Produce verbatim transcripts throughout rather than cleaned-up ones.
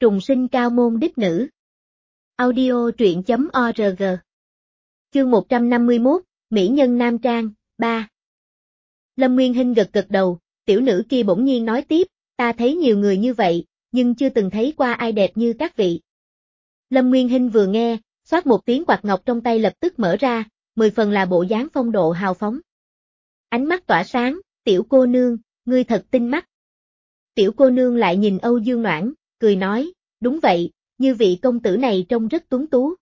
Trùng sinh cao môn đích nữ. Audio truyện chấm org. Chương một trăm năm mươi mốt, Mỹ nhân nam trang, ba. Lâm Nguyên Hinh gật gật đầu, tiểu nữ kia bỗng nhiên nói tiếp, ta thấy nhiều người như vậy, nhưng chưa từng thấy qua ai đẹp như các vị. Lâm Nguyên Hinh vừa nghe, xoát một tiếng quạt ngọc trong tay lập tức mở ra, mười phần là bộ dáng phong độ hào phóng. Ánh mắt tỏa sáng, tiểu cô nương, ngươi thật tinh mắt. Tiểu cô nương lại nhìn Âu Dương Noãn, cười nói, đúng vậy, như vị công tử này trông rất tuấn tú.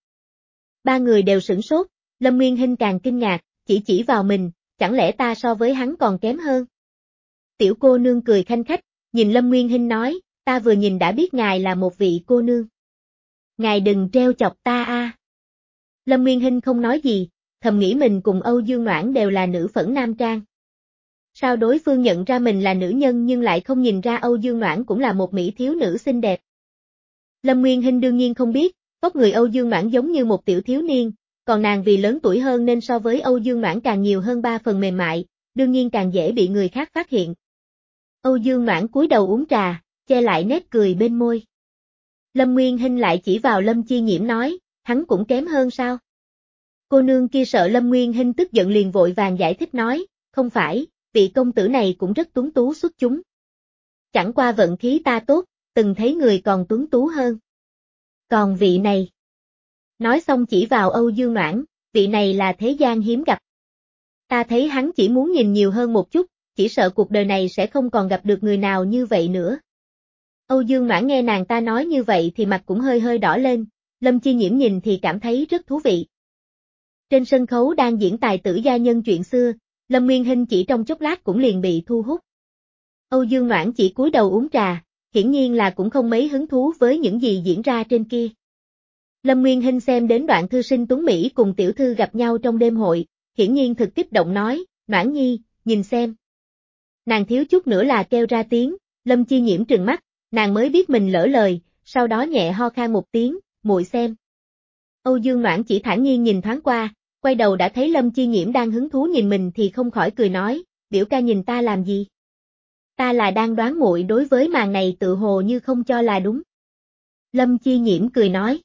Ba người đều sửng sốt, Lâm Nguyên Hinh càng kinh ngạc, chỉ chỉ vào mình, chẳng lẽ ta so với hắn còn kém hơn? Tiểu cô nương cười khanh khách, nhìn Lâm Nguyên Hinh nói, ta vừa nhìn đã biết ngài là một vị cô nương. Ngài đừng treo chọc ta a. Lâm Nguyên Hinh không nói gì, thầm nghĩ mình cùng Âu Dương Noãn đều là nữ phẫn nam trang. Sao đối phương nhận ra mình là nữ nhân nhưng lại không nhìn ra Âu Dương Noãn cũng là một mỹ thiếu nữ xinh đẹp? Lâm Nguyên Hinh đương nhiên không biết, tóc người Âu Dương Noãn giống như một tiểu thiếu niên, còn nàng vì lớn tuổi hơn nên so với Âu Dương Noãn càng nhiều hơn ba phần mềm mại, đương nhiên càng dễ bị người khác phát hiện. Âu Dương Noãn cúi đầu uống trà, che lại nét cười bên môi. Lâm Nguyên Hinh lại chỉ vào Lâm Chi Nhiễm nói, hắn cũng kém hơn sao? Cô nương kia sợ Lâm Nguyên Hinh tức giận liền vội vàng giải thích nói, không phải, vị công tử này cũng rất tuấn tú xuất chúng. Chẳng qua vận khí ta tốt, từng thấy người còn tuấn tú hơn. Còn vị này. Nói xong chỉ vào Âu Dương Noãn, vị này là thế gian hiếm gặp. Ta thấy hắn chỉ muốn nhìn nhiều hơn một chút, chỉ sợ cuộc đời này sẽ không còn gặp được người nào như vậy nữa. Âu Dương Noãn nghe nàng ta nói như vậy thì mặt cũng hơi hơi đỏ lên, Lâm Chi Nhiễm nhìn thì cảm thấy rất thú vị. Trên sân khấu đang diễn tài tử gia nhân chuyện xưa, Lâm Nguyên Hinh chỉ trong chốc lát cũng liền bị thu hút. Âu Dương Noãn chỉ cúi đầu uống trà, hiển nhiên là cũng không mấy hứng thú với những gì diễn ra trên kia. Lâm Nguyên Hinh xem đến đoạn thư sinh Tuấn Mỹ cùng tiểu thư gặp nhau trong đêm hội, hiển nhiên thực kích động nói, Noãn nhi, nhìn xem. Nàng thiếu chút nữa là kêu ra tiếng, Lâm Chi Nhiễm trừng mắt, nàng mới biết mình lỡ lời, sau đó nhẹ ho khan một tiếng, muội xem. Âu Dương Noãn chỉ thản nhiên nhìn thoáng qua, quay đầu đã thấy Lâm Chi Nhiễm đang hứng thú nhìn mình thì không khỏi cười nói, biểu ca nhìn ta làm gì? Ta là đang đoán muội đối với màn này tự hồ như không cho là đúng. Lâm Chi Nhiễm cười nói.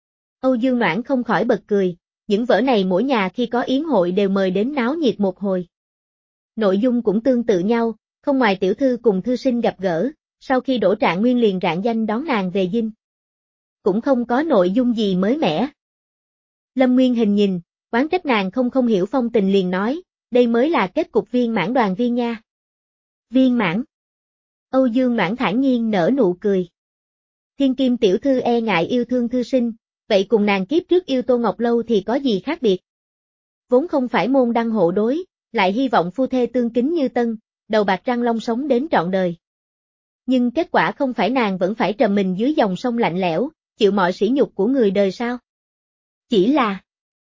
Âu Dương Noãn không khỏi bật cười, những vở này mỗi nhà khi có yến hội đều mời đến náo nhiệt một hồi. Nội dung cũng tương tự nhau, không ngoài tiểu thư cùng thư sinh gặp gỡ, sau khi đổ trạng nguyên liền rạng danh đón nàng về dinh. Cũng không có nội dung gì mới mẻ. Lâm Nguyên Hình nhìn, oán trách nàng không không hiểu phong tình liền nói, đây mới là kết cục viên mãn đoàn viên nha. Viên mãn. Âu Dương Noãn thản nhiên nở nụ cười. Thiên Kim tiểu thư e ngại yêu thương thư sinh, vậy cùng nàng kiếp trước yêu Tô Ngọc Lâu thì có gì khác biệt? Vốn không phải môn đăng hộ đối, lại hy vọng phu thê tương kính như tân, đầu bạc răng long sống đến trọn đời. Nhưng kết quả không phải nàng vẫn phải trầm mình dưới dòng sông lạnh lẽo, chịu mọi sỉ nhục của người đời sao? Chỉ là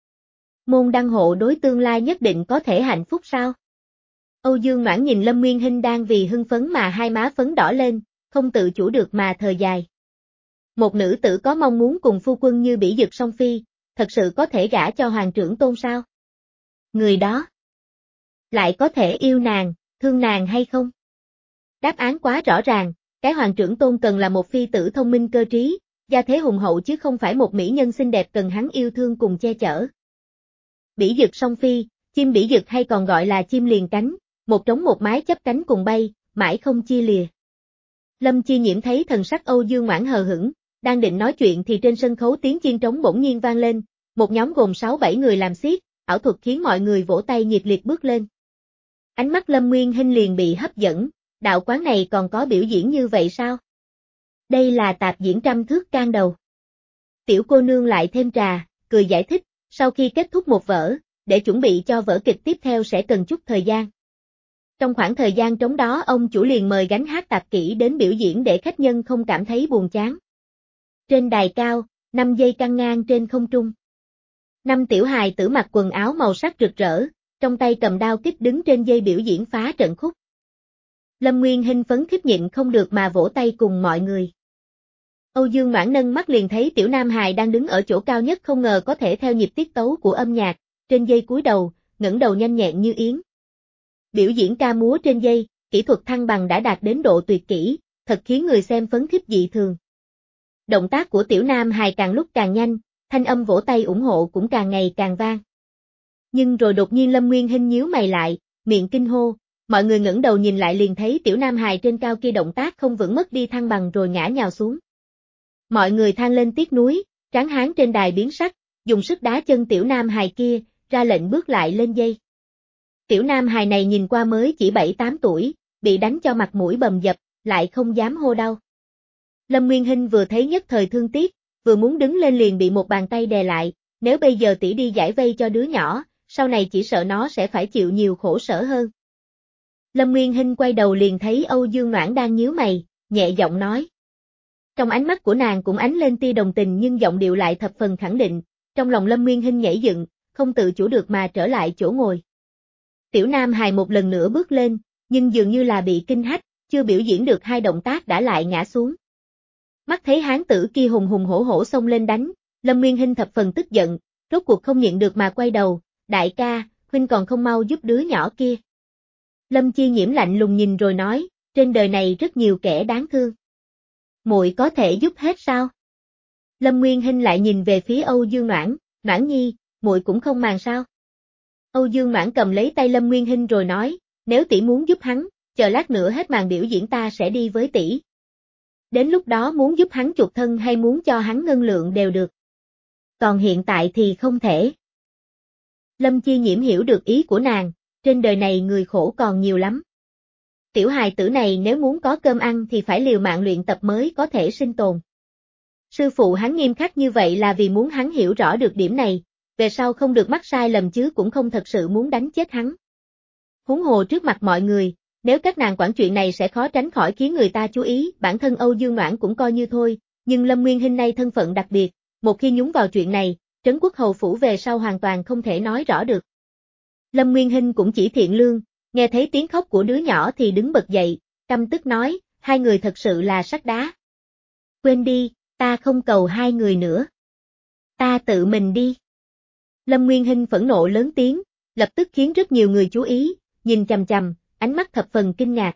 môn đăng hộ đối tương lai nhất định có thể hạnh phúc sao? Âu Dương Noãn nhìn Lâm Nguyên Hinh đang vì hưng phấn mà hai má phấn đỏ lên, không tự chủ được mà thở dài. Một nữ tử có mong muốn cùng phu quân như Bỉ Dực song phi, thật sự có thể gả cho hoàng trưởng tôn sao? Người đó lại có thể yêu nàng, thương nàng hay không? Đáp án quá rõ ràng, cái hoàng trưởng tôn cần là một phi tử thông minh cơ trí, gia thế hùng hậu chứ không phải một mỹ nhân xinh đẹp cần hắn yêu thương cùng che chở. Bỉ Dực song phi, chim bỉ dực hay còn gọi là chim liền cánh, một trống một mái chấp cánh cùng bay, mãi không chia lìa. Lâm Chi Nhiễm thấy thần sắc Âu Dương Noãn hờ hững, đang định nói chuyện thì trên sân khấu tiếng chiên trống bỗng nhiên vang lên, một nhóm gồm sáu bảy người làm xiết, ảo thuật khiến mọi người vỗ tay nhiệt liệt bước lên. Ánh mắt Lâm Nguyên Hinh liền bị hấp dẫn, đạo quán này còn có biểu diễn như vậy sao? Đây là tạp diễn trăm thước can đầu. Tiểu cô nương lại thêm trà, cười giải thích, sau khi kết thúc một vở, để chuẩn bị cho vở kịch tiếp theo sẽ cần chút thời gian. Trong khoảng thời gian trống đó ông chủ liền mời gánh hát tạp kỹ đến biểu diễn để khách nhân không cảm thấy buồn chán. Trên đài cao, năm dây căng ngang trên không trung. Năm tiểu hài tử mặc quần áo màu sắc rực rỡ, trong tay cầm đao kích đứng trên dây biểu diễn phá trận khúc. Lâm Nguyên Hinh phấn khích nhịn không được mà vỗ tay cùng mọi người. Âu Dương Noãn nâng mắt liền thấy tiểu nam hài đang đứng ở chỗ cao nhất không ngờ có thể theo nhịp tiết tấu của âm nhạc, trên dây cúi đầu, ngẩng đầu nhanh nhẹn như yến. Biểu diễn ca múa trên dây, kỹ thuật thăng bằng đã đạt đến độ tuyệt kỹ, thật khiến người xem phấn khích dị thường. Động tác của tiểu nam hài càng lúc càng nhanh, thanh âm vỗ tay ủng hộ cũng càng ngày càng vang. Nhưng rồi đột nhiên Lâm Nguyên Hinh nhíu mày lại, miệng kinh hô, mọi người ngẩng đầu nhìn lại liền thấy tiểu nam hài trên cao kia động tác không vững mất đi thăng bằng rồi ngã nhào xuống. Mọi người than lên tiếc nuối, tráng hán trên đài biến sắc, dùng sức đá chân tiểu nam hài kia, ra lệnh bước lại lên dây. Tiểu nam hài này nhìn qua mới chỉ bảy tám tuổi, bị đánh cho mặt mũi bầm dập, lại không dám hô đau. Lâm Nguyên Hinh vừa thấy nhất thời thương tiếc, vừa muốn đứng lên liền bị một bàn tay đè lại, nếu bây giờ tỷ đi giải vây cho đứa nhỏ, sau này chỉ sợ nó sẽ phải chịu nhiều khổ sở hơn. Lâm Nguyên Hinh quay đầu liền thấy Âu Dương Noãn đang nhíu mày, nhẹ giọng nói. Trong ánh mắt của nàng cũng ánh lên tia đồng tình nhưng giọng điệu lại thập phần khẳng định, trong lòng Lâm Nguyên Hinh nhảy dựng, không tự chủ được mà trở lại chỗ ngồi. Tiểu Nam hài một lần nữa bước lên, nhưng dường như là bị kinh hách, chưa biểu diễn được hai động tác đã lại ngã xuống. Mắt thấy hán tử kia hùng hùng hổ hổ xông lên đánh, Lâm Nguyên Hinh thập phần tức giận, rốt cuộc không nhịn được mà quay đầu, đại ca, huynh còn không mau giúp đứa nhỏ kia. Lâm Chi Nhiễm lạnh lùng nhìn rồi nói, trên đời này rất nhiều kẻ đáng thương. Muội có thể giúp hết sao? Lâm Nguyên Hinh lại nhìn về phía Âu Dương Noãn, Noãn nhi, muội cũng không màng sao? Âu Dương Noãn cầm lấy tay Lâm Nguyên Hinh rồi nói, nếu tỷ muốn giúp hắn, chờ lát nữa hết màn biểu diễn ta sẽ đi với tỷ. Đến lúc đó muốn giúp hắn chuộc thân hay muốn cho hắn ngân lượng đều được. Còn hiện tại thì không thể. Lâm Chi Nhiễm hiểu được ý của nàng, trên đời này người khổ còn nhiều lắm. Tiểu hài tử này nếu muốn có cơm ăn thì phải liều mạng luyện tập mới có thể sinh tồn. Sư phụ hắn nghiêm khắc như vậy là vì muốn hắn hiểu rõ được điểm này, về sau không được mắc sai lầm chứ cũng không thật sự muốn đánh chết hắn. Huống hồ trước mặt mọi người, nếu các nàng quản chuyện này sẽ khó tránh khỏi khiến người ta chú ý, bản thân Âu Dương Noãn cũng coi như thôi, nhưng Lâm Nguyên Hinh nay thân phận đặc biệt, một khi nhúng vào chuyện này, Trấn Quốc Hầu Phủ về sau hoàn toàn không thể nói rõ được. Lâm Nguyên Hinh cũng chỉ thiện lương, nghe thấy tiếng khóc của đứa nhỏ thì đứng bật dậy, căm tức nói, hai người thật sự là sắt đá. Quên đi, ta không cầu hai người nữa. Ta tự mình đi. Lâm Nguyên Hinh phẫn nộ lớn tiếng, lập tức khiến rất nhiều người chú ý, nhìn chằm chằm, ánh mắt thập phần kinh ngạc.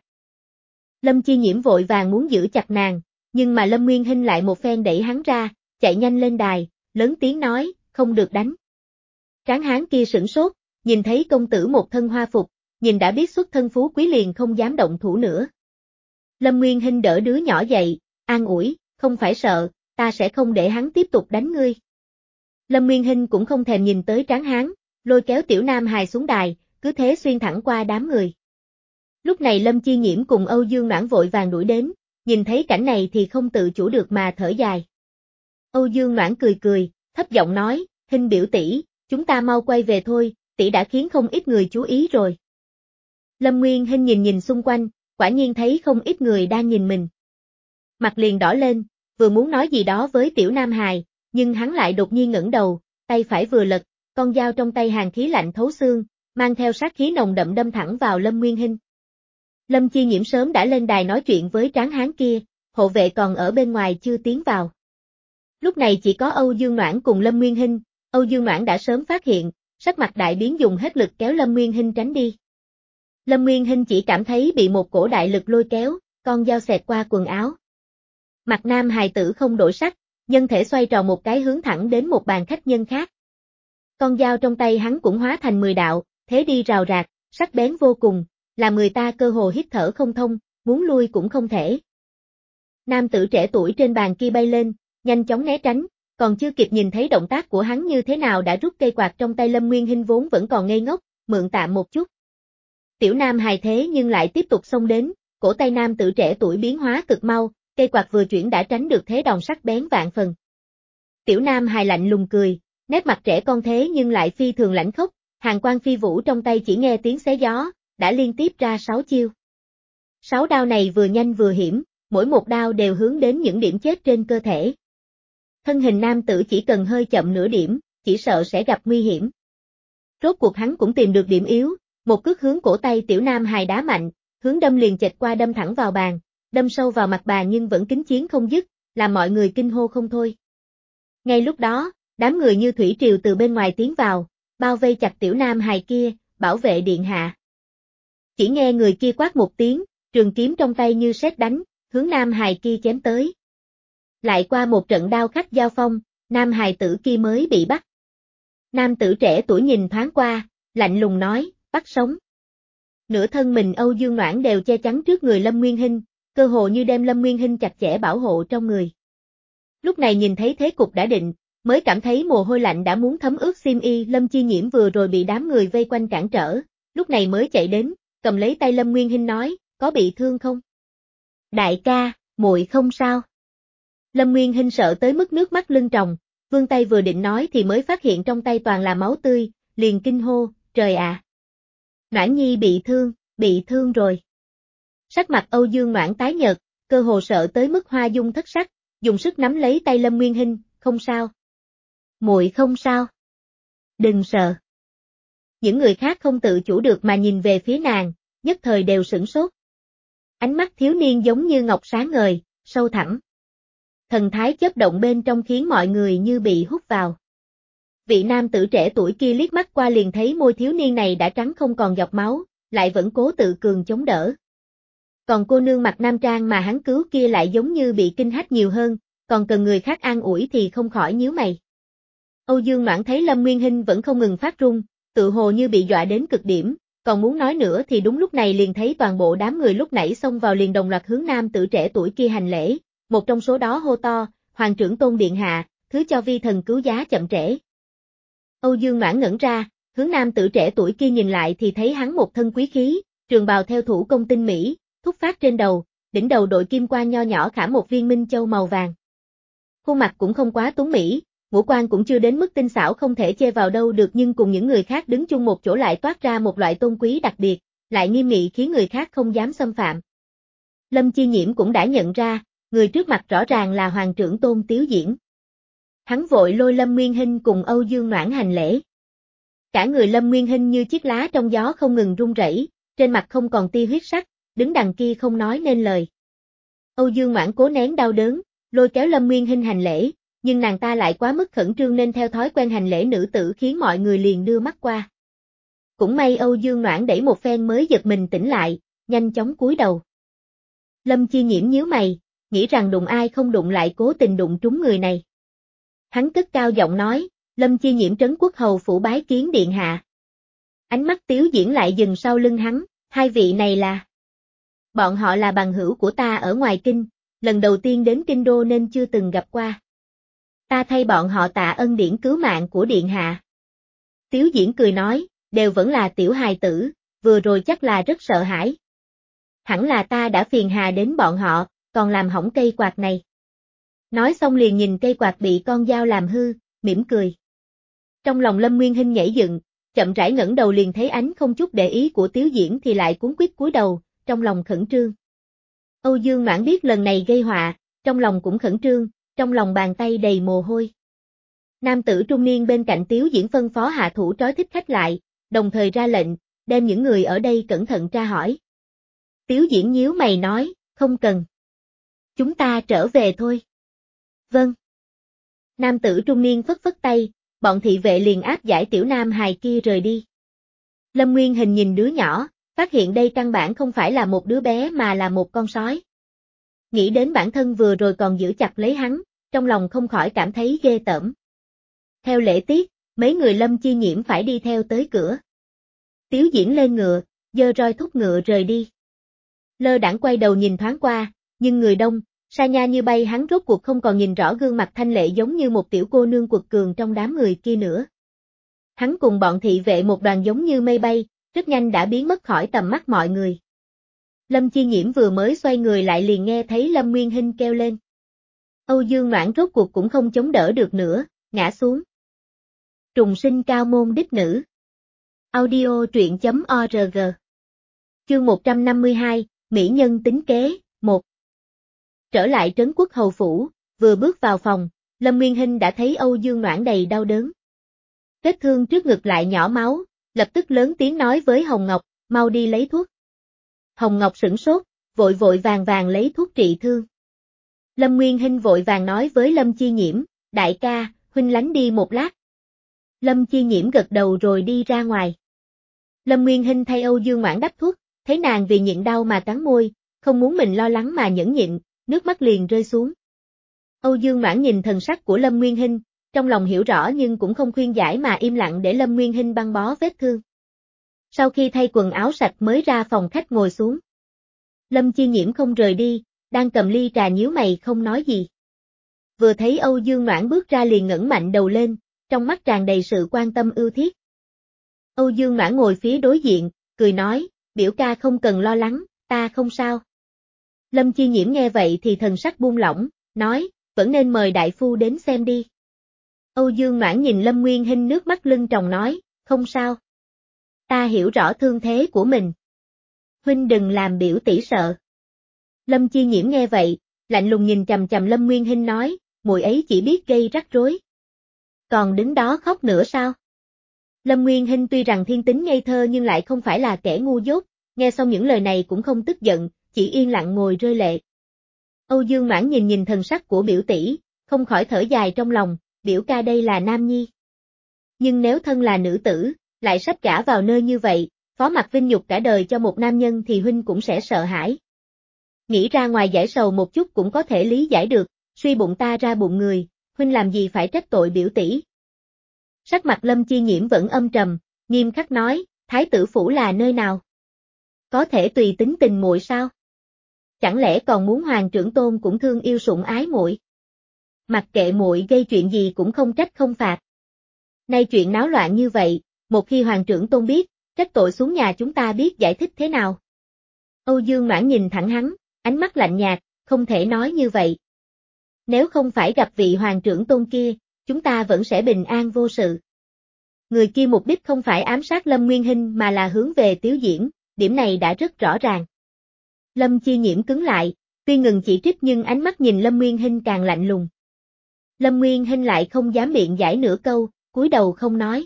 Lâm Chi Nhiễm vội vàng muốn giữ chặt nàng, nhưng mà Lâm Nguyên Hinh lại một phen đẩy hắn ra, chạy nhanh lên đài, lớn tiếng nói, không được đánh. Tráng hán kia sửng sốt, nhìn thấy công tử một thân hoa phục, nhìn đã biết xuất thân phú quý liền không dám động thủ nữa. Lâm Nguyên Hinh đỡ đứa nhỏ dậy, an ủi, không phải sợ, ta sẽ không để hắn tiếp tục đánh ngươi. Lâm Nguyên Hinh cũng không thèm nhìn tới tráng hán, lôi kéo tiểu nam hài xuống đài, cứ thế xuyên thẳng qua đám người. Lúc này Lâm Chi Nhiễm cùng Âu Dương Noãn vội vàng đuổi đến, nhìn thấy cảnh này thì không tự chủ được mà thở dài. Âu Dương Noãn cười cười, thấp giọng nói, Hinh biểu tỷ, chúng ta mau quay về thôi, tỷ đã khiến không ít người chú ý rồi. Lâm Nguyên Hinh nhìn nhìn xung quanh, quả nhiên thấy không ít người đang nhìn mình. Mặt liền đỏ lên, vừa muốn nói gì đó với tiểu nam hài, nhưng hắn lại đột nhiên ngẩng đầu, tay phải vừa lật, con dao trong tay hàn khí lạnh thấu xương, mang theo sát khí nồng đậm đâm thẳng vào Lâm Nguyên Hinh. Lâm Chi Nhiễm sớm đã lên đài nói chuyện với tráng hán kia, hộ vệ còn ở bên ngoài chưa tiến vào. Lúc này chỉ có Âu Dương Noãn cùng Lâm Nguyên Hinh, Âu Dương Noãn đã sớm phát hiện, sắc mặt đại biến dùng hết lực kéo Lâm Nguyên Hinh tránh đi. Lâm Nguyên Hinh chỉ cảm thấy bị một cổ đại lực lôi kéo, con dao xẹt qua quần áo. Mặt nam hài tử không đổi sắc, nhân thể xoay tròn một cái hướng thẳng đến một bàn khách nhân khác. Con dao trong tay hắn cũng hóa thành mười đạo, thế đi rào rạc, sắc bén vô cùng, làm người ta cơ hồ hít thở không thông, muốn lui cũng không thể. Nam tử trẻ tuổi trên bàn kia bay lên, nhanh chóng né tránh, còn chưa kịp nhìn thấy động tác của hắn như thế nào đã rút cây quạt trong tay Lâm Nguyên Hinh vốn vẫn còn ngây ngốc, mượn tạm một chút. Tiểu nam hài thế nhưng lại tiếp tục xông đến, cổ tay nam tử trẻ tuổi biến hóa cực mau, cây quạt vừa chuyển đã tránh được thế đòn sắc bén vạn phần. Tiểu nam hài lạnh lùng cười, nét mặt trẻ con thế nhưng lại phi thường lãnh khốc, hàn quang phi vũ trong tay chỉ nghe tiếng xé gió, đã liên tiếp ra sáu chiêu. Sáu đao này vừa nhanh vừa hiểm, mỗi một đao đều hướng đến những điểm chết trên cơ thể. Thân hình nam tử chỉ cần hơi chậm nửa điểm, chỉ sợ sẽ gặp nguy hiểm. Rốt cuộc hắn cũng tìm được điểm yếu, một cước hướng cổ tay tiểu nam hài đá mạnh, hướng đâm liền chệch qua đâm thẳng vào bàn, đâm sâu vào mặt bàn nhưng vẫn kính chiến không dứt, làm mọi người kinh hô không thôi. Ngay lúc đó, đám người như thủy triều từ bên ngoài tiến vào, bao vây chặt tiểu nam hài kia, bảo vệ điện hạ. Chỉ nghe người kia quát một tiếng, trường kiếm trong tay như sét đánh, hướng nam hài kia chém tới. Lại qua một trận đao khắc giao phong, nam hài tử kia mới bị bắt. Nam tử trẻ tuổi nhìn thoáng qua, lạnh lùng nói, bắt sống. Nửa thân mình Âu Dương Noãn đều che chắn trước người Lâm Nguyên Hinh, cơ hồ như đem Lâm Nguyên Hinh chặt chẽ bảo hộ trong người. Lúc này nhìn thấy thế cục đã định, mới cảm thấy mồ hôi lạnh đã muốn thấm ướt xiêm y. Lâm Chi Nhiễm vừa rồi bị đám người vây quanh cản trở, lúc này mới chạy đến, cầm lấy tay Lâm Nguyên Hinh nói, có bị thương không? Đại ca, muội không sao. Lâm Nguyên Hinh sợ tới mức nước mắt lưng tròng, vươn tay vừa định nói thì mới phát hiện trong tay toàn là máu tươi, liền kinh hô, trời ạ. À. Noãn Nhi bị thương, bị thương rồi. Sắc mặt Âu Dương Noãn tái nhợt, cơ hồ sợ tới mức hoa dung thất sắc, dùng sức nắm lấy tay Lâm Nguyên Hinh, không sao. Muội không sao. Đừng sợ. Những người khác không tự chủ được mà nhìn về phía nàng, nhất thời đều sửng sốt. Ánh mắt thiếu niên giống như ngọc sáng ngời, sâu thẳm. Thần thái chớp động bên trong khiến mọi người như bị hút vào. Vị nam tử trẻ tuổi kia liếc mắt qua liền thấy môi thiếu niên này đã trắng không còn giọt máu, lại vẫn cố tự cường chống đỡ. Còn cô nương mặc nam trang mà hắn cứu kia lại giống như bị kinh hách nhiều hơn, còn cần người khác an ủi thì không khỏi nhíu mày. Âu Dương Noãn thấy Lâm Nguyên Hinh vẫn không ngừng phát run, tự hồ như bị dọa đến cực điểm, còn muốn nói nữa thì đúng lúc này liền thấy toàn bộ đám người lúc nãy xông vào liền đồng loạt hướng nam tử trẻ tuổi kia hành lễ, một trong số đó hô to, Hoàng trưởng tôn điện hạ, thứ cho vi thần cứu giá chậm trễ. Âu Dương Noãn ngẩn ra, hướng nam tử trẻ tuổi kia nhìn lại thì thấy hắn một thân quý khí, trường bào theo thủ công tinh mỹ, thúc phát trên đầu, đỉnh đầu đội kim quan nho nhỏ khảm một viên minh châu màu vàng. Khuôn mặt cũng không quá tuấn mỹ, ngũ quan cũng chưa đến mức tinh xảo không thể chê vào đâu được, nhưng cùng những người khác đứng chung một chỗ lại toát ra một loại tôn quý đặc biệt, lại nghiêm nghị khiến người khác không dám xâm phạm. Lâm Chi Nhiễm cũng đã nhận ra, người trước mặt rõ ràng là Hoàng trưởng tôn Tiếu Diễn. Hắn vội lôi Lâm Nguyên Hinh cùng Âu Dương Noãn hành lễ. Cả người Lâm Nguyên Hinh như chiếc lá trong gió không ngừng rung rẩy, trên mặt không còn tia huyết sắc, đứng đằng kia không nói nên lời. Âu Dương Noãn cố nén đau đớn, lôi kéo Lâm Nguyên Hinh hành lễ, nhưng nàng ta lại quá mức khẩn trương nên theo thói quen hành lễ nữ tử khiến mọi người liền đưa mắt qua. Cũng may Âu Dương Noãn đẩy một phen mới giật mình tỉnh lại, nhanh chóng cúi đầu. Lâm Chi Nhiễm nhíu mày, nghĩ rằng đụng ai không đụng lại cố tình đụng trúng người này. Hắn cất cao giọng nói, Lâm Chi Nhiễm trấn quốc hầu phủ bái kiến điện hạ. Ánh mắt Tiếu Diễn lại dừng sau lưng hắn, hai vị này là... Bọn họ là bằng hữu của ta ở ngoài kinh, lần đầu tiên đến kinh đô nên chưa từng gặp qua. Ta thay bọn họ tạ ân điển cứu mạng của điện hạ. Tiếu Diễn cười nói, đều vẫn là tiểu hài tử, vừa rồi chắc là rất sợ hãi. Hẳn là ta đã phiền hà đến bọn họ, còn làm hỏng cây quạt này. Nói xong liền nhìn cây quạt bị con dao làm hư, mỉm cười. Trong lòng Lâm Nguyên Hinh nhảy dựng, chậm rãi ngẩng đầu liền thấy ánh không chút để ý của Tiếu Diễn thì lại cuống quýt cúi đầu, trong lòng khẩn trương. Âu Dương Noãn biết lần này gây họa, trong lòng cũng khẩn trương, trong lòng bàn tay đầy mồ hôi. Nam tử trung niên bên cạnh Tiếu Diễn phân phó hạ thủ trói thích khách lại, đồng thời ra lệnh, đem những người ở đây cẩn thận tra hỏi. Tiếu Diễn nhíu mày nói, không cần. Chúng ta trở về thôi. Vâng. Nam tử trung niên phất phất tay, bọn thị vệ liền áp giải tiểu nam hài kia rời đi. Lâm Nguyên Hình nhìn đứa nhỏ, phát hiện đây căn bản không phải là một đứa bé mà là một con sói. Nghĩ đến bản thân vừa rồi còn giữ chặt lấy hắn, trong lòng không khỏi cảm thấy ghê tởm. Theo lễ tiết, mấy người Lâm Chi Nhiễm phải đi theo tới cửa. Tiếu Diễn lên ngựa, giơ roi thúc ngựa rời đi. Lơ đãng quay đầu nhìn thoáng qua, nhưng người đông, sa nha như bay, hắn rốt cuộc không còn nhìn rõ gương mặt thanh lệ giống như một tiểu cô nương quật cường trong đám người kia nữa. Hắn cùng bọn thị vệ một đoàn giống như mây bay, rất nhanh đã biến mất khỏi tầm mắt mọi người. Lâm Chi Nhiễm vừa mới xoay người lại liền nghe thấy Lâm Nguyên Hinh kêu lên. Âu Dương Noãn rốt cuộc cũng không chống đỡ được nữa, ngã xuống. Trùng sinh cao môn đích nữ. Audio truyện chấm org. Chương một trăm năm mươi hai, Mỹ nhân tính kế, một. Trở lại trấn quốc hầu phủ, vừa bước vào phòng, Lâm Nguyên Hinh đã thấy Âu Dương Noãn đầy đau đớn. Vết thương trước ngực lại nhỏ máu, lập tức lớn tiếng nói với Hồng Ngọc, mau đi lấy thuốc. Hồng Ngọc sửng sốt, vội vội vàng vàng lấy thuốc trị thương. Lâm Nguyên Hinh vội vàng nói với Lâm Chi Nhiễm, đại ca, huynh lánh đi một lát. Lâm Chi Nhiễm gật đầu rồi đi ra ngoài. Lâm Nguyên Hinh thay Âu Dương Noãn đắp thuốc, thấy nàng vì nhịn đau mà cắn môi, không muốn mình lo lắng mà nhẫn nhịn, nước mắt liền rơi xuống. Âu Dương Noãn nhìn thần sắc của Lâm Nguyên Hinh, trong lòng hiểu rõ nhưng cũng không khuyên giải mà im lặng để Lâm Nguyên Hinh băng bó vết thương. Sau khi thay quần áo sạch mới ra phòng khách ngồi xuống. Lâm Chi Nhiễm không rời đi, đang cầm ly trà nhíu mày không nói gì. Vừa thấy Âu Dương Noãn bước ra liền ngẩng mạnh đầu lên, trong mắt tràn đầy sự quan tâm ưu thiết. Âu Dương Noãn ngồi phía đối diện, cười nói, biểu ca không cần lo lắng, ta không sao. Lâm Chi Nhiễm nghe vậy thì thần sắc buông lỏng, nói, vẫn nên mời đại phu đến xem đi. Âu Dương Noãn nhìn Lâm Nguyên Hinh nước mắt lưng tròng nói, không sao. Ta hiểu rõ thương thế của mình. Huynh đừng làm biểu tỷ sợ. Lâm Chi Nhiễm nghe vậy, lạnh lùng nhìn chằm chằm Lâm Nguyên Hinh nói, muội ấy chỉ biết gây rắc rối. Còn đứng đó khóc nữa sao? Lâm Nguyên Hinh tuy rằng thiên tính ngây thơ nhưng lại không phải là kẻ ngu dốt, nghe xong những lời này cũng không tức giận, chỉ yên lặng ngồi rơi lệ. Âu Dương Noãn nhìn nhìn thần sắc của biểu tỷ, không khỏi thở dài trong lòng, biểu ca đây là nam nhi. Nhưng nếu thân là nữ tử, lại sắp gả vào nơi như vậy, phó mặc vinh nhục cả đời cho một nam nhân thì huynh cũng sẽ sợ hãi. Nghĩ ra ngoài giải sầu một chút cũng có thể lý giải được, suy bụng ta ra bụng người, huynh làm gì phải trách tội biểu tỷ. Sắc mặt Lâm Chi Nhiễm vẫn âm trầm, nghiêm khắc nói, thái tử phủ là nơi nào? Có thể tùy tính tình muội sao? Chẳng lẽ còn muốn hoàng trưởng tôn cũng thương yêu sủng ái muội? Mặc kệ muội gây chuyện gì cũng không trách không phạt. Nay chuyện náo loạn như vậy, một khi hoàng trưởng tôn biết, trách tội xuống nhà chúng ta biết giải thích thế nào? Âu Dương Noãn nhìn thẳng hắn, ánh mắt lạnh nhạt, không thể nói như vậy. Nếu không phải gặp vị hoàng trưởng tôn kia, chúng ta vẫn sẽ bình an vô sự. Người kia mục đích không phải ám sát Lâm Nguyên Hinh mà là hướng về Tiếu Diễn, điểm này đã rất rõ ràng. Lâm Chi Nhiễm cứng lại, tuy ngừng chỉ trích nhưng ánh mắt nhìn Lâm Nguyên Hinh càng lạnh lùng. Lâm Nguyên Hinh lại không dám biện giải nửa câu, cúi đầu không nói.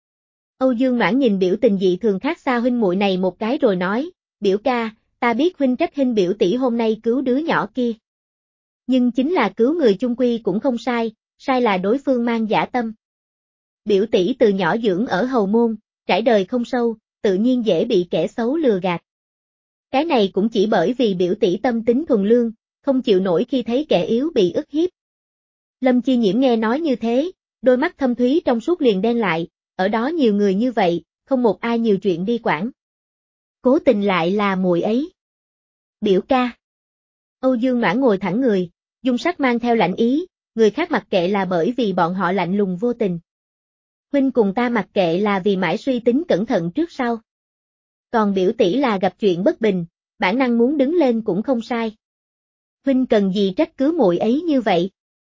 Âu Dương Noãn nhìn biểu tình dị thường khác xa huynh muội này một cái rồi nói, biểu ca, ta biết huynh trách Hinh biểu tỷ hôm nay cứu đứa nhỏ kia. Nhưng chính là cứu người chung quy cũng không sai, sai là đối phương mang dã tâm. Biểu tỷ từ nhỏ dưỡng ở hầu môn, trải đời không sâu, tự nhiên dễ bị kẻ xấu lừa gạt. Cái này cũng chỉ bởi vì biểu tỷ tâm tính thuần lương, không chịu nổi khi thấy kẻ yếu bị ức hiếp. Lâm Chi Nhiễm nghe nói như thế, đôi mắt thâm thúy trong suốt liền đen lại, ở đó nhiều người như vậy, không một ai nhiều chuyện đi quản. Cố tình lại là muội ấy. Biểu ca. Âu Dương Noãn ngồi thẳng người, dung sắc mang theo lạnh ý, người khác mặc kệ là bởi vì bọn họ lạnh lùng vô tình. Huynh cùng ta mặc kệ là vì mãi suy tính cẩn thận trước sau. Còn biểu tỷ là gặp chuyện bất bình, bản năng muốn đứng lên cũng không sai. Huynh cần gì trách cứ muội ấy như vậy?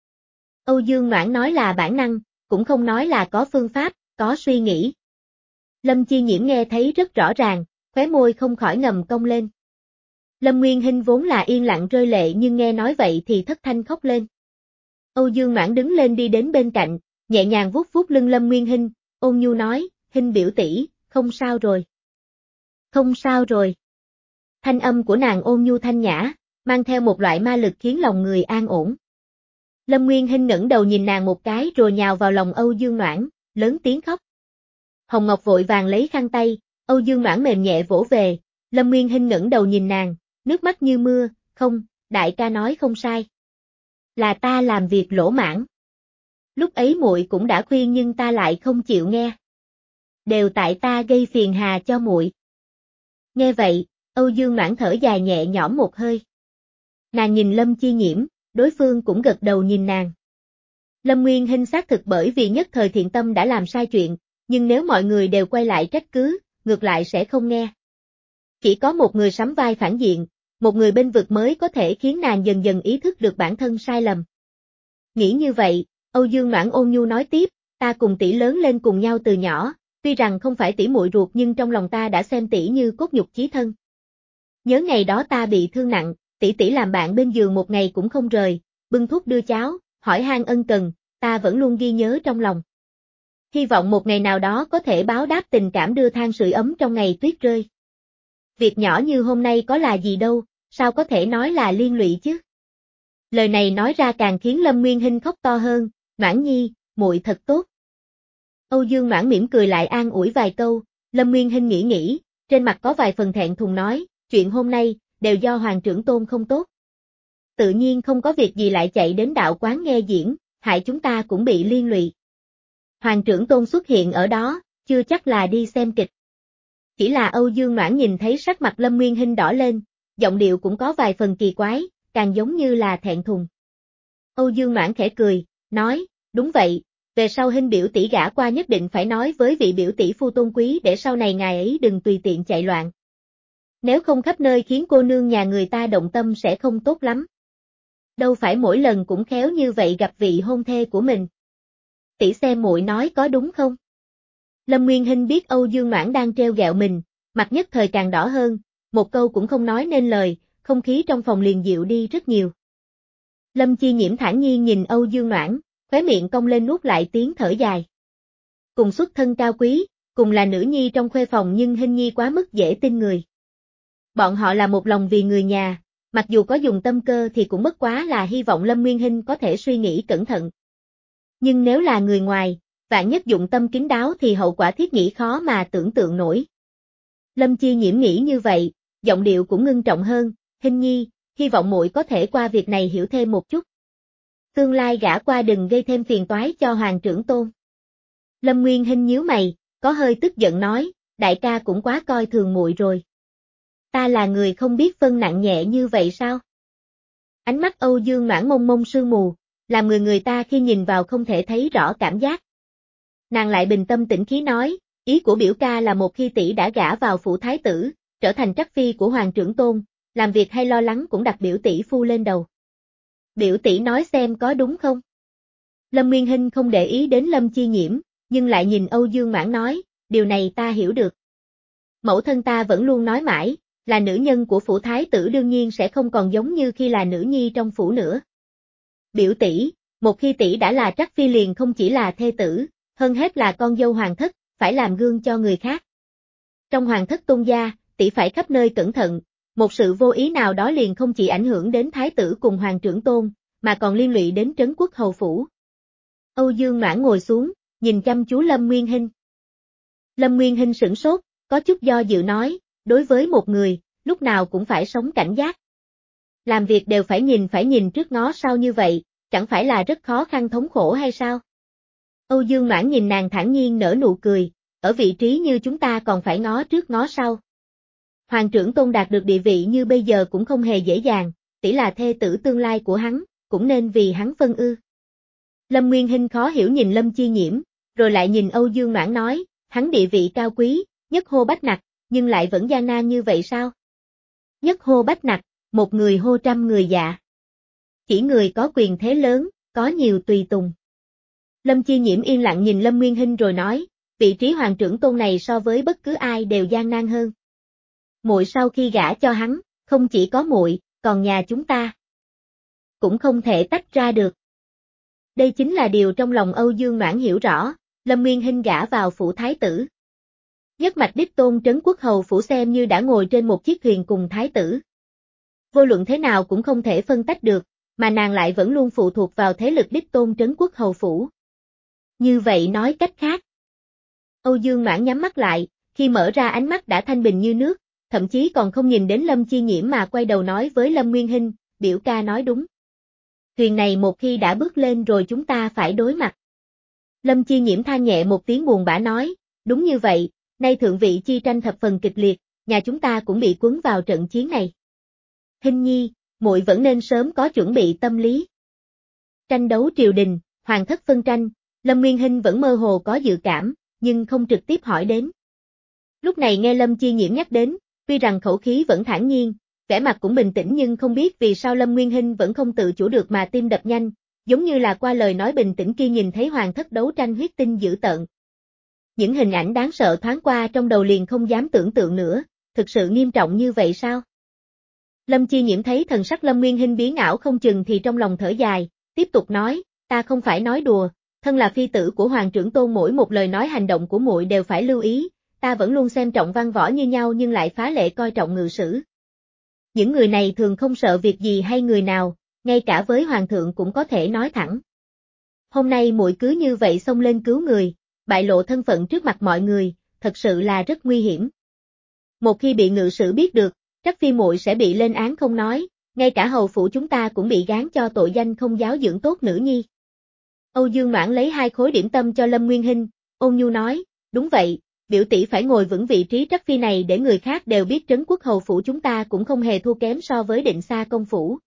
Âu Dương Noãn nói là bản năng, cũng không nói là có phương pháp, có suy nghĩ. Lâm Chi Nhiễm nghe thấy rất rõ ràng, khóe môi không khỏi ngầm cong lên. Lâm Nguyên Hinh vốn là yên lặng rơi lệ nhưng nghe nói vậy thì thất thanh khóc lên. Âu Dương Noãn đứng lên đi đến bên cạnh, nhẹ nhàng vuốt vuốt lưng Lâm Nguyên Hinh, ôn nhu nói, Hinh biểu tỷ, không sao rồi. Không sao rồi. Thanh âm của nàng ôn nhu thanh nhã, mang theo một loại ma lực khiến lòng người an ổn. Lâm Nguyên Hinh ngẩng đầu nhìn nàng một cái rồi nhào vào lòng Âu Dương Noãn, lớn tiếng khóc. Hồng Ngọc vội vàng lấy khăn tay, Âu Dương Noãn mềm nhẹ vỗ về, Lâm Nguyên Hinh ngẩng đầu nhìn nàng, nước mắt như mưa, không, đại ca nói không sai. Là ta làm việc lỗ mãng. Lúc ấy muội cũng đã khuyên nhưng ta lại không chịu nghe. Đều tại ta gây phiền hà cho muội. Nghe vậy, Âu Dương Noãn thở dài nhẹ nhõm một hơi. Nàng nhìn Lâm Chi Nhiễm, đối phương cũng gật đầu nhìn nàng. Lâm Nguyên Hinh xác thực bởi vì nhất thời thiện tâm đã làm sai chuyện, nhưng nếu mọi người đều quay lại trách cứ, ngược lại sẽ không nghe. Chỉ có một người sắm vai phản diện, một người bên vực mới có thể khiến nàng dần dần ý thức được bản thân sai lầm. Nghĩ như vậy, Âu Dương Noãn ôn nhu nói tiếp, ta cùng tỷ lớn lên cùng nhau từ nhỏ, tuy rằng không phải tỷ muội ruột nhưng trong lòng ta đã xem tỷ như cốt nhục chí thân. Nhớ ngày đó ta bị thương nặng, tỷ tỷ làm bạn bên giường một ngày cũng không rời, bưng thuốc đưa cháo, hỏi han ân cần, ta vẫn luôn ghi nhớ trong lòng. Hy vọng một ngày nào đó có thể báo đáp tình cảm đưa than sưởi ấm trong ngày tuyết rơi. Việc nhỏ như hôm nay có là gì đâu, sao có thể nói là liên lụy chứ? Lời này nói ra càng khiến Lâm Nguyên Hinh khóc to hơn, Noãn nhi, muội thật tốt. Âu Dương Noãn mỉm cười lại an ủi vài câu, Lâm Nguyên Hinh nghĩ nghĩ, trên mặt có vài phần thẹn thùng nói, chuyện hôm nay, đều do Hoàng trưởng tôn không tốt. Tự nhiên không có việc gì lại chạy đến đạo quán nghe diễn, hại chúng ta cũng bị liên lụy. Hoàng trưởng tôn xuất hiện ở đó, chưa chắc là đi xem kịch. Chỉ là Âu Dương Noãn nhìn thấy sắc mặt Lâm Nguyên Hinh đỏ lên, giọng điệu cũng có vài phần kỳ quái, càng giống như là thẹn thùng. Âu Dương Noãn khẽ cười, nói, đúng vậy, về sau Hinh biểu tỷ gả qua nhất định phải nói với vị biểu tỷ phu tôn quý để sau này ngài ấy đừng tùy tiện chạy loạn. Nếu không khắp nơi khiến cô nương nhà người ta động tâm sẽ không tốt lắm. Đâu phải mỗi lần cũng khéo như vậy gặp vị hôn thê của mình. Tỷ xem muội nói có đúng không? Lâm Nguyên Hinh biết Âu Dương Noãn đang trêu ghẹo mình, mặt nhất thời càng đỏ hơn, một câu cũng không nói nên lời, không khí trong phòng liền dịu đi rất nhiều. Lâm Chi Nhiễm thản nhiên nhìn Âu Dương Noãn, khóe miệng cong lên nuốt lại tiếng thở dài. Cùng xuất thân cao quý, cùng là nữ nhi trong khuê phòng nhưng Hinh nhi quá mức dễ tin người. Bọn họ là một lòng vì người nhà, mặc dù có dùng tâm cơ thì cũng bất quá là hy vọng Lâm Nguyên Hinh có thể suy nghĩ cẩn thận. Nhưng nếu là người ngoài, vạn nhất dụng tâm kín đáo thì hậu quả thiết nghĩ khó mà tưởng tượng nổi. Lâm Chi Nhiễm nghĩ như vậy, giọng điệu cũng ngưng trọng hơn, Hinh nhi, hy vọng muội có thể qua việc này hiểu thêm một chút. Tương lai gả qua đừng gây thêm phiền toái cho Hoàng trưởng tôn. Lâm Nguyên Hinh nhíu mày, có hơi tức giận nói, đại ca cũng quá coi thường muội rồi. Ta là người không biết phân nặng nhẹ như vậy sao? Ánh mắt Âu Dương Noãn mông mông sương mù, làm người người ta khi nhìn vào không thể thấy rõ cảm giác. Nàng lại bình tâm tĩnh khí nói, ý của biểu ca là một khi tỷ đã gả vào phủ thái tử, trở thành trắc phi của Hoàng trưởng tôn, làm việc hay lo lắng cũng đặt biểu tỷ phu lên đầu. Biểu tỷ nói xem có đúng không? Lâm Nguyên Hinh không để ý đến Lâm Chi Nhiễm, nhưng lại nhìn Âu Dương Noãn nói, điều này ta hiểu được. Mẫu thân ta vẫn luôn nói mãi, là nữ nhân của phủ thái tử đương nhiên sẽ không còn giống như khi là nữ nhi trong phủ nữa. Biểu tỷ, một khi tỷ đã là trắc phi liền không chỉ là thê tử, hơn hết là con dâu hoàng thất, phải làm gương cho người khác. Trong hoàng thất tôn gia, tỷ phải khắp nơi cẩn thận, một sự vô ý nào đó liền không chỉ ảnh hưởng đến thái tử cùng hoàng trưởng tôn, mà còn liên lụy đến trấn quốc hầu phủ. Âu Dương Noãn ngồi xuống, nhìn chăm chú Lâm Nguyên Hinh. Lâm Nguyên Hinh sửng sốt, có chút do dự nói, đối với một người, lúc nào cũng phải sống cảnh giác. Làm việc đều phải nhìn phải nhìn trước ngó sau như vậy, chẳng phải là rất khó khăn thống khổ hay sao? Âu Dương Noãn nhìn nàng thản nhiên nở nụ cười, ở vị trí như chúng ta còn phải ngó trước ngó sau. Hoàng trưởng tôn đạt được địa vị như bây giờ cũng không hề dễ dàng, tỷ là thê tử tương lai của hắn, cũng nên vì hắn phân ư. Lâm Nguyên Hinh khó hiểu nhìn Lâm Chi Nhiễm, rồi lại nhìn Âu Dương Noãn nói, hắn địa vị cao quý, nhất hô bách nặc, nhưng lại vẫn gian nan như vậy sao? Nhất hô bách nặc, một người hô trăm người dạ. Chỉ người có quyền thế lớn, có nhiều tùy tùng. Lâm Chi Nhiễm yên lặng nhìn Lâm Nguyên Hinh rồi nói, vị trí hoàng trưởng tôn này so với bất cứ ai đều gian nan hơn. Muội sau khi gả cho hắn, không chỉ có muội, còn nhà chúng ta cũng không thể tách ra được. Đây chính là điều trong lòng Âu Dương Noãn hiểu rõ, Lâm Nguyên Hinh gả vào phủ thái tử. Nhất mạch đích tôn trấn quốc hầu phủ xem như đã ngồi trên một chiếc thuyền cùng thái tử. Vô luận thế nào cũng không thể phân tách được, mà nàng lại vẫn luôn phụ thuộc vào thế lực đích tôn trấn quốc hầu phủ. Như vậy nói cách khác. Âu Dương Noãn nhắm mắt lại, khi mở ra ánh mắt đã thanh bình như nước, thậm chí còn không nhìn đến Lâm Chi Nhiễm mà quay đầu nói với Lâm Nguyên Hinh, biểu ca nói đúng. Thuyền này một khi đã bước lên rồi chúng ta phải đối mặt. Lâm Chi Nhiễm than nhẹ một tiếng buồn bã nói, đúng như vậy, nay thượng vị chi tranh thập phần kịch liệt, nhà chúng ta cũng bị cuốn vào trận chiến này. Hinh nhi, muội vẫn nên sớm có chuẩn bị tâm lý. Tranh đấu triều đình, hoàng thất phân tranh, Lâm Nguyên Hinh vẫn mơ hồ có dự cảm, nhưng không trực tiếp hỏi đến. Lúc này nghe Lâm Chi Nhiễm nhắc đến, tuy rằng khẩu khí vẫn thản nhiên, vẻ mặt cũng bình tĩnh nhưng không biết vì sao Lâm Nguyên Hinh vẫn không tự chủ được mà tim đập nhanh, giống như là qua lời nói bình tĩnh kia nhìn thấy hoàng thất đấu tranh huyết tinh dữ tợn. Những hình ảnh đáng sợ thoáng qua trong đầu liền không dám tưởng tượng nữa, thực sự nghiêm trọng như vậy sao? Lâm Chi Nhiễm thấy thần sắc Lâm Nguyên Hinh biến ảo không chừng thì trong lòng thở dài, tiếp tục nói, ta không phải nói đùa, thân là phi tử của Hoàng trưởng tôn mỗi một lời nói hành động của muội đều phải lưu ý, ta vẫn luôn xem trọng văn võ như nhau nhưng lại phá lệ coi trọng ngự sử. Những người này thường không sợ việc gì hay người nào, ngay cả với hoàng thượng cũng có thể nói thẳng. Hôm nay muội cứ như vậy xông lên cứu người, bại lộ thân phận trước mặt mọi người, thật sự là rất nguy hiểm. Một khi bị ngự sử biết được, trắc phi muội sẽ bị lên án không nói, Ngay cả hầu phủ chúng ta cũng bị gán cho tội danh không giáo dưỡng tốt nữ nhi. Âu Dương Noãn lấy hai khối điểm tâm cho Lâm Nguyên Hinh, ôn nhu nói, đúng vậy, biểu tỷ phải ngồi vững vị trí trắc phi này để người khác đều biết Trấn Quốc hầu phủ chúng ta cũng không hề thua kém so với Định Xa công phủ.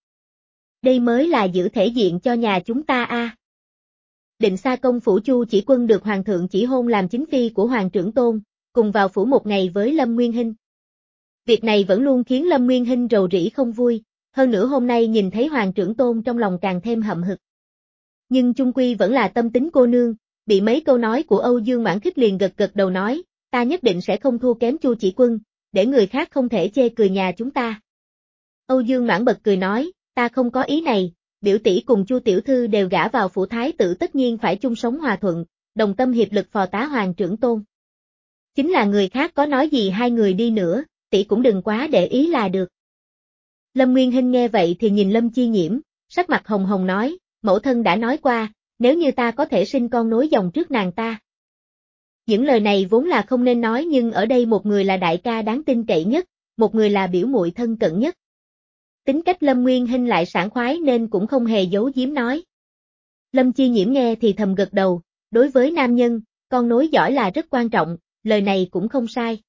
Đây mới là giữ thể diện cho nhà chúng ta a. À. Định Xa công phủ Chu Chỉ Quân được hoàng thượng chỉ hôn làm chính phi của hoàng trưởng tôn, cùng vào phủ một ngày với Lâm Nguyên Hinh. Việc này vẫn luôn khiến Lâm Nguyên Hinh rầu rĩ không vui, hơn nữa hôm nay nhìn thấy hoàng trưởng tôn trong lòng càng thêm hậm hực. Nhưng chung quy vẫn là tâm tính cô nương, bị mấy câu nói của Âu Dương Mãn khích liền gật gật đầu nói, ta nhất định sẽ không thua kém Chu Chỉ Quân, để người khác không thể chê cười nhà chúng ta. Âu Dương Mãn bật cười nói, ta không có ý này, biểu tỷ cùng Chu tiểu thư đều gả vào phủ thái tử tất nhiên phải chung sống hòa thuận, đồng tâm hiệp lực phò tá hoàng trưởng tôn. Chính là người khác có nói gì hai người đi nữa, tỷ cũng đừng quá để ý là được. Lâm Nguyên Hinh nghe vậy thì nhìn Lâm Chi Nhiễm, sắc mặt hồng hồng nói, mẫu thân đã nói qua, nếu như ta có thể sinh con nối dòng trước nàng ta. Những lời này vốn là không nên nói nhưng ở đây một người là đại ca đáng tin cậy nhất, một người là biểu muội thân cận nhất. Tính cách Lâm Nguyên Hinh lại sảng khoái nên cũng không hề giấu giếm nói. Lâm Chi Nhiễm nghe thì thầm gật đầu, đối với nam nhân, con nối giỏi là rất quan trọng, lời này cũng không sai.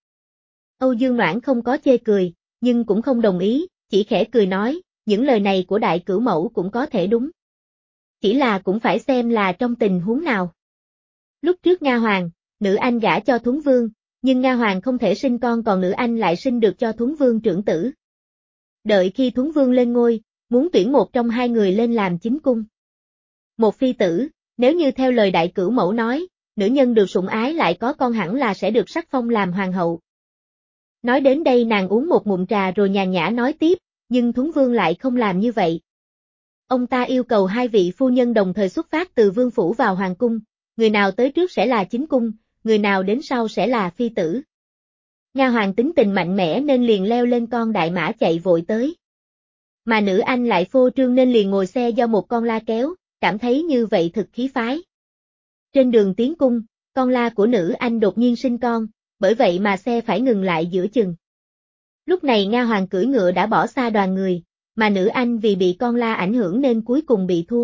Âu Dương Noãn không có chê cười, nhưng cũng không đồng ý, chỉ khẽ cười nói, những lời này của đại cửu mẫu cũng có thể đúng. Chỉ là cũng phải xem là trong tình huống nào. Lúc trước Nga Hoàng, nữ anh gả cho Thuấn Vương, nhưng Nga Hoàng không thể sinh con còn nữ anh lại sinh được cho Thuấn Vương trưởng tử. Đợi khi Thuấn Vương lên ngôi, muốn tuyển một trong hai người lên làm chính cung. Một phi tử, nếu như theo lời đại cửu mẫu nói, nữ nhân được sủng ái lại có con hẳn là sẽ được sắc phong làm hoàng hậu. Nói đến đây nàng uống một ngụm trà rồi nhàn nhã nói tiếp, nhưng Thuấn Vương lại không làm như vậy. Ông ta yêu cầu hai vị phu nhân đồng thời xuất phát từ vương phủ vào hoàng cung, người nào tới trước sẽ là chính cung, người nào đến sau sẽ là phi tử. Nga Hoàng tính tình mạnh mẽ nên liền leo lên con đại mã chạy vội tới. Mà nữ anh lại phô trương nên liền ngồi xe do một con la kéo, cảm thấy như vậy thực khí phái. Trên đường tiến cung, con la của nữ anh đột nhiên sinh con, bởi vậy mà xe phải ngừng lại giữa chừng. Lúc này Nga Hoàng cưỡi ngựa đã bỏ xa đoàn người, mà nữ anh vì bị con la ảnh hưởng nên cuối cùng bị thua.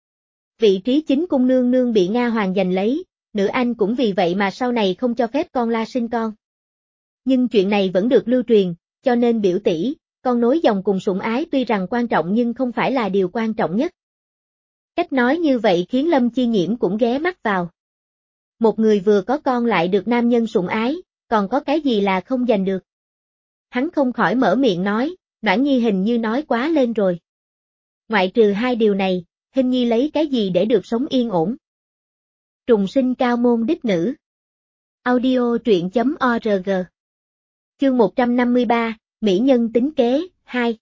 Vị trí chính cung nương nương bị Nga Hoàng giành lấy, nữ anh cũng vì vậy mà sau này không cho phép con la sinh con. Nhưng chuyện này vẫn được lưu truyền, cho nên biểu tỷ, con nối dòng cùng sủng ái tuy rằng quan trọng nhưng không phải là điều quan trọng nhất. Cách nói như vậy khiến Lâm Chi Nhiễm cũng ghé mắt vào. Một người vừa có con lại được nam nhân sủng ái, còn có cái gì là không giành được. Hắn không khỏi mở miệng nói, Noãn Nhi hình như nói quá lên rồi. Ngoại trừ hai điều này, Hinh Nhi lấy cái gì để được sống yên ổn? Trùng sinh cao môn đích nữ. Audio truyện chấm org. Chương một trăm năm mươi ba, Mỹ nhân tính kế, hai.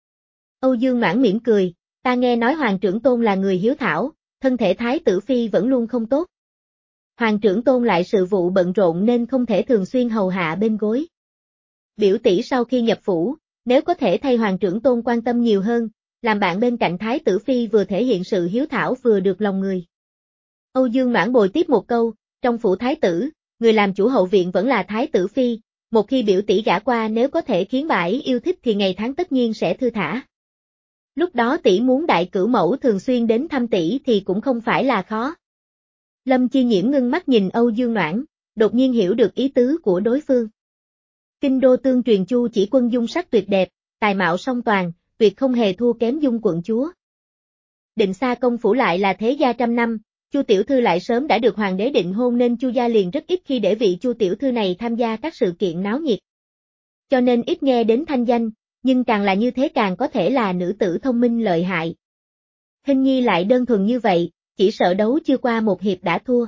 Âu Dương Mãn mỉm cười, ta nghe nói Hoàng trưởng tôn là người hiếu thảo, thân thể thái tử phi vẫn luôn không tốt. Hoàng trưởng tôn lại sự vụ bận rộn nên không thể thường xuyên hầu hạ bên gối. Biểu tỷ sau khi nhập phủ, nếu có thể thay Hoàng trưởng tôn quan tâm nhiều hơn, làm bạn bên cạnh thái tử phi vừa thể hiện sự hiếu thảo vừa được lòng người. Âu Dương Mãn bồi tiếp một câu, trong phủ thái tử, người làm chủ hậu viện vẫn là thái tử phi, một khi biểu tỷ gả qua nếu có thể khiến bà ấy yêu thích thì ngày tháng tất nhiên sẽ thư thả. Lúc đó tỷ muốn đại cửu mẫu thường xuyên đến thăm tỷ thì cũng không phải là khó. Lâm Chi Nhiễm ngưng mắt nhìn Âu Dương Noãn, đột nhiên hiểu được ý tứ của đối phương. Kinh đô tương truyền Chu Chỉ Quân dung sắc tuyệt đẹp, tài mạo song toàn, tuyệt không hề thua kém Dung quận chúa. Định Xa công phủ lại là thế gia trăm năm, Chu tiểu thư lại sớm đã được hoàng đế định hôn nên Chu gia liền rất ít khi để vị Chu tiểu thư này tham gia các sự kiện náo nhiệt. Cho nên ít nghe đến thanh danh, nhưng càng là như thế càng có thể là nữ tử thông minh lợi hại. Hinh Nhi lại đơn thuần như vậy, chỉ sợ đấu chưa qua một hiệp đã thua.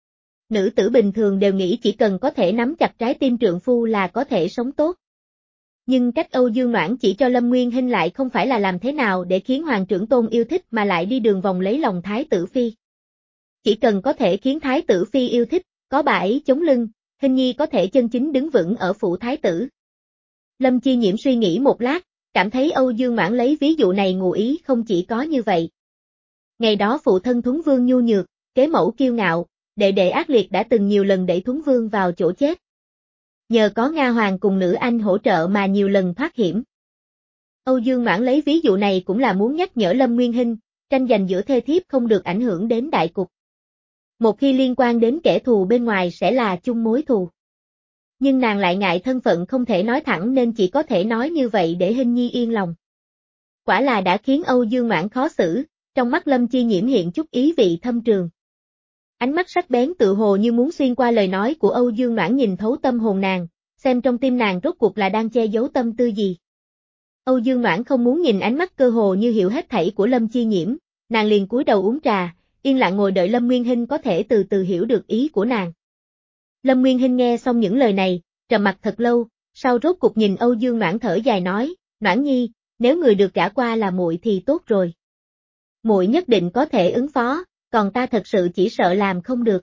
Nữ tử bình thường đều nghĩ chỉ cần có thể nắm chặt trái tim trượng phu là có thể sống tốt. Nhưng cách Âu Dương Noãn chỉ cho Lâm Nguyên Hinh lại không phải là làm thế nào để khiến Hoàng trưởng tôn yêu thích mà lại đi đường vòng lấy lòng Thái tử Phi. Chỉ cần có thể khiến Thái tử Phi yêu thích, có bà ấy chống lưng, Hinh Nhi có thể chân chính đứng vững ở phủ Thái tử. Lâm Chi Nhiễm suy nghĩ một lát, cảm thấy Âu Dương Noãn lấy ví dụ này ngụ ý không chỉ có như vậy. Ngày đó phụ thân Thuấn Vương nhu nhược, kế mẫu kiêu ngạo, đệ đệ ác liệt đã từng nhiều lần đẩy Thuấn Vương vào chỗ chết. Nhờ có Nga Hoàng cùng nữ anh hỗ trợ mà nhiều lần thoát hiểm. Âu Dương Noãn lấy ví dụ này cũng là muốn nhắc nhở Lâm Nguyên Hinh, tranh giành giữa thê thiếp không được ảnh hưởng đến đại cục. Một khi liên quan đến kẻ thù bên ngoài sẽ là chung mối thù. Nhưng nàng lại ngại thân phận không thể nói thẳng nên chỉ có thể nói như vậy để Hinh Nhi yên lòng. Quả là đã khiến Âu Dương Noãn khó xử, trong mắt Lâm Chi Nhiễm hiện chút ý vị thâm trường. Ánh mắt sắc bén tự hồ như muốn xuyên qua lời nói của Âu Dương Noãn nhìn thấu tâm hồn nàng, xem trong tim nàng rốt cuộc là đang che giấu tâm tư gì. Âu Dương Noãn không muốn nhìn ánh mắt cơ hồ như hiểu hết thảy của Lâm Chi Nhiễm, nàng liền cúi đầu uống trà, yên lặng ngồi đợi Lâm Nguyên Hinh có thể từ từ hiểu được ý của nàng. Lâm Nguyên Hinh nghe xong những lời này, trầm mặt thật lâu, sau rốt cục nhìn Âu Dương Noãn thở dài nói, Noãn Nhi, nếu người được gả qua là muội thì tốt rồi. Muội nhất định có thể ứng phó, còn ta thật sự chỉ sợ làm không được.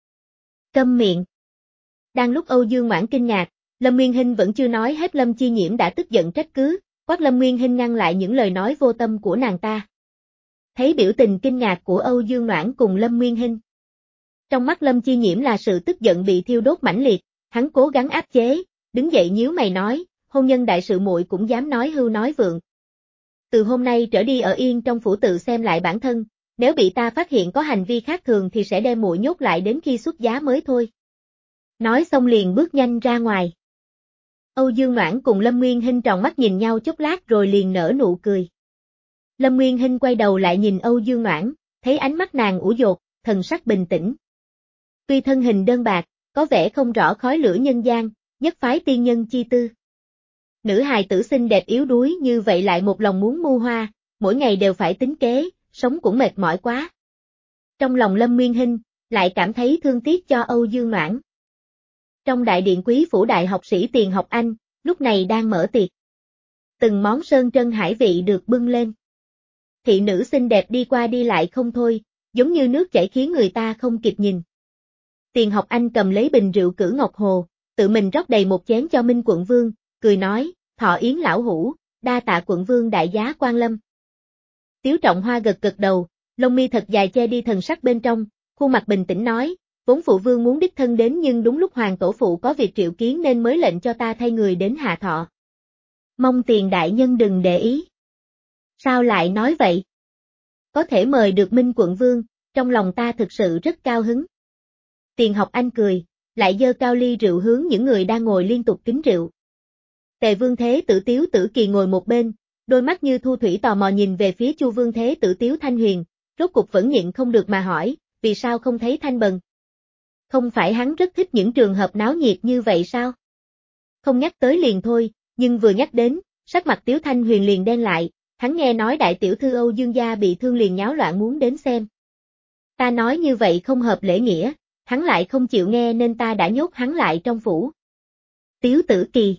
Câm miệng. Đang lúc Âu Dương Noãn kinh ngạc, Lâm Nguyên Hinh vẫn chưa nói hết Lâm Chi Nhiễm đã tức giận trách cứ, quát Lâm Nguyên Hinh ngăn lại những lời nói vô tâm của nàng ta. Thấy biểu tình kinh ngạc của Âu Dương Noãn cùng Lâm Nguyên Hinh. Trong mắt Lâm Chi Nhiễm là sự tức giận bị thiêu đốt mãnh liệt, hắn cố gắng áp chế, đứng dậy nhíu mày nói, hôn nhân đại sự muội cũng dám nói hưu nói vượng. Từ hôm nay trở đi ở yên trong phủ tự xem lại bản thân, nếu bị ta phát hiện có hành vi khác thường thì sẽ đem muội nhốt lại đến khi xuất giá mới thôi. Nói xong liền bước nhanh ra ngoài. Âu Dương Noãn cùng Lâm Nguyên Hinh tròn mắt nhìn nhau chốc lát rồi liền nở nụ cười. Lâm Nguyên Hinh quay đầu lại nhìn Âu Dương Noãn, thấy ánh mắt nàng ủ dột, thần sắc bình tĩnh. Tuy thân hình đơn bạc, có vẻ không rõ khói lửa nhân gian, nhất phái tiên nhân chi tư. Nữ hài tử xinh đẹp yếu đuối như vậy lại một lòng muốn mưu hoa, mỗi ngày đều phải tính kế, sống cũng mệt mỏi quá. Trong lòng Lâm Nguyên Hinh, lại cảm thấy thương tiếc cho Âu Dương Noãn. Trong đại điện quý phủ đại học sĩ Tiền Học Anh, lúc này đang mở tiệc. Từng món sơn trân hải vị được bưng lên. Thị nữ xinh đẹp đi qua đi lại không thôi, giống như nước chảy khiến người ta không kịp nhìn. Tiền Học Anh cầm lấy bình rượu Cử Ngọc Hồ, tự mình rót đầy một chén cho Minh Quận Vương, cười nói, thọ yến lão hủ, đa tạ quận vương đại giá quan lâm. Tiếu Trọng Hoa gật gật đầu, lông mi thật dài che đi thần sắc bên trong, khuôn mặt bình tĩnh nói, vốn phụ vương muốn đích thân đến nhưng đúng lúc hoàng tổ phụ có việc triệu kiến nên mới lệnh cho ta thay người đến hạ thọ. Mong tiền đại nhân đừng để ý. Sao lại nói vậy? Có thể mời được Minh Quận Vương, trong lòng ta thực sự rất cao hứng. Tiền Học Anh cười, lại giơ cao ly rượu hướng những người đang ngồi liên tục kính rượu. Tề Vương Thế Tử Tiếu Tử Kỳ ngồi một bên, đôi mắt như thu thủy tò mò nhìn về phía Chu Vương Thế Tử Tiếu Thanh Huyền, rốt cục vẫn nhịn không được mà hỏi, vì sao không thấy Thanh Bần? Không phải hắn rất thích những trường hợp náo nhiệt như vậy sao? Không nhắc tới liền thôi, nhưng vừa nhắc đến, sắc mặt Tiếu Thanh Huyền liền đen lại, hắn nghe nói đại tiểu thư Âu Dương gia bị thương liền nháo loạn muốn đến xem. Ta nói như vậy không hợp lễ nghĩa, hắn lại không chịu nghe nên ta đã nhốt hắn lại trong phủ. Tiếu Tử Kỳ.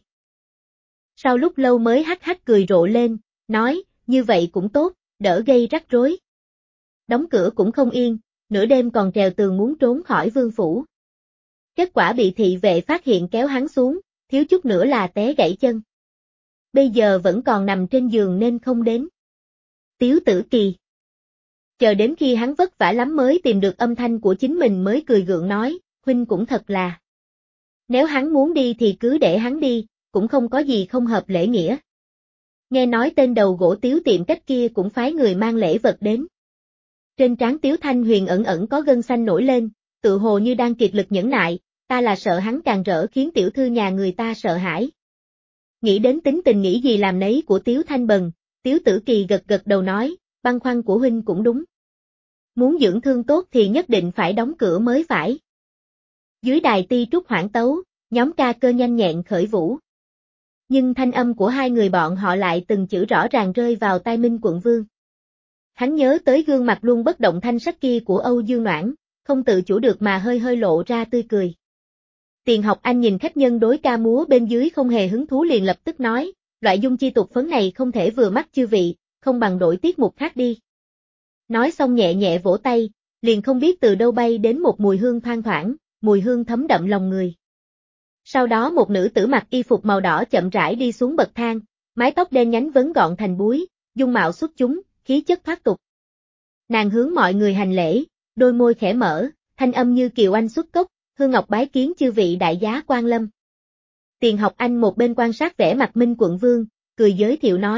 Sau lúc lâu mới hắc hắc cười rộ lên, nói, như vậy cũng tốt, đỡ gây rắc rối. Đóng cửa cũng không yên, nửa đêm còn trèo tường muốn trốn khỏi vương phủ. Kết quả bị thị vệ phát hiện kéo hắn xuống, thiếu chút nữa là té gãy chân. Bây giờ vẫn còn nằm trên giường nên không đến. Tiếu Tử Kỳ. Chờ đến khi hắn vất vả lắm mới tìm được âm thanh của chính mình mới cười gượng nói, huynh cũng thật là. Nếu hắn muốn đi thì cứ để hắn đi, cũng không có gì không hợp lễ nghĩa. Nghe nói tên đầu gỗ Tiếu tiệm cách kia cũng phái người mang lễ vật đến. Trên trán Tiếu Thanh Huyền ẩn ẩn có gân xanh nổi lên, tự hồ như đang kiệt lực nhẫn nại, ta là sợ hắn càng rỡ khiến tiểu thư nhà người ta sợ hãi. Nghĩ đến tính tình nghĩ gì làm nấy của Tiếu Thanh Bần, Tiếu Tử Kỳ gật gật đầu nói, băn khoăn của huynh cũng đúng. Muốn dưỡng thương tốt thì nhất định phải đóng cửa mới phải. Dưới đài ti trúc hoảng tấu, nhóm ca cơ nhanh nhẹn khởi vũ. Nhưng thanh âm của hai người bọn họ lại từng chữ rõ ràng rơi vào tai Minh Quận Vương. Hắn nhớ tới gương mặt luôn bất động thanh sắc kia của Âu Dương Noãn, không tự chủ được mà hơi hơi lộ ra tươi cười. Tiền Học Anh nhìn khách nhân đối ca múa bên dưới không hề hứng thú liền lập tức nói, loại dung chi tục phấn này không thể vừa mắt chư vị, không bằng đổi tiết mục khác đi. Nói xong nhẹ nhẹ vỗ tay, liền không biết từ đâu bay đến một mùi hương thoang thoảng, mùi hương thấm đậm lòng người. Sau đó một nữ tử mặc y phục màu đỏ chậm rãi đi xuống bậc thang, mái tóc đen nhánh vấn gọn thành búi, dung mạo xuất chúng, khí chất thoát tục. Nàng hướng mọi người hành lễ, đôi môi khẽ mở, thanh âm như kiều anh xuất cốc, hương ngọc bái kiến chư vị đại giá quan lâm. Tiền Học Anh một bên quan sát vẻ mặt Minh Quận Vương, cười giới thiệu nói,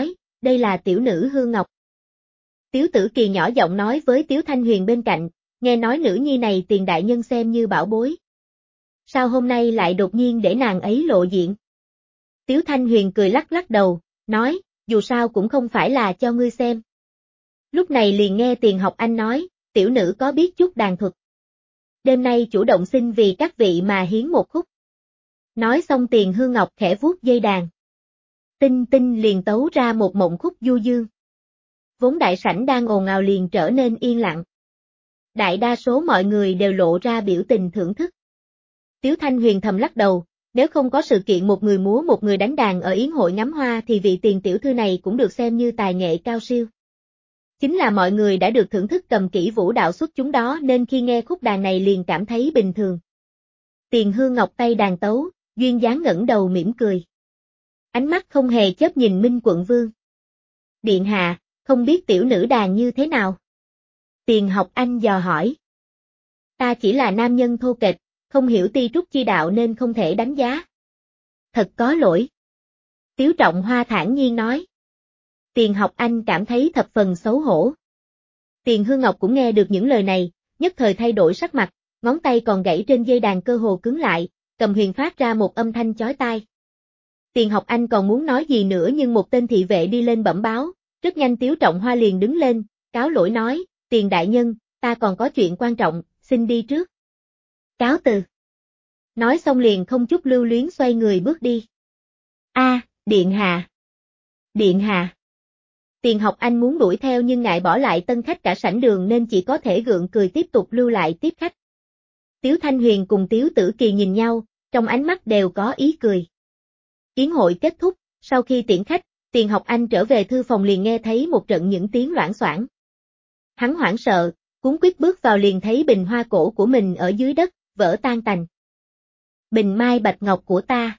đây là tiểu nữ Hương Ngọc. Tiếu Tử Kỳ nhỏ giọng nói với Tiếu Thanh Huyền bên cạnh, nghe nói nữ nhi này Tiền đại nhân xem như bảo bối. Sao hôm nay lại đột nhiên để nàng ấy lộ diện? Tiếu Thanh Huyền cười lắc lắc đầu, nói, dù sao cũng không phải là cho ngươi xem. Lúc này liền nghe Tiền Học Anh nói, tiểu nữ có biết chút đàn thuật. Đêm nay chủ động xin vì các vị mà hiến một khúc. Nói xong Tiền Hương Ngọc khẽ vuốt dây đàn. Tinh tinh liền tấu ra một mộng khúc du dương. Vốn đại sảnh đang ồn ào liền trở nên yên lặng. Đại đa số mọi người đều lộ ra biểu tình thưởng thức. Tiếu Thanh Huyền thầm lắc đầu, nếu không có sự kiện một người múa một người đánh đàn ở yến hội ngắm hoa thì vị Tiền tiểu thư này cũng được xem như tài nghệ cao siêu. Chính là mọi người đã được thưởng thức cầm kỹ vũ đạo xuất chúng đó nên khi nghe khúc đàn này liền cảm thấy bình thường. Tiền Hương Ngọc tay đàn tấu, duyên dáng ngẩng đầu mỉm cười. Ánh mắt không hề chớp nhìn Minh Quận Vương. Điện hạ, không biết tiểu nữ đàn như thế nào? Tiền Học Anh dò hỏi. Ta chỉ là nam nhân thô kệch, không hiểu ti trúc chi đạo nên không thể đánh giá. Thật có lỗi. Tiếu Trọng Hoa thản nhiên nói. Tiền Học Anh cảm thấy thập phần xấu hổ. Tiền Hương Ngọc cũng nghe được những lời này, nhất thời thay đổi sắc mặt, ngón tay còn gãy trên dây đàn cơ hồ cứng lại, cầm huyền phát ra một âm thanh chói tai. Tiền Học Anh còn muốn nói gì nữa nhưng một tên thị vệ đi lên bẩm báo, rất nhanh Tiếu Trọng Hoa liền đứng lên, cáo lỗi nói, Tiền đại nhân, ta còn có chuyện quan trọng, xin đi trước. Cáo từ. Nói xong liền không chút lưu luyến xoay người bước đi. A, điện hạ. Điện hạ. Tiền Học Anh muốn đuổi theo nhưng ngại bỏ lại tân khách cả sảnh đường nên chỉ có thể gượng cười tiếp tục lưu lại tiếp khách. Tiếu Thanh Huyền cùng Tiếu Tử Kỳ nhìn nhau, trong ánh mắt đều có ý cười. Yến hội kết thúc, sau khi tiễn khách, Tiền Học Anh trở về thư phòng liền nghe thấy một trận những tiếng loảng xoảng. Hắn hoảng sợ, cuống quýt bước vào liền thấy bình hoa cổ của mình ở dưới đất, vỡ tan tành. Bình mai bạch ngọc của ta.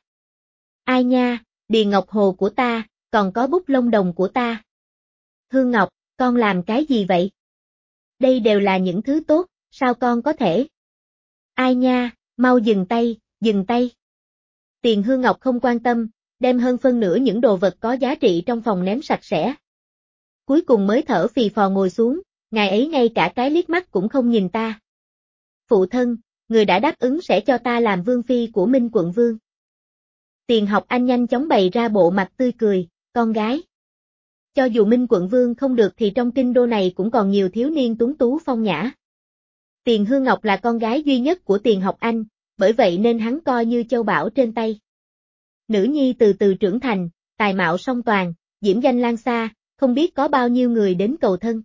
Ai nha, Điền Ngọc Hồ của ta, còn có bút lông đồng của ta. Hương Ngọc, con làm cái gì vậy? Đây đều là những thứ tốt, sao con có thể? Ai nha, mau dừng tay, dừng tay. Tiền Hương Ngọc không quan tâm, đem hơn phân nửa những đồ vật có giá trị trong phòng ném sạch sẽ. Cuối cùng mới thở phì phò ngồi xuống, ngài ấy ngay cả cái liếc mắt cũng không nhìn ta. Phụ thân, người đã đáp ứng sẽ cho ta làm vương phi của Minh Quận Vương. Tiền Học Anh nhanh chóng bày ra bộ mặt tươi cười, con gái. Cho dù Minh Quận Vương không được thì trong kinh đô này cũng còn nhiều thiếu niên tuấn tú phong nhã. Tiền Hương Ngọc là con gái duy nhất của Tiền Học Anh, bởi vậy nên hắn coi như châu bảo trên tay. Nữ nhi từ từ trưởng thành, tài mạo song toàn, diễm danh lan xa, không biết có bao nhiêu người đến cầu thân.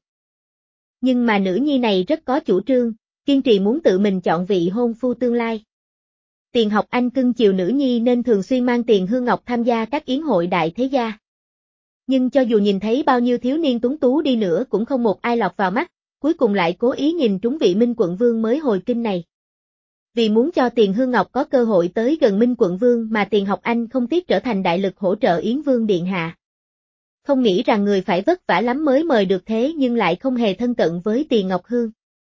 Nhưng mà nữ nhi này rất có chủ trương, kiên trì muốn tự mình chọn vị hôn phu tương lai. Tiền Học Anh cưng chiều nữ nhi nên thường xuyên mang Tiền Hương Ngọc tham gia các yến hội đại thế gia. Nhưng cho dù nhìn thấy bao nhiêu thiếu niên tuấn tú đi nữa cũng không một ai lọt vào mắt, cuối cùng lại cố ý nhìn trúng vị Minh Quận Vương mới hồi kinh này. Vì muốn cho Tiền Hương Ngọc có cơ hội tới gần Minh Quận Vương mà Tiền Học Anh không tiếc trở thành đại lực hỗ trợ Yến Vương Điện Hạ. Không nghĩ rằng người phải vất vả lắm mới mời được thế nhưng lại không hề thân cận với Tiền Ngọc Hương.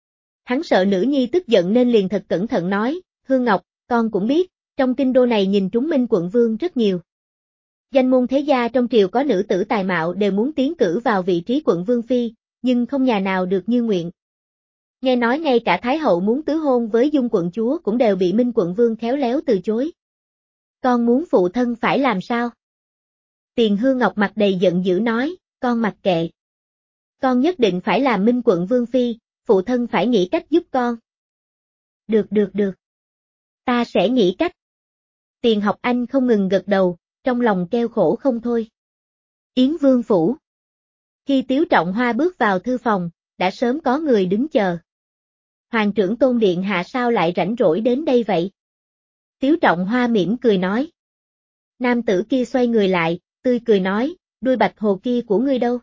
Hắn sợ nữ nhi tức giận nên liền thật cẩn thận nói, Hương Ngọc, con cũng biết, trong kinh đô này nhìn trúng Minh Quận Vương rất nhiều. Danh môn thế gia trong triều có nữ tử tài mạo đều muốn tiến cử vào vị trí quận vương phi, nhưng không nhà nào được như nguyện. Nghe nói ngay cả Thái hậu muốn tứ hôn với Dung quận chúa cũng đều bị Minh Quận Vương khéo léo từ chối. Con muốn phụ thân phải làm sao? Tiền Hương Ngọc mặt đầy giận dữ nói, con mặc kệ. Con nhất định phải làm Minh Quận Vương phi, phụ thân phải nghĩ cách giúp con. Được được được. Ta sẽ nghĩ cách. Tiền Học Anh không ngừng gật đầu, trong lòng kêu khổ không thôi. Yến Vương phủ. Khi Tiếu Trọng Hoa bước vào thư phòng, đã sớm có người đứng chờ. Hoàng trưởng Tôn điện hạ sao lại rảnh rỗi đến đây vậy? Tiếu Trọng Hoa mỉm cười nói. Nam tử kia xoay người lại, tươi cười nói, đuôi bạch hồ kia của ngươi đâu?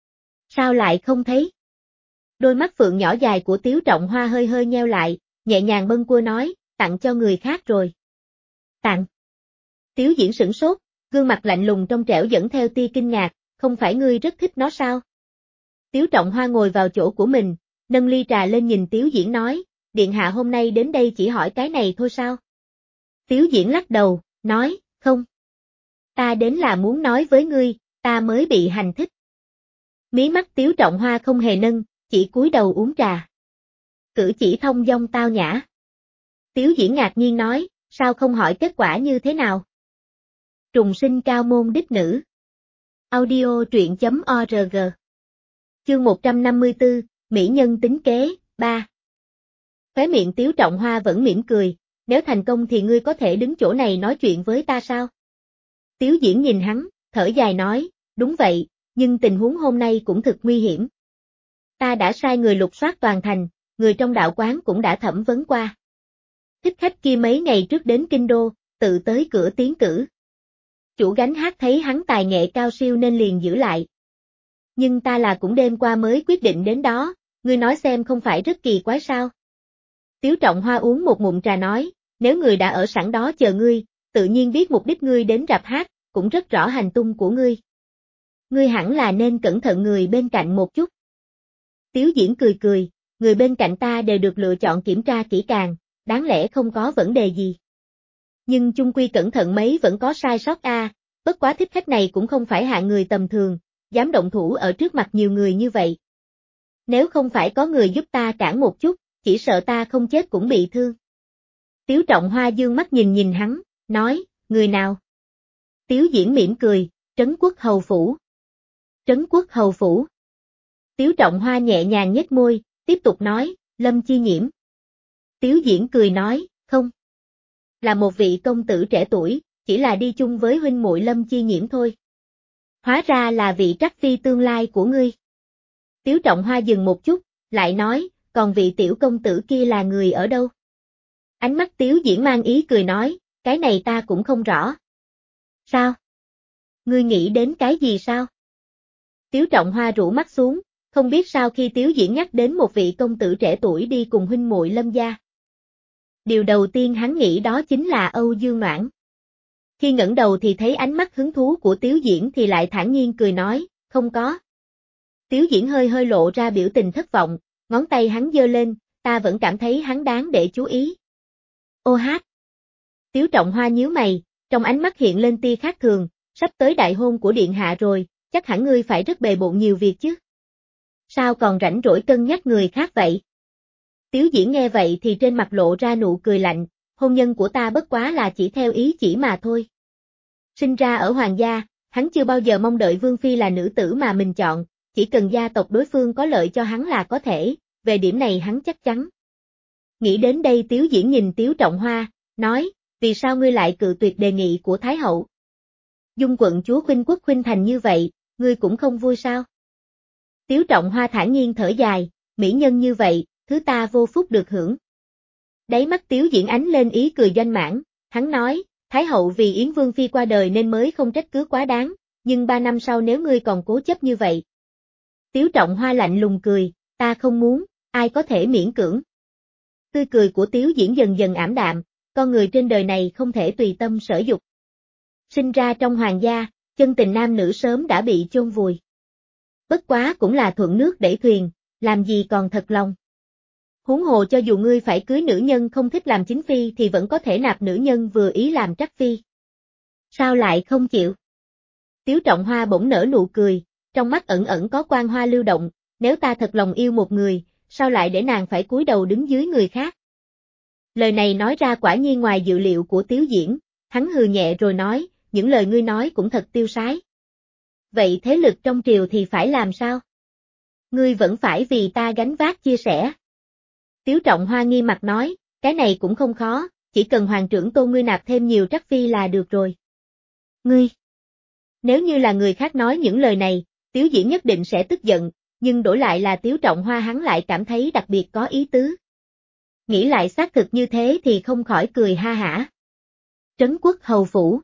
Sao lại không thấy? Đôi mắt phượng nhỏ dài của Tiếu Trọng Hoa hơi hơi nheo lại, nhẹ nhàng bâng quơ nói, tặng cho người khác rồi. Tặng. Tiếu Diễn sửng sốt, gương mặt lạnh lùng trong trẻo dẫn theo tia kinh ngạc, không phải ngươi rất thích nó sao? Tiếu Trọng Hoa ngồi vào chỗ của mình, nâng ly trà lên nhìn Tiếu Diễn nói, điện hạ hôm nay đến đây chỉ hỏi cái này thôi sao? Tiếu Diễn lắc đầu, nói, không. Ta đến là muốn nói với ngươi, ta mới bị hành thích. Mí mắt Tiếu Trọng Hoa không hề nâng, chỉ cúi đầu uống trà. Cử chỉ thông dong tao nhã. Tiếu Diễn ngạc nhiên nói, sao không hỏi kết quả như thế nào? Trùng sinh cao môn đích nữ. Audio truyện chấm org. Chương một trăm năm mươi tư, Mỹ nhân tính kế, ba. Khóe miệng Tiếu Trọng Hoa vẫn mỉm cười, nếu thành công thì ngươi có thể đứng chỗ này nói chuyện với ta sao? Tiếu Diễn nhìn hắn, thở dài nói, đúng vậy, nhưng tình huống hôm nay cũng thực nguy hiểm. Ta đã sai người lục soát toàn thành, người trong đạo quán cũng đã thẩm vấn qua. Thích khách kia mấy ngày trước đến Kinh Đô, tự tới cửa tiến cử. Chủ gánh hát thấy hắn tài nghệ cao siêu nên liền giữ lại. Nhưng ta là cũng đêm qua mới quyết định đến đó, ngươi nói xem không phải rất kỳ quái sao? Tiếu Trọng Hoa uống một ngụm trà nói, nếu người đã ở sẵn đó chờ ngươi, tự nhiên biết mục đích ngươi đến rạp hát, cũng rất rõ hành tung của ngươi. Ngươi hẳn là nên cẩn thận người bên cạnh một chút. Tiếu Diễn cười cười, người bên cạnh ta đều được lựa chọn kiểm tra kỹ càng, đáng lẽ không có vấn đề gì. Nhưng chung quy cẩn thận mấy vẫn có sai sót a, à, bất quá thích khách này cũng không phải hạng người tầm thường, dám động thủ ở trước mặt nhiều người như vậy. Nếu không phải có người giúp ta cản một chút, chỉ sợ ta không chết cũng bị thương. Tiếu Trọng Hoa dương mắt nhìn nhìn hắn, nói, người nào? Tiếu Diễn mỉm cười, Trấn Quốc Hầu Phủ. Trấn Quốc Hầu Phủ. Tiếu Trọng Hoa nhẹ nhàng nhếch môi, tiếp tục nói, Lâm Chi Nhiễm. Tiếu Diễn cười nói, không. Là một vị công tử trẻ tuổi, chỉ là đi chung với huynh muội Lâm Chi Nhiễm thôi. Hóa ra là vị trắc phi tương lai của ngươi. Tiếu Trọng Hoa dừng một chút, lại nói, còn vị tiểu công tử kia là người ở đâu? Ánh mắt Tiếu Diễn mang ý cười nói, cái này ta cũng không rõ. Sao? Ngươi nghĩ đến cái gì sao? Tiếu Trọng Hoa rũ mắt xuống, không biết sao khi Tiếu Diễn nhắc đến một vị công tử trẻ tuổi đi cùng huynh muội Lâm gia. Điều đầu tiên hắn nghĩ đó chính là Âu Dương Noãn. Khi ngẩng đầu thì thấy ánh mắt hứng thú của Tiếu Diễn thì lại thản nhiên cười nói, không có. Tiếu Diễn hơi hơi lộ ra biểu tình thất vọng, ngón tay hắn giơ lên, ta vẫn cảm thấy hắn đáng để chú ý. Ô hát. Tiếu Trọng Hoa nhíu mày, trong ánh mắt hiện lên tia khác thường, sắp tới đại hôn của điện hạ rồi, chắc hẳn ngươi phải rất bề bộn nhiều việc chứ. Sao còn rảnh rỗi cân nhắc người khác vậy? Tiếu Diễn nghe vậy thì trên mặt lộ ra nụ cười lạnh, hôn nhân của ta bất quá là chỉ theo ý chỉ mà thôi. Sinh ra ở hoàng gia, hắn chưa bao giờ mong đợi Vương Phi là nữ tử mà mình chọn, chỉ cần gia tộc đối phương có lợi cho hắn là có thể, về điểm này hắn chắc chắn. Nghĩ đến đây Tiếu Diễn nhìn Tiếu Trọng Hoa, nói, vì sao ngươi lại cự tuyệt đề nghị của Thái Hậu? Dung quận chúa khuynh quốc khuynh thành như vậy, ngươi cũng không vui sao? Tiếu Trọng Hoa thản nhiên thở dài, mỹ nhân như vậy, thứ ta vô phúc được hưởng. Đáy mắt Tiếu Diễn ánh lên ý cười doanh mãn, hắn nói, Thái Hậu vì Yến Vương Phi qua đời nên mới không trách cứ quá đáng, nhưng ba năm sau nếu ngươi còn cố chấp như vậy. Tiếu Trọng Hoa lạnh lùng cười, ta không muốn, ai có thể miễn cưỡng. Tươi cười của Tiếu Diễn dần dần ảm đạm, con người trên đời này không thể tùy tâm sở dục. Sinh ra trong hoàng gia, chân tình nam nữ sớm đã bị chôn vùi. Bất quá cũng là thuận nước đẩy thuyền, làm gì còn thật lòng. Huống hồ cho dù ngươi phải cưới nữ nhân không thích làm chính phi thì vẫn có thể nạp nữ nhân vừa ý làm trắc phi. Sao lại không chịu? Tiếu Trọng Hoa bỗng nở nụ cười, trong mắt ẩn ẩn có quang hoa lưu động, nếu ta thật lòng yêu một người, sao lại để nàng phải cúi đầu đứng dưới người khác? Lời này nói ra quả nhiên ngoài dự liệu của Tiếu Diễn, hắn hừ nhẹ rồi nói, những lời ngươi nói cũng thật tiêu sái. Vậy thế lực trong triều thì phải làm sao? Ngươi vẫn phải vì ta gánh vác chia sẻ. Tiếu Trọng Hoa nghi mặt nói, cái này cũng không khó, chỉ cần hoàng trưởng tôn ngươi nạp thêm nhiều trắc phi là được rồi. Ngươi! Nếu như là người khác nói những lời này, Tiếu Diễn nhất định sẽ tức giận, nhưng đổi lại là Tiếu Trọng Hoa hắn lại cảm thấy đặc biệt có ý tứ. Nghĩ lại xác thực như thế thì không khỏi cười ha hả. Trấn Quốc Hầu Phủ.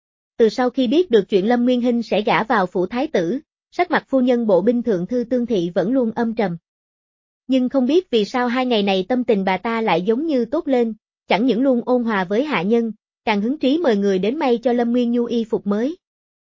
Từ sau khi biết được chuyện Lâm Nguyên Hinh sẽ gả vào phủ thái tử, sắc mặt phu nhân bộ binh thượng thư Tương Thị vẫn luôn âm trầm. Nhưng không biết vì sao hai ngày này tâm tình bà ta lại giống như tốt lên, chẳng những luôn ôn hòa với hạ nhân, càng hứng trí mời người đến may cho Lâm Nguyên Nhu y phục mới.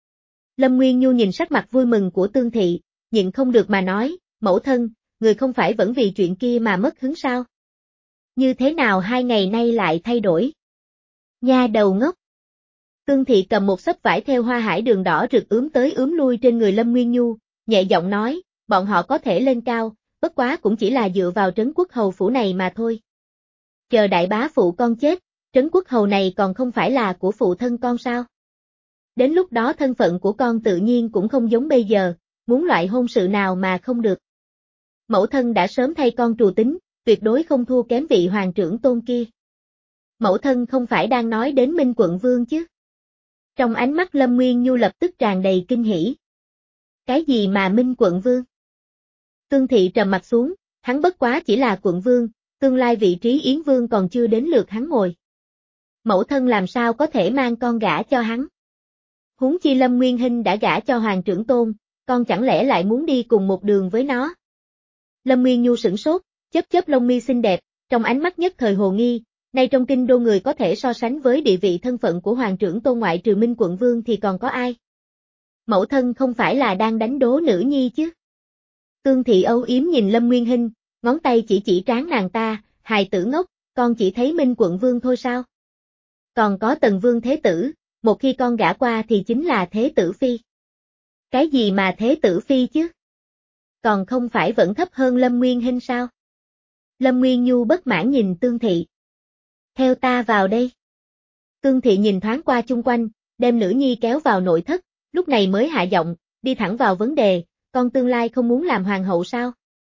Lâm Nguyên Nhu nhìn sắc mặt vui mừng của Tương Thị, nhịn không được mà nói, mẫu thân, người không phải vẫn vì chuyện kia mà mất hứng sao? Như thế nào hai ngày nay lại thay đổi? Nha đầu ngốc! Tương Thị cầm một xấp vải theo hoa hải đường đỏ rực ướm tới ướm lui trên người Lâm Nguyên Nhu, nhẹ giọng nói, bọn họ có thể lên cao, bất quá cũng chỉ là dựa vào trấn quốc hầu phủ này mà thôi. Chờ đại bá phụ con chết, trấn quốc hầu này còn không phải là của phụ thân con sao? Đến lúc đó thân phận của con tự nhiên cũng không giống bây giờ, muốn loại hôn sự nào mà không được. Mẫu thân đã sớm thay con trù tính, tuyệt đối không thua kém vị hoàng trưởng tôn kia. Mẫu thân không phải đang nói đến Minh quận vương chứ? Trong ánh mắt Lâm Nguyên Nhu lập tức tràn đầy kinh hỉ. Cái gì mà Minh quận vương? Tương Thị trầm mặt xuống, hắn bất quá chỉ là quận vương, tương lai vị trí Yến vương còn chưa đến lượt hắn ngồi. Mẫu thân làm sao có thể mang con gả cho hắn? Huống chi Lâm Nguyên Hinh đã gả cho hoàng trưởng tôn, con chẳng lẽ lại muốn đi cùng một đường với nó? Lâm Nguyên Nhu sửng sốt, chớp chớp lông mi xinh đẹp, trong ánh mắt nhất thời hồ nghi, nay trong kinh đô người có thể so sánh với địa vị thân phận của hoàng trưởng tôn ngoại trừ Minh quận vương thì còn có ai? Mẫu thân không phải là đang đánh đố nữ nhi chứ? Tương Thị âu yếm nhìn Lâm Nguyên Hinh, ngón tay chỉ chỉ trán nàng ta, hài tử ngốc, con chỉ thấy Minh quận vương thôi sao? Còn có Tần vương thế tử, một khi con gả qua thì chính là thế tử phi. Cái gì mà thế tử phi chứ? Còn không phải vẫn thấp hơn Lâm Nguyên Hinh sao? Lâm Nguyên Nhu bất mãn nhìn Tương Thị. Theo ta vào đây. Tương Thị nhìn thoáng qua chung quanh, đem nữ nhi kéo vào nội thất, lúc này mới hạ giọng, đi thẳng vào vấn đề, con tương lai không muốn làm hoàng hậu sao?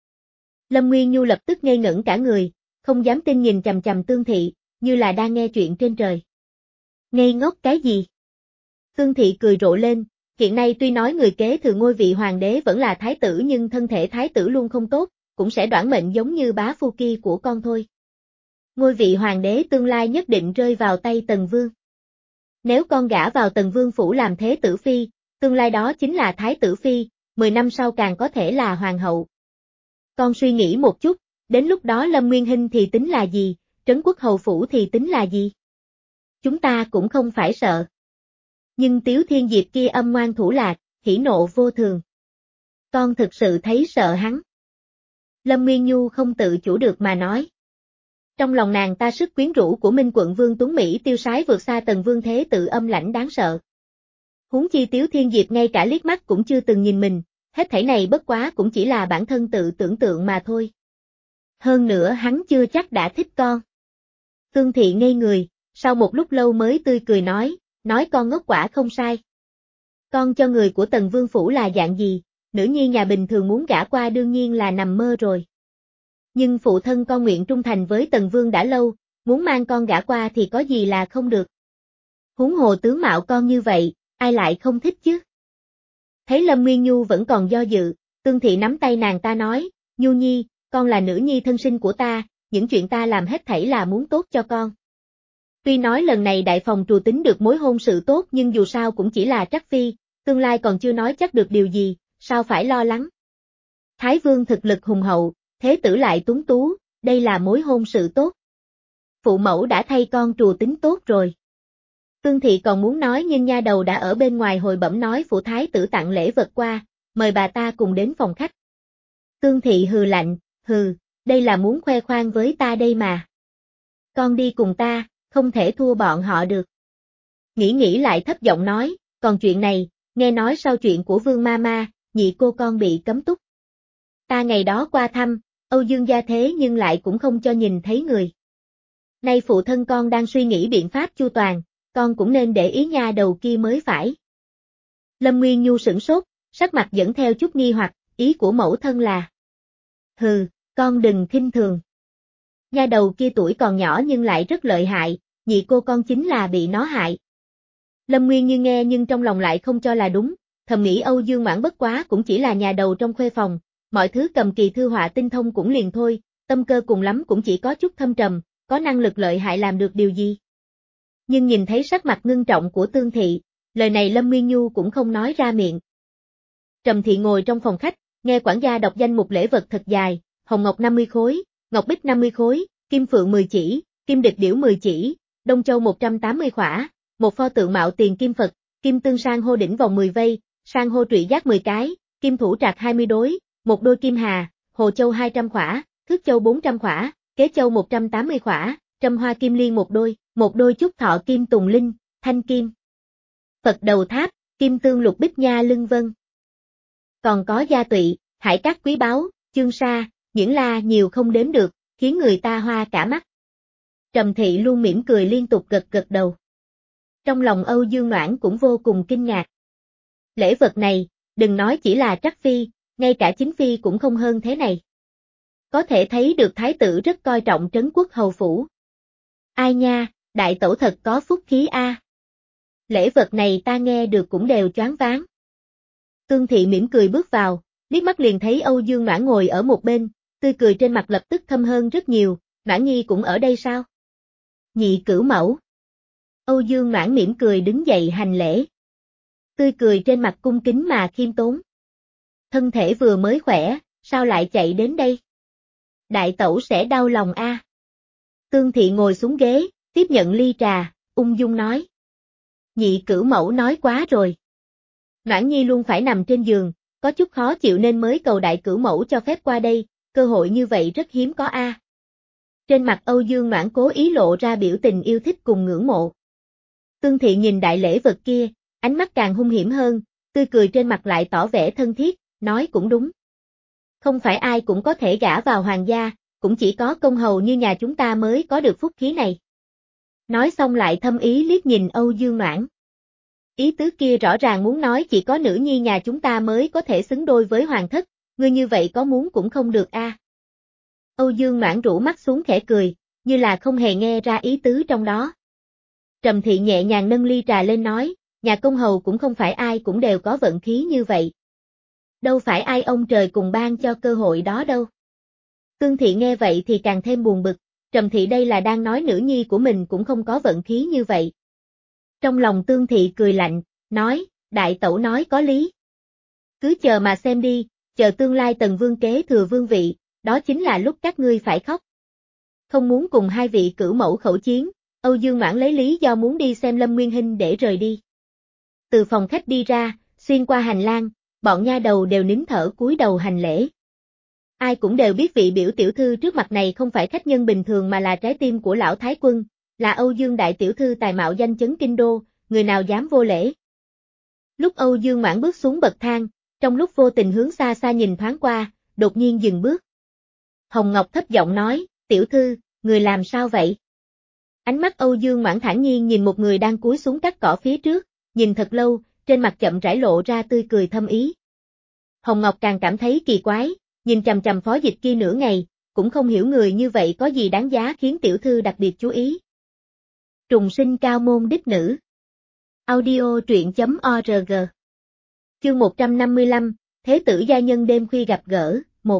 Lâm Nguyên Nhu lập tức ngây ngẩn cả người, không dám tin nhìn chằm chằm Tương Thị, như là đang nghe chuyện trên trời. Ngây ngốc cái gì? Tương Thị cười rộ lên, hiện nay tuy nói người kế thừa ngôi vị hoàng đế vẫn là thái tử nhưng thân thể thái tử luôn không tốt, cũng sẽ đoản mệnh giống như bá phu kia của con thôi. Ngôi vị hoàng đế tương lai nhất định rơi vào tay Tần Vương. Nếu con gả vào Tần Vương phủ làm thế tử phi, tương lai đó chính là thái tử phi, mười năm sau càng có thể là hoàng hậu. Con suy nghĩ một chút, đến lúc đó Lâm Nguyên Hinh thì tính là gì, trấn quốc hầu phủ thì tính là gì? Chúng ta cũng không phải sợ. Nhưng Tiếu Thiên Diệp kia âm ngoan thủ lạc, hỉ nộ vô thường. Con thực sự thấy sợ hắn. Lâm Nguyên Nhu không tự chủ được mà nói. Trong lòng nàng ta sức quyến rũ của Minh quận vương Tuấn Mỹ tiêu sái vượt xa Tần Vương thế tự âm lãnh đáng sợ. Huống chi Tiếu Thiên Diệp ngay cả liếc mắt cũng chưa từng nhìn mình, hết thảy này bất quá cũng chỉ là bản thân tự tưởng tượng mà thôi. Hơn nữa hắn chưa chắc đã thích con. Tương Thị ngây người, sau một lúc lâu mới tươi cười nói, nói con ngốc quả không sai. Con cho người của Tần Vương phủ là dạng gì, nữ nhi nhà bình thường muốn gả qua đương nhiên là nằm mơ rồi. Nhưng phụ thân con nguyện trung thành với Tần Vương đã lâu, muốn mang con gả qua thì có gì là không được. Huống hồ tướng mạo con như vậy, ai lại không thích chứ? Thấy Lâm Nguyên Nhu vẫn còn do dự, Tương Thị nắm tay nàng ta nói, Nhu Nhi, con là nữ nhi thân sinh của ta, những chuyện ta làm hết thảy là muốn tốt cho con. Tuy nói lần này đại phòng trù tính được mối hôn sự tốt nhưng dù sao cũng chỉ là trắc phi, tương lai còn chưa nói chắc được điều gì, sao phải lo lắng. Thái Vương thực lực hùng hậu, thế tử lại tuấn tú, đây là mối hôn sự tốt. Phụ mẫu đã thay con trù tính tốt rồi. Tương Thị còn muốn nói nhưng nha đầu đã ở bên ngoài hồi bẩm nói phủ thái tử tặng lễ vật qua, mời bà ta cùng đến phòng khách. Tương Thị hừ lạnh, hừ, đây là muốn khoe khoang với ta đây mà. Con đi cùng ta, không thể thua bọn họ được. Nghĩ nghĩ lại thấp giọng nói, còn chuyện này, nghe nói sau chuyện của Vương Mama, nhị cô con bị cấm túc. Ta ngày đó qua thăm, Âu Dương gia thế nhưng lại cũng không cho nhìn thấy người. Nay phụ thân con đang suy nghĩ biện pháp chu toàn, con cũng nên để ý nha đầu kia mới phải. Lâm Nguyên Nhu sửng sốt, sắc mặt dẫn theo chút nghi hoặc, ý của mẫu thân là. Hừ, con đừng khinh thường. Nha đầu kia tuổi còn nhỏ nhưng lại rất lợi hại, nhị cô con chính là bị nó hại. Lâm Nguyên Như nghe nhưng trong lòng lại không cho là đúng, thầm nghĩ Âu Dương Mãn bất quá cũng chỉ là nhà đầu trong khuê phòng, mọi thứ cầm kỳ thư họa tinh thông cũng liền thôi, tâm cơ cùng lắm cũng chỉ có chút thâm trầm, có năng lực lợi hại làm được điều gì. Nhưng nhìn thấy sắc mặt ngưng trọng của Tương Thị, lời này Lâm Nguyên Nhu cũng không nói ra miệng. Trầm Thị ngồi trong phòng khách, nghe quản gia đọc danh mục lễ vật thật dài, hồng ngọc năm mươi khối, ngọc bích năm mươi khối, kim phượng mười chỉ, kim địch điểu mười chỉ, đông châu một trăm tám mươi khỏa, một pho tượng mạo tiền kim Phật, kim tương sang hô đỉnh vòng mười vây, sang hô trụy giác mười cái, kim thủ trạc hai mươi đối, một đôi kim hà, hồ châu hai trăm khỏa, thước châu bốn trăm khỏa, kế châu một trăm tám mươi khỏa, trâm hoa kim liên một đôi, một đôi chúc thọ kim tùng linh, thanh kim. Phật đầu tháp, kim tương lục bích nha lưng vân. Còn có gia tụy, hải cát quý báu, chương sa, những la nhiều không đếm được, khiến người ta hoa cả mắt. Trầm Thị luôn mỉm cười liên tục gật gật đầu. Trong lòng Âu Dương Noãn cũng vô cùng kinh ngạc. Lễ vật này, đừng nói chỉ là trắc phi, ngay cả chính phi cũng không hơn thế này. Có thể thấy được thái tử rất coi trọng trấn quốc hầu phủ. Ai nha, đại tẩu thật có phúc khí a. Lễ vật này ta nghe được cũng đều choáng váng. Tương Thị mỉm cười bước vào, liếc mắt liền thấy Âu Dương Noãn ngồi ở một bên, tươi cười trên mặt lập tức thâm hơn rất nhiều. Noãn nhi cũng ở đây sao? Nhị cửu mẫu. Âu Dương Noãn mỉm cười đứng dậy hành lễ. Tươi cười trên mặt cung kính mà khiêm tốn. Thân thể vừa mới khỏe, sao lại chạy đến đây? Đại tẩu sẽ đau lòng a. Tương Thị ngồi xuống ghế, tiếp nhận ly trà, ung dung nói. Nhị cửu mẫu nói quá rồi. Noãn nhi luôn phải nằm trên giường, có chút khó chịu nên mới cầu đại cửu mẫu cho phép qua đây, cơ hội như vậy rất hiếm có a. Trên mặt Âu Dương Noãn cố ý lộ ra biểu tình yêu thích cùng ngưỡng mộ. Tương Thị nhìn đại lễ vật kia, ánh mắt càng hung hiểm hơn, tươi cười trên mặt lại tỏ vẻ thân thiết, nói cũng đúng. Không phải ai cũng có thể gả vào hoàng gia, cũng chỉ có công hầu như nhà chúng ta mới có được phúc khí này. Nói xong lại thâm ý liếc nhìn Âu Dương Noãn. Ý tứ kia rõ ràng muốn nói chỉ có nữ nhi nhà chúng ta mới có thể xứng đôi với hoàng thất, ngươi như vậy có muốn cũng không được a. À. Âu Dương Noãn rũ mắt xuống khẽ cười, như là không hề nghe ra ý tứ trong đó. Trầm Thị nhẹ nhàng nâng ly trà lên nói, nhà công hầu cũng không phải ai cũng đều có vận khí như vậy. Đâu phải ai ông trời cùng ban cho cơ hội đó đâu. Tương Thị nghe vậy thì càng thêm buồn bực, Trầm Thị đây là đang nói nữ nhi của mình cũng không có vận khí như vậy. Trong lòng Tương Thị cười lạnh, nói, đại tẩu nói có lý. Cứ chờ mà xem đi, chờ tương lai Tần Vương kế thừa vương vị, đó chính là lúc các ngươi phải khóc. Không muốn cùng hai vị cửu mẫu khẩu chiến, Âu Dương Noãn lấy lý do muốn đi xem Lâm Nguyên Hinh để rời đi. Từ phòng khách đi ra, xuyên qua hành lang, bọn nha đầu đều nín thở cúi đầu hành lễ. Ai cũng đều biết vị biểu tiểu thư trước mặt này không phải khách nhân bình thường mà là trái tim của lão thái quân, là Âu Dương đại tiểu thư tài mạo danh chấn kinh đô, người nào dám vô lễ. Lúc Âu Dương Noãn bước xuống bậc thang, trong lúc vô tình hướng xa xa nhìn thoáng qua, đột nhiên dừng bước. Hồng Ngọc thấp giọng nói, tiểu thư, người làm sao vậy? Ánh mắt Âu Dương Noãn thản nhiên nhìn một người đang cúi xuống cắt cỏ phía trước, nhìn thật lâu, trên mặt chậm rãi lộ ra tươi cười thâm ý. Hồng Ngọc càng cảm thấy kỳ quái, nhìn chằm chằm Phó Dịch kia nửa ngày, cũng không hiểu người như vậy có gì đáng giá khiến tiểu thư đặc biệt chú ý. Trùng sinh cao môn đích nữ. Audio truyện chấm org. Chương một trăm năm mươi lăm, Thế tử gia nhân đêm khuya gặp gỡ, một.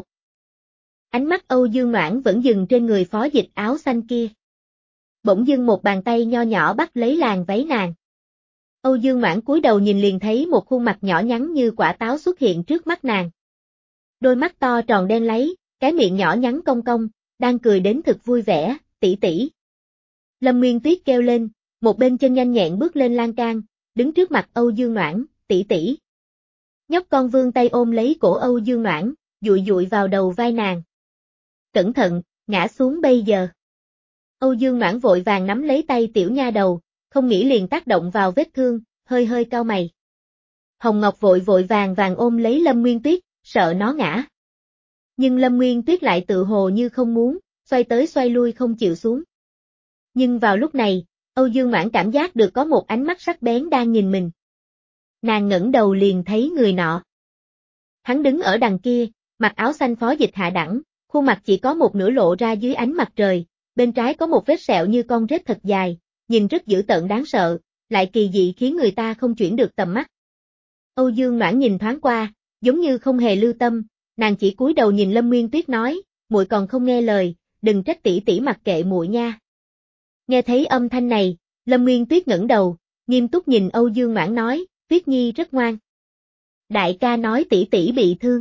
Ánh mắt Âu Dương Noãn vẫn dừng trên người Phó Dịch áo xanh kia. Bỗng dưng một bàn tay nho nhỏ bắt lấy làn váy nàng. Âu Dương Noãn cúi đầu nhìn liền thấy một khuôn mặt nhỏ nhắn như quả táo xuất hiện trước mắt nàng. Đôi mắt to tròn đen láy, cái miệng nhỏ nhắn cong cong, đang cười đến thực vui vẻ, tỷ tỷ. Lâm Nguyên Tuyết kêu lên, một bên chân nhanh nhẹn bước lên lan can, đứng trước mặt Âu Dương Noãn, tỷ tỷ. Nhóc con vươn tay ôm lấy cổ Âu Dương Noãn, dụi dụi vào đầu vai nàng. Cẩn thận, ngã xuống bây giờ. Âu Dương Noãn vội vàng nắm lấy tay tiểu nha đầu, không nghĩ liền tác động vào vết thương, hơi hơi cau mày. Hồng Ngọc vội vội vàng vàng ôm lấy Lâm Nguyên Tuyết, sợ nó ngã. Nhưng Lâm Nguyên Tuyết lại tự hồ như không muốn, xoay tới xoay lui không chịu xuống. Nhưng vào lúc này, Âu Dương Noãn cảm giác được có một ánh mắt sắc bén đang nhìn mình. Nàng ngẩng đầu liền thấy người nọ. Hắn đứng ở đằng kia, mặc áo xanh Phó Dịch hạ đẳng, khuôn mặt chỉ có một nửa lộ ra dưới ánh mặt trời, bên trái có một vết sẹo như con rết thật dài, nhìn rất dữ tợn đáng sợ, lại kỳ dị khiến người ta không chuyển được tầm mắt. Âu Dương Noãn nhìn thoáng qua, giống như không hề lưu tâm, nàng chỉ cúi đầu nhìn Lâm Nguyên Tuyết nói, muội còn không nghe lời, đừng trách tỷ tỷ mặc kệ muội nha. Nghe thấy âm thanh này, Lâm Nguyên Tuyết ngẩng đầu, nghiêm túc nhìn Âu Dương Noãn nói, Tuyết Nhi rất ngoan. Đại ca nói tỷ tỷ bị thương,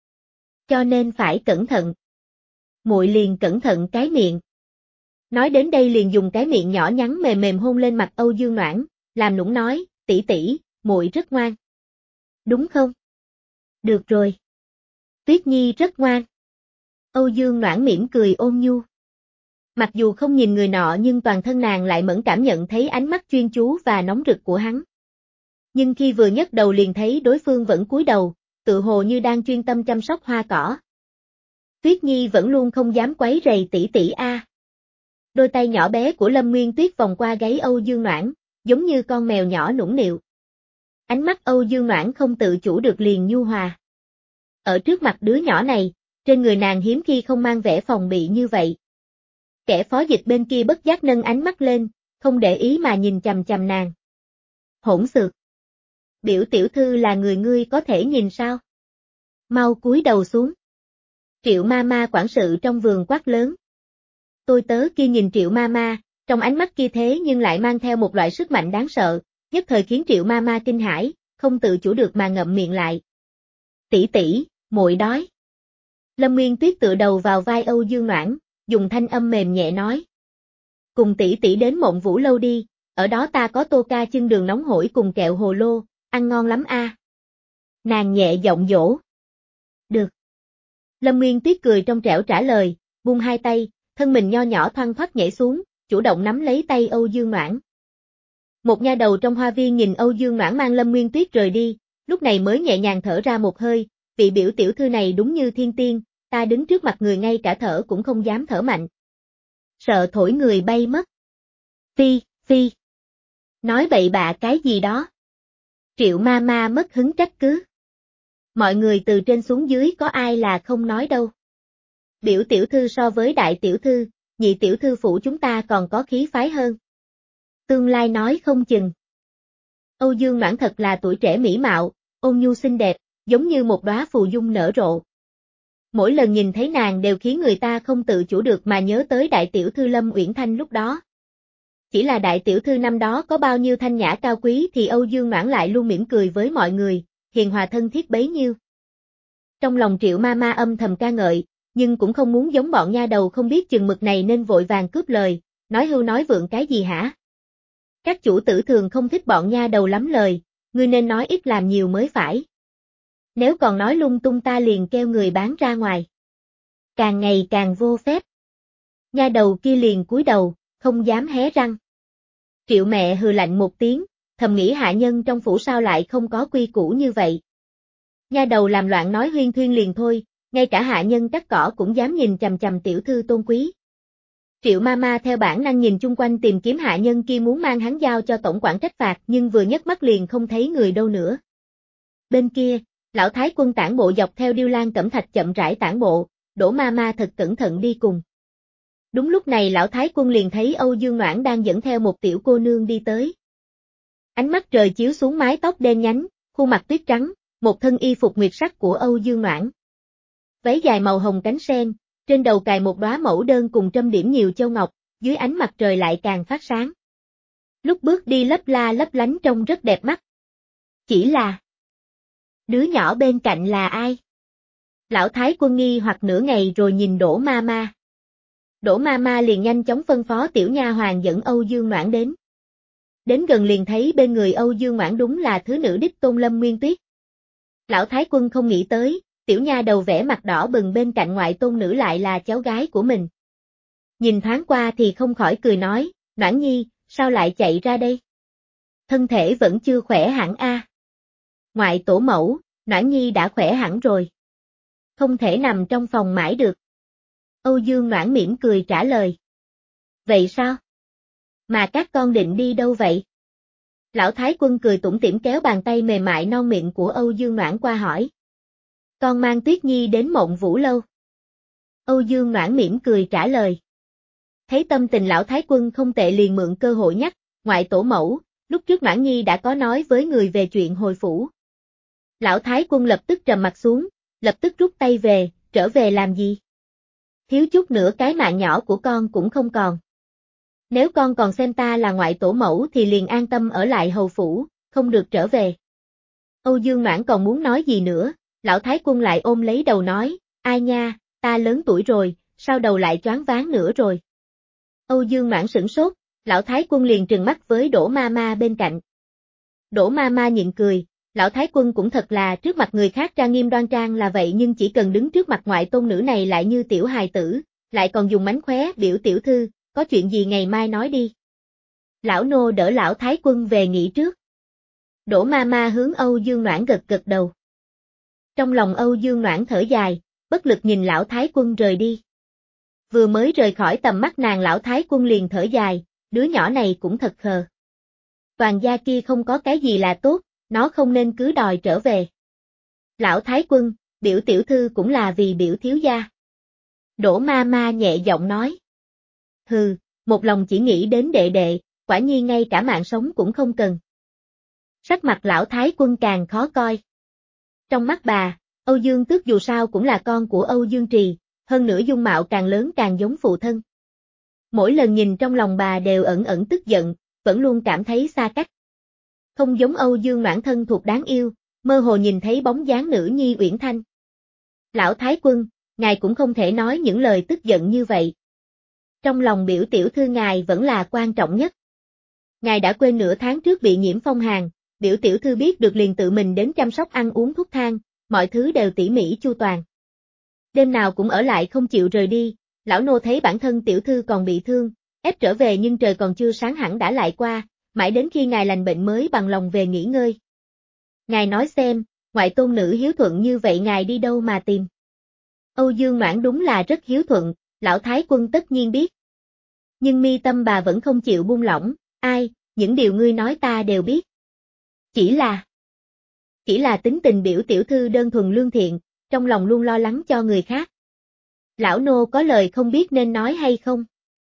cho nên phải cẩn thận. Muội liền cẩn thận cái miệng. Nói đến đây liền dùng cái miệng nhỏ nhắn mềm mềm hôn lên mặt Âu Dương Noãn, làm nũng nói, tỷ tỷ, muội rất ngoan. Đúng không? Được rồi. Tuyết Nhi rất ngoan. Âu Dương Noãn mỉm cười ôn nhu. Mặc dù không nhìn người nọ nhưng toàn thân nàng lại mẫn cảm nhận thấy ánh mắt chuyên chú và nóng rực của hắn. Nhưng khi vừa nhấc đầu liền thấy đối phương vẫn cúi đầu, tự hồ như đang chuyên tâm chăm sóc hoa cỏ. Tuyết Nhi vẫn luôn không dám quấy rầy tỷ tỷ a. Đôi tay nhỏ bé của Lâm Nguyên Tuyết vòng qua gáy Âu Dương Noãn, giống như con mèo nhỏ nũng nịu. Ánh mắt Âu Dương Noãn không tự chủ được liền nhu hòa. Ở trước mặt đứa nhỏ này, trên người nàng hiếm khi không mang vẻ phòng bị như vậy. Kẻ phó dịch bên kia bất giác nâng ánh mắt lên, không để ý mà nhìn chằm chằm nàng. Hỗn xược. Biểu tiểu thư là người ngươi có thể nhìn sao? Mau cúi đầu xuống. Triệu ma ma quản sự trong vườn quát lớn. Tôi tớ kia nhìn Triệu ma ma, trong ánh mắt kia thế nhưng lại mang theo một loại sức mạnh đáng sợ, nhất thời khiến Triệu ma ma kinh hãi, không tự chủ được mà ngậm miệng lại. Tỷ tỷ, muội đói. Lâm Nguyên Tuyết tựa đầu vào vai Âu Dương Noãn, dùng thanh âm mềm nhẹ nói. Cùng tỷ tỷ đến Mộng Vũ lâu đi, ở đó ta có tô ca chưng đường nóng hổi cùng kẹo hồ lô, ăn ngon lắm a. Nàng nhẹ giọng dỗ. Được. Lâm Nguyên Tuyết cười trong trẻo trả lời, buông hai tay, thân mình nho nhỏ thoăn thoắt nhảy xuống, chủ động nắm lấy tay Âu Dương Noãn. Một nha đầu trong hoa viên nhìn Âu Dương Noãn mang Lâm Nguyên Tuyết rời đi, lúc này mới nhẹ nhàng thở ra một hơi, vị biểu tiểu thư này đúng như thiên tiên, ta đứng trước mặt người ngay cả thở cũng không dám thở mạnh. Sợ thổi người bay mất. Phi, phi. Nói bậy bạ cái gì đó. Triệu ma ma mất hứng trách cứ. Mọi người từ trên xuống dưới có ai là không nói đâu. Biểu tiểu thư so với đại tiểu thư, nhị tiểu thư phủ chúng ta còn có khí phái hơn. Tương lai nói không chừng. Âu Dương Noãn thật là tuổi trẻ mỹ mạo, ôn nhu xinh đẹp, giống như một đóa phù dung nở rộ. Mỗi lần nhìn thấy nàng đều khiến người ta không tự chủ được mà nhớ tới đại tiểu thư Lâm Uyển Thanh lúc đó. Chỉ là đại tiểu thư năm đó có bao nhiêu thanh nhã cao quý thì Âu Dương Noãn lại luôn mỉm cười với mọi người, hiền hòa thân thiết bấy nhiêu. Trong lòng Triệu ma ma âm thầm ca ngợi, nhưng cũng không muốn giống bọn nha đầu không biết chừng mực này nên vội vàng cướp lời, nói hưu nói vượng cái gì hả? Các chủ tử thường không thích bọn nha đầu lắm lời, ngươi nên nói ít làm nhiều mới phải. Nếu còn nói lung tung ta liền kêu người bán ra ngoài. Càng ngày càng vô phép. Nha đầu kia liền cúi đầu, không dám hé răng. Triệu mẹ hừ lạnh một tiếng, thầm nghĩ hạ nhân trong phủ sao lại không có quy củ như vậy. Nha đầu làm loạn nói huyên thuyên liền thôi, ngay cả hạ nhân cắt cỏ cũng dám nhìn chằm chằm tiểu thư tôn quý. Triệu ma ma theo bản năng nhìn chung quanh tìm kiếm hạ nhân kia muốn mang hắn giao cho tổng quản trách phạt nhưng vừa nhấc mắt liền không thấy người đâu nữa. Bên kia, lão thái quân tản bộ dọc theo điêu lan cẩm thạch chậm rãi tản bộ, Đỗ ma ma thật cẩn thận đi cùng. Đúng lúc này lão thái quân liền thấy Âu Dương Noãn đang dẫn theo một tiểu cô nương đi tới. Ánh mắt trời chiếu xuống mái tóc đen nhánh, khuôn mặt tuyết trắng, một thân y phục nguyệt sắc của Âu Dương Noãn. Váy dài màu hồng cánh sen, trên đầu cài một đóa mẫu đơn cùng trâm điểm nhiều châu ngọc, dưới ánh mặt trời lại càng phát sáng. Lúc bước đi lấp la lấp lánh trông rất đẹp mắt. Chỉ là... đứa nhỏ bên cạnh là ai? Lão thái quân nghi hoặc nửa ngày rồi nhìn Đỗ ma ma. Đỗ ma ma liền nhanh chóng phân phó tiểu nha hoàng dẫn Âu Dương Noãn đến. Đến gần liền thấy bên người Âu Dương Noãn đúng là thứ nữ đích tôn Lâm Nguyên Tuyết. Lão thái quân không nghĩ tới, tiểu nha đầu vẻ mặt đỏ bừng bên cạnh ngoại tôn nữ lại là cháu gái của mình. Nhìn thoáng qua thì không khỏi cười nói, Noãn nhi, sao lại chạy ra đây? Thân thể vẫn chưa khỏe hẳn a. À. Ngoại tổ mẫu, Noãn nhi đã khỏe hẳn rồi. Không thể nằm trong phòng mãi được. Âu Dương Noãn mỉm cười trả lời. Vậy sao? Mà các con định đi đâu vậy? Lão thái quân cười tủm tỉm kéo bàn tay mềm mại non miệng của Âu Dương Noãn qua hỏi. Con mang Tuyết Nhi đến Mộng Vũ lâu. Âu Dương Noãn mỉm cười trả lời. Thấy tâm tình lão thái quân không tệ liền mượn cơ hội nhắc, ngoại tổ mẫu, lúc trước Noãn Nhi đã có nói với người về chuyện hồi phủ. Lão thái quân lập tức trầm mặt xuống, lập tức rút tay về, trở về làm gì? Thiếu chút nữa cái mạng nhỏ của con cũng không còn. Nếu con còn xem ta là ngoại tổ mẫu thì liền an tâm ở lại hầu phủ, không được trở về. Âu Dương Noãn còn muốn nói gì nữa, lão thái quân lại ôm lấy đầu nói, ai nha, ta lớn tuổi rồi, sao đầu lại choáng váng nữa rồi. Âu Dương Noãn sửng sốt, lão thái quân liền trừng mắt với Đỗ ma ma bên cạnh. Đỗ ma ma nhịn cười, lão thái quân cũng thật là trước mặt người khác trang nghiêm đoan trang là vậy nhưng chỉ cần đứng trước mặt ngoại tôn nữ này lại như tiểu hài tử, lại còn dùng mánh khóe biểu tiểu thư, có chuyện gì ngày mai nói đi. Lão nô đỡ lão thái quân về nghỉ trước. Đỗ ma ma hướng Âu Dương Noãn gật gật đầu. Trong lòng Âu Dương Noãn thở dài, bất lực nhìn lão thái quân rời đi. Vừa mới rời khỏi tầm mắt nàng lão thái quân liền thở dài, đứa nhỏ này cũng thật khờ. Toàn gia kia không có cái gì là tốt, nó không nên cứ đòi trở về. Lão thái quân, biểu tiểu thư cũng là vì biểu thiếu gia. Đỗ ma ma nhẹ giọng nói. Hừ, một lòng chỉ nghĩ đến đệ đệ, quả nhiên ngay cả mạng sống cũng không cần. Sắc mặt lão thái quân càng khó coi. Trong mắt bà, Âu Dương Tước dù sao cũng là con của Âu Dương Trì, hơn nữa dung mạo càng lớn càng giống phụ thân. Mỗi lần nhìn trong lòng bà đều ẩn ẩn tức giận, vẫn luôn cảm thấy xa cách. Không giống Âu Dương Noãn thân thuộc đáng yêu, mơ hồ nhìn thấy bóng dáng nữ nhi Uyển Thanh. Lão thái quân, ngài cũng không thể nói những lời tức giận như vậy. Trong lòng biểu tiểu thư ngài vẫn là quan trọng nhất. Ngài đã quên nửa tháng trước bị nhiễm phong hàn, biểu tiểu thư biết được liền tự mình đến chăm sóc ăn uống thuốc thang, mọi thứ đều tỉ mỉ chu toàn. Đêm nào cũng ở lại không chịu rời đi, lão nô thấy bản thân tiểu thư còn bị thương, ép trở về nhưng trời còn chưa sáng hẳn đã lại qua, mãi đến khi ngài lành bệnh mới bằng lòng về nghỉ ngơi. Ngài nói xem, ngoại tôn nữ hiếu thuận như vậy ngài đi đâu mà tìm? Âu Dương Noãn đúng là rất hiếu thuận, lão thái quân tất nhiên biết. Nhưng mi tâm bà vẫn không chịu buông lỏng, ai, những điều ngươi nói ta đều biết. Chỉ là, chỉ là tính tình biểu tiểu thư đơn thuần lương thiện, trong lòng luôn lo lắng cho người khác. Lão nô có lời không biết nên nói hay không?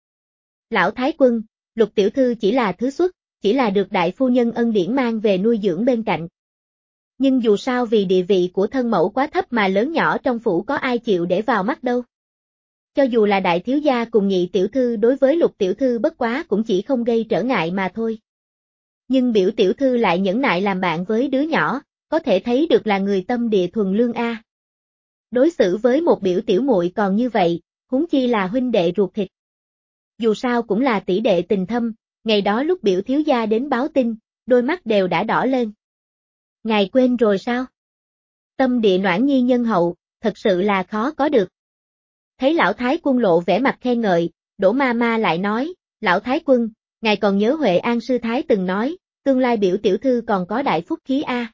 Lão thái quân, Lục tiểu thư chỉ là thứ xuất, chỉ là được đại phu nhân ân điển mang về nuôi dưỡng bên cạnh. Nhưng dù sao vì địa vị của thân mẫu quá thấp mà lớn nhỏ trong phủ có ai chịu để vào mắt đâu. Cho dù là đại thiếu gia cùng nhị tiểu thư đối với Lục tiểu thư bất quá cũng chỉ không gây trở ngại mà thôi. Nhưng biểu tiểu thư lại nhẫn nại làm bạn với đứa nhỏ, có thể thấy được là người tâm địa thuần lương a. Đối xử với một biểu tiểu muội còn như vậy, huống chi là huynh đệ ruột thịt. Dù sao cũng là tỷ đệ tình thâm, ngày đó lúc biểu thiếu gia đến báo tin, đôi mắt đều đã đỏ lên. Ngài quên rồi sao? Tâm địa Noãn Nhi nhân hậu, thật sự là khó có được. Thấy lão thái quân lộ vẻ mặt khen ngợi, Đỗ ma ma lại nói, lão thái quân, ngài còn nhớ Huệ An sư thái từng nói, tương lai biểu tiểu thư còn có đại phúc khí a.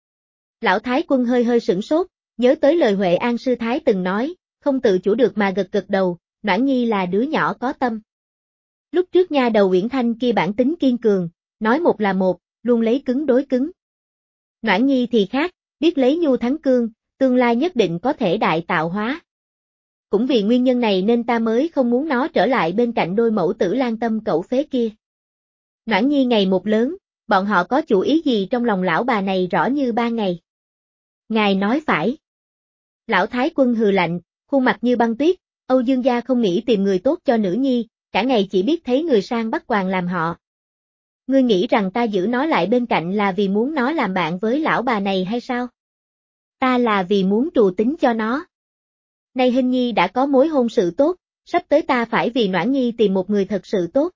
Lão thái quân hơi hơi sửng sốt, nhớ tới lời Huệ An sư thái từng nói, không tự chủ được mà gật gật đầu, Noãn Nhi là đứa nhỏ có tâm. Lúc trước nha đầu Uyển Thanh kia bản tính kiên cường, nói một là một, luôn lấy cứng đối cứng. Noãn Nhi thì khác, biết lấy nhu thắng cương, tương lai nhất định có thể đại tạo hóa. Cũng vì nguyên nhân này nên ta mới không muốn nó trở lại bên cạnh đôi mẫu tử lan tâm cẩu phế kia. Noãn Nhi ngày một lớn, bọn họ có chủ ý gì trong lòng lão bà này rõ như ba ngày. Ngài nói phải. Lão thái quân hừ lạnh, khuôn mặt như băng tuyết, Âu Dương gia không nghĩ tìm người tốt cho nữ nhi, cả ngày chỉ biết thấy người sang bắt quàng làm họ. Ngươi nghĩ rằng ta giữ nó lại bên cạnh là vì muốn nó làm bạn với lão bà này hay sao? Ta là vì muốn trù tính cho nó. Nay Hinh Nhi đã có mối hôn sự tốt, sắp tới ta phải vì Noãn Nhi tìm một người thật sự tốt.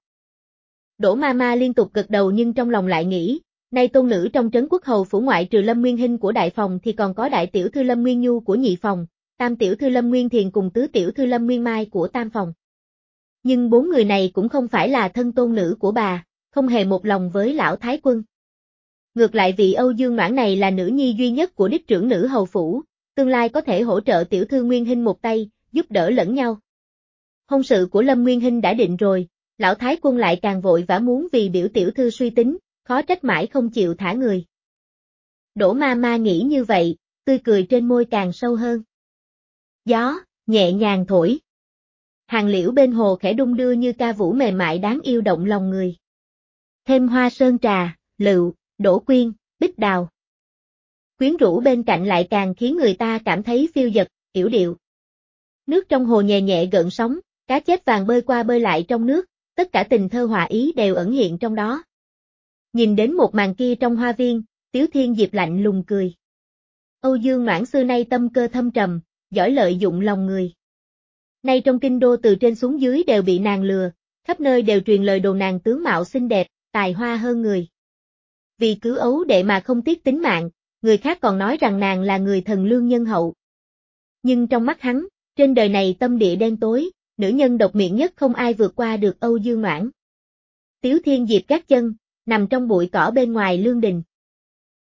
Đỗ ma ma liên tục gật đầu nhưng trong lòng lại nghĩ, nay tôn nữ trong trấn quốc hầu phủ ngoại trừ Lâm Nguyên Hinh của đại phòng thì còn có đại tiểu thư Lâm Nguyên Nhu của nhị phòng, tam tiểu thư Lâm Nguyên Thiền cùng tứ tiểu thư Lâm Nguyên Mai của tam phòng. Nhưng bốn người này cũng không phải là thân tôn nữ của bà, không hề một lòng với lão thái quân. Ngược lại vị Âu Dương Noãn này là nữ nhi duy nhất của đích trưởng nữ hầu phủ, tương lai có thể hỗ trợ tiểu thư Nguyên Hinh một tay, giúp đỡ lẫn nhau. Hôn sự của Lâm Nguyên Hinh đã định rồi, lão thái quân lại càng vội vã muốn vì biểu tiểu thư suy tính, khó trách mãi không chịu thả người. Đỗ ma ma nghĩ như vậy, tươi cười trên môi càng sâu hơn. Gió, nhẹ nhàng thổi. Hàng liễu bên hồ khẽ đung đưa như ca vũ mềm mại đáng yêu động lòng người. Thêm hoa sơn trà, lựu, đỗ quyên, bích đào. Quyến rũ bên cạnh lại càng khiến người ta cảm thấy phiêu dật, yểu điệu. Nước trong hồ nhẹ nhẹ gợn sóng, cá chép vàng bơi qua bơi lại trong nước, tất cả tình thơ hòa ý đều ẩn hiện trong đó. Nhìn đến một màn kia trong hoa viên, Tiếu Thiên Diệp lạnh lùng cười. Âu Dương Noãn xưa nay tâm cơ thâm trầm, giỏi lợi dụng lòng người. Nay trong kinh đô từ trên xuống dưới đều bị nàng lừa, khắp nơi đều truyền lời đồn nàng tướng mạo xinh đẹp, tài hoa hơn người. Vì cứu ấu đệ mà không tiếc tính mạng, người khác còn nói rằng nàng là người thần lương nhân hậu. Nhưng trong mắt hắn, trên đời này tâm địa đen tối, nữ nhân độc miệng nhất không ai vượt qua được Âu Dương Noãn. Tiếu Thiên Diệp gác chân, nằm trong bụi cỏ bên ngoài lương đình.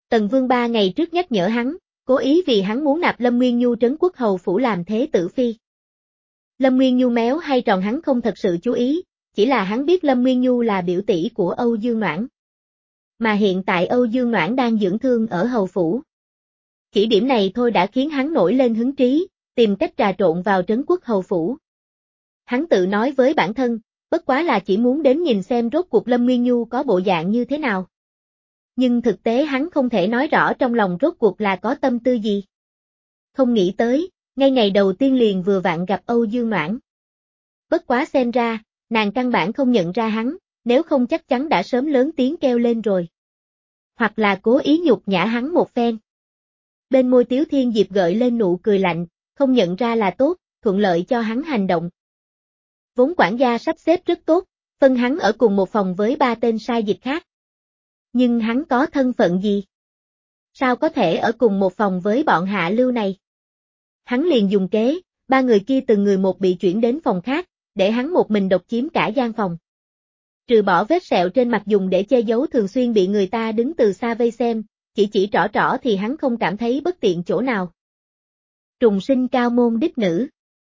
Tần Vương ba ngày trước nhắc nhở hắn, cố ý vì hắn muốn nạp Lâm Nguyên Nhu trấn quốc hầu phủ làm thế tử phi. Lâm Nguyên Nhu méo hay tròn hắn không thật sự chú ý, chỉ là hắn biết Lâm Nguyên Nhu là biểu tỷ của Âu Dương Noãn. Mà hiện tại Âu Dương Noãn đang dưỡng thương ở hầu phủ. Chỉ điểm này thôi đã khiến hắn nổi lên hứng trí, tìm cách trà trộn vào trấn quốc hầu phủ. Hắn tự nói với bản thân, bất quá là chỉ muốn đến nhìn xem rốt cuộc Lâm Nguyên Nhu có bộ dạng như thế nào. Nhưng thực tế hắn không thể nói rõ trong lòng rốt cuộc là có tâm tư gì. Không nghĩ tới, ngay ngày đầu tiên liền vừa vặn gặp Âu Dương Noãn. Bất quá xem ra, nàng căn bản không nhận ra hắn, nếu không chắc chắn đã sớm lớn tiếng kêu lên rồi. Hoặc là cố ý nhục nhã hắn một phen. Bên môi Tiếu Thiên Diệp gợi lên nụ cười lạnh, không nhận ra là tốt, thuận lợi cho hắn hành động. Vốn quản gia sắp xếp rất tốt, phân hắn ở cùng một phòng với ba tên sai dịch khác. Nhưng hắn có thân phận gì? Sao có thể ở cùng một phòng với bọn hạ lưu này? Hắn liền dùng kế, ba người kia từng người một bị chuyển đến phòng khác, để hắn một mình độc chiếm cả gian phòng. Trừ bỏ vết sẹo trên mặt dùng để che giấu thường xuyên bị người ta đứng từ xa vây xem, chỉ chỉ trỏ trỏ thì hắn không cảm thấy bất tiện chỗ nào. Trùng sinh cao môn đích nữ.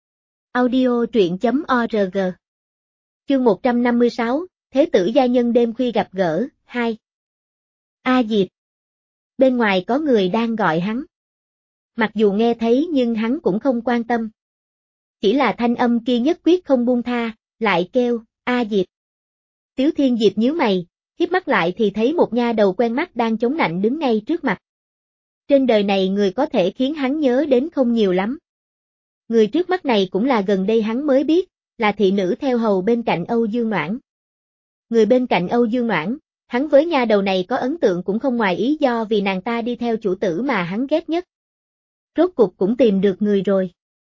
Audio truyện chấm org. Chương một trăm năm mươi sáu, Thế tử gia nhân đêm khuya gặp gỡ, hai. A Diệp. Bên ngoài có người đang gọi hắn. Mặc dù nghe thấy nhưng hắn cũng không quan tâm. Chỉ là thanh âm kia nhất quyết không buông tha, lại kêu, A Diệp. Tiếu Thiên Diệp nhíu mày, híp mắt lại thì thấy một nha đầu quen mắt đang chống nạnh đứng ngay trước mặt. Trên đời này người có thể khiến hắn nhớ đến không nhiều lắm. Người trước mắt này cũng là gần đây hắn mới biết, là thị nữ theo hầu bên cạnh Âu Dương Noãn. Người bên cạnh Âu Dương Noãn, hắn với nha đầu này có ấn tượng cũng không ngoài ý do vì nàng ta đi theo chủ tử mà hắn ghét nhất. Rốt cục cũng tìm được người rồi.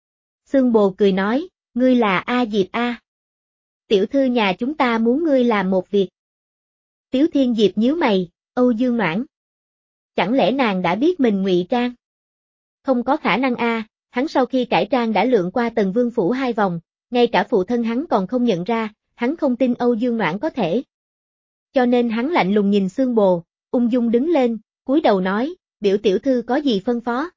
Xương Bồ cười nói, ngươi là A Diệp A. Tiểu thư nhà chúng ta muốn ngươi làm một việc. Tiếu Thiên Diệp nhíu mày, Âu Dương Noãn. Chẳng lẽ nàng đã biết mình ngụy trang? Không có khả năng a, hắn sau khi cải trang đã lượn qua Tần Vương phủ hai vòng, ngay cả phụ thân hắn còn không nhận ra, hắn không tin Âu Dương Noãn có thể. Cho nên hắn lạnh lùng nhìn Xương Bồ, ung dung đứng lên, cúi đầu nói, biểu tiểu thư có gì phân phó?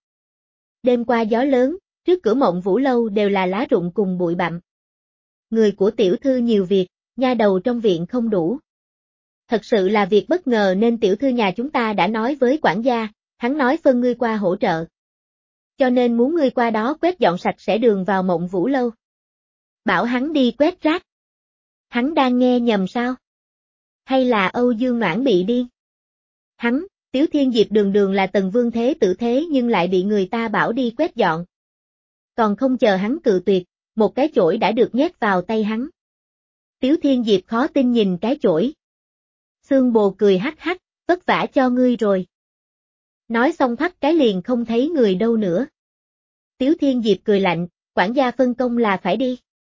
Đêm qua gió lớn, trước cửa Mộng Vũ lâu đều là lá rụng cùng bụi bặm. Người của tiểu thư nhiều việc, nha đầu trong viện không đủ. Thật sự là việc bất ngờ nên tiểu thư nhà chúng ta đã nói với quản gia, hắn nói phân ngươi qua hỗ trợ. Cho nên muốn ngươi qua đó quét dọn sạch sẽ đường vào Mộng Vũ lâu. Bảo hắn đi quét rác. Hắn đang nghe nhầm sao? Hay là Âu Dương Noãn bị điên? Hắn, Tiếu Thiên Diệp đường đường là Tần Vương thế tử thế nhưng lại bị người ta bảo đi quét dọn. Còn không chờ hắn cự tuyệt, một cái chổi đã được nhét vào tay hắn. Tiếu Thiên Diệp khó tin nhìn cái chổi. Xương Bồ cười hắc hắc, vất vả cho ngươi rồi. Nói xong thoát cái liền không thấy người đâu nữa. Tiếu Thiên Diệp cười lạnh, quản gia phân công là phải đi.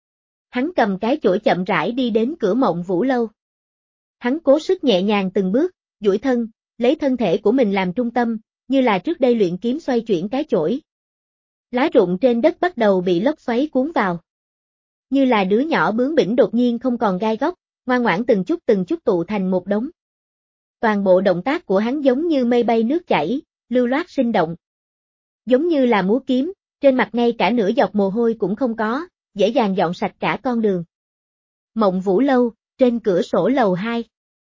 Hắn cầm cái chổi chậm rãi đi đến cửa Mộng Vũ lâu. Hắn cố sức nhẹ nhàng từng bước, duỗi thân, lấy thân thể của mình làm trung tâm, như là trước đây luyện kiếm xoay chuyển cái chổi. Lá rụng trên đất bắt đầu bị lốc xoáy cuốn vào. Như là đứa nhỏ bướng bỉnh đột nhiên không còn gai góc, ngoan ngoãn từng chút từng chút tụ thành một đống. Toàn bộ động tác của hắn giống như mây bay nước chảy, lưu loát sinh động. Giống như là múa kiếm, trên mặt ngay cả nửa giọt mồ hôi cũng không có, dễ dàng dọn sạch cả con đường. Mộng Vũ lâu, trên cửa sổ lầu hai.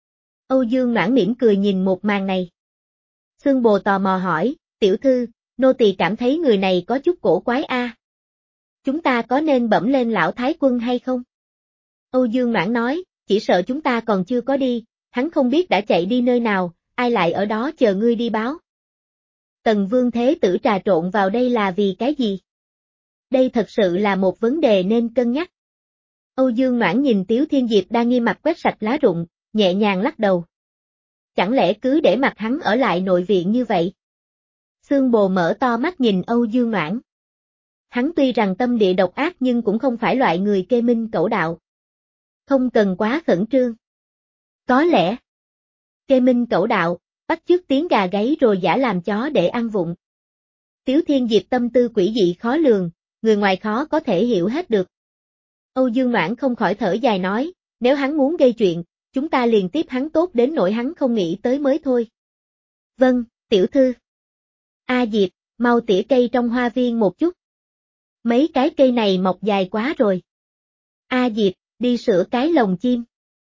Âu Dương Noãn mỉm cười nhìn một màn này. Xương Bồ tò mò hỏi, tiểu thư, nô tỳ cảm thấy người này có chút cổ quái a. Chúng ta có nên bẩm lên lão thái quân hay không? Âu Dương Noãn nói, chỉ sợ chúng ta còn chưa có đi, hắn không biết đã chạy đi nơi nào, ai lại ở đó chờ ngươi đi báo. Tần Vương thế tử trà trộn vào đây là vì cái gì? Đây thật sự là một vấn đề nên cân nhắc. Âu Dương Noãn nhìn Tiếu Thiên Diệp đang nghiêm mặt quét sạch lá rụng, nhẹ nhàng lắc đầu. Chẳng lẽ cứ để mặc hắn ở lại nội viện như vậy? Xương Bồ mở to mắt nhìn Âu Dương Noãn. Hắn tuy rằng tâm địa độc ác nhưng cũng không phải loại người kê minh cẩu đạo. Không cần quá khẩn trương. Có lẽ, kê minh cẩu đạo, bắt chước tiếng gà gáy rồi giả làm chó để ăn vụng. Tiếu Thiên Diệp tâm tư quỷ dị khó lường, người ngoài khó có thể hiểu hết được. Âu Dương Noãn không khỏi thở dài nói, nếu hắn muốn gây chuyện, chúng ta liền tiếp hắn tốt đến nỗi hắn không nghĩ tới mới thôi. Vâng, Tiểu thư. A Diệp, mau tỉa cây trong hoa viên một chút. Mấy cái cây này mọc dài quá rồi. A Diệp, đi sửa cái lồng chim.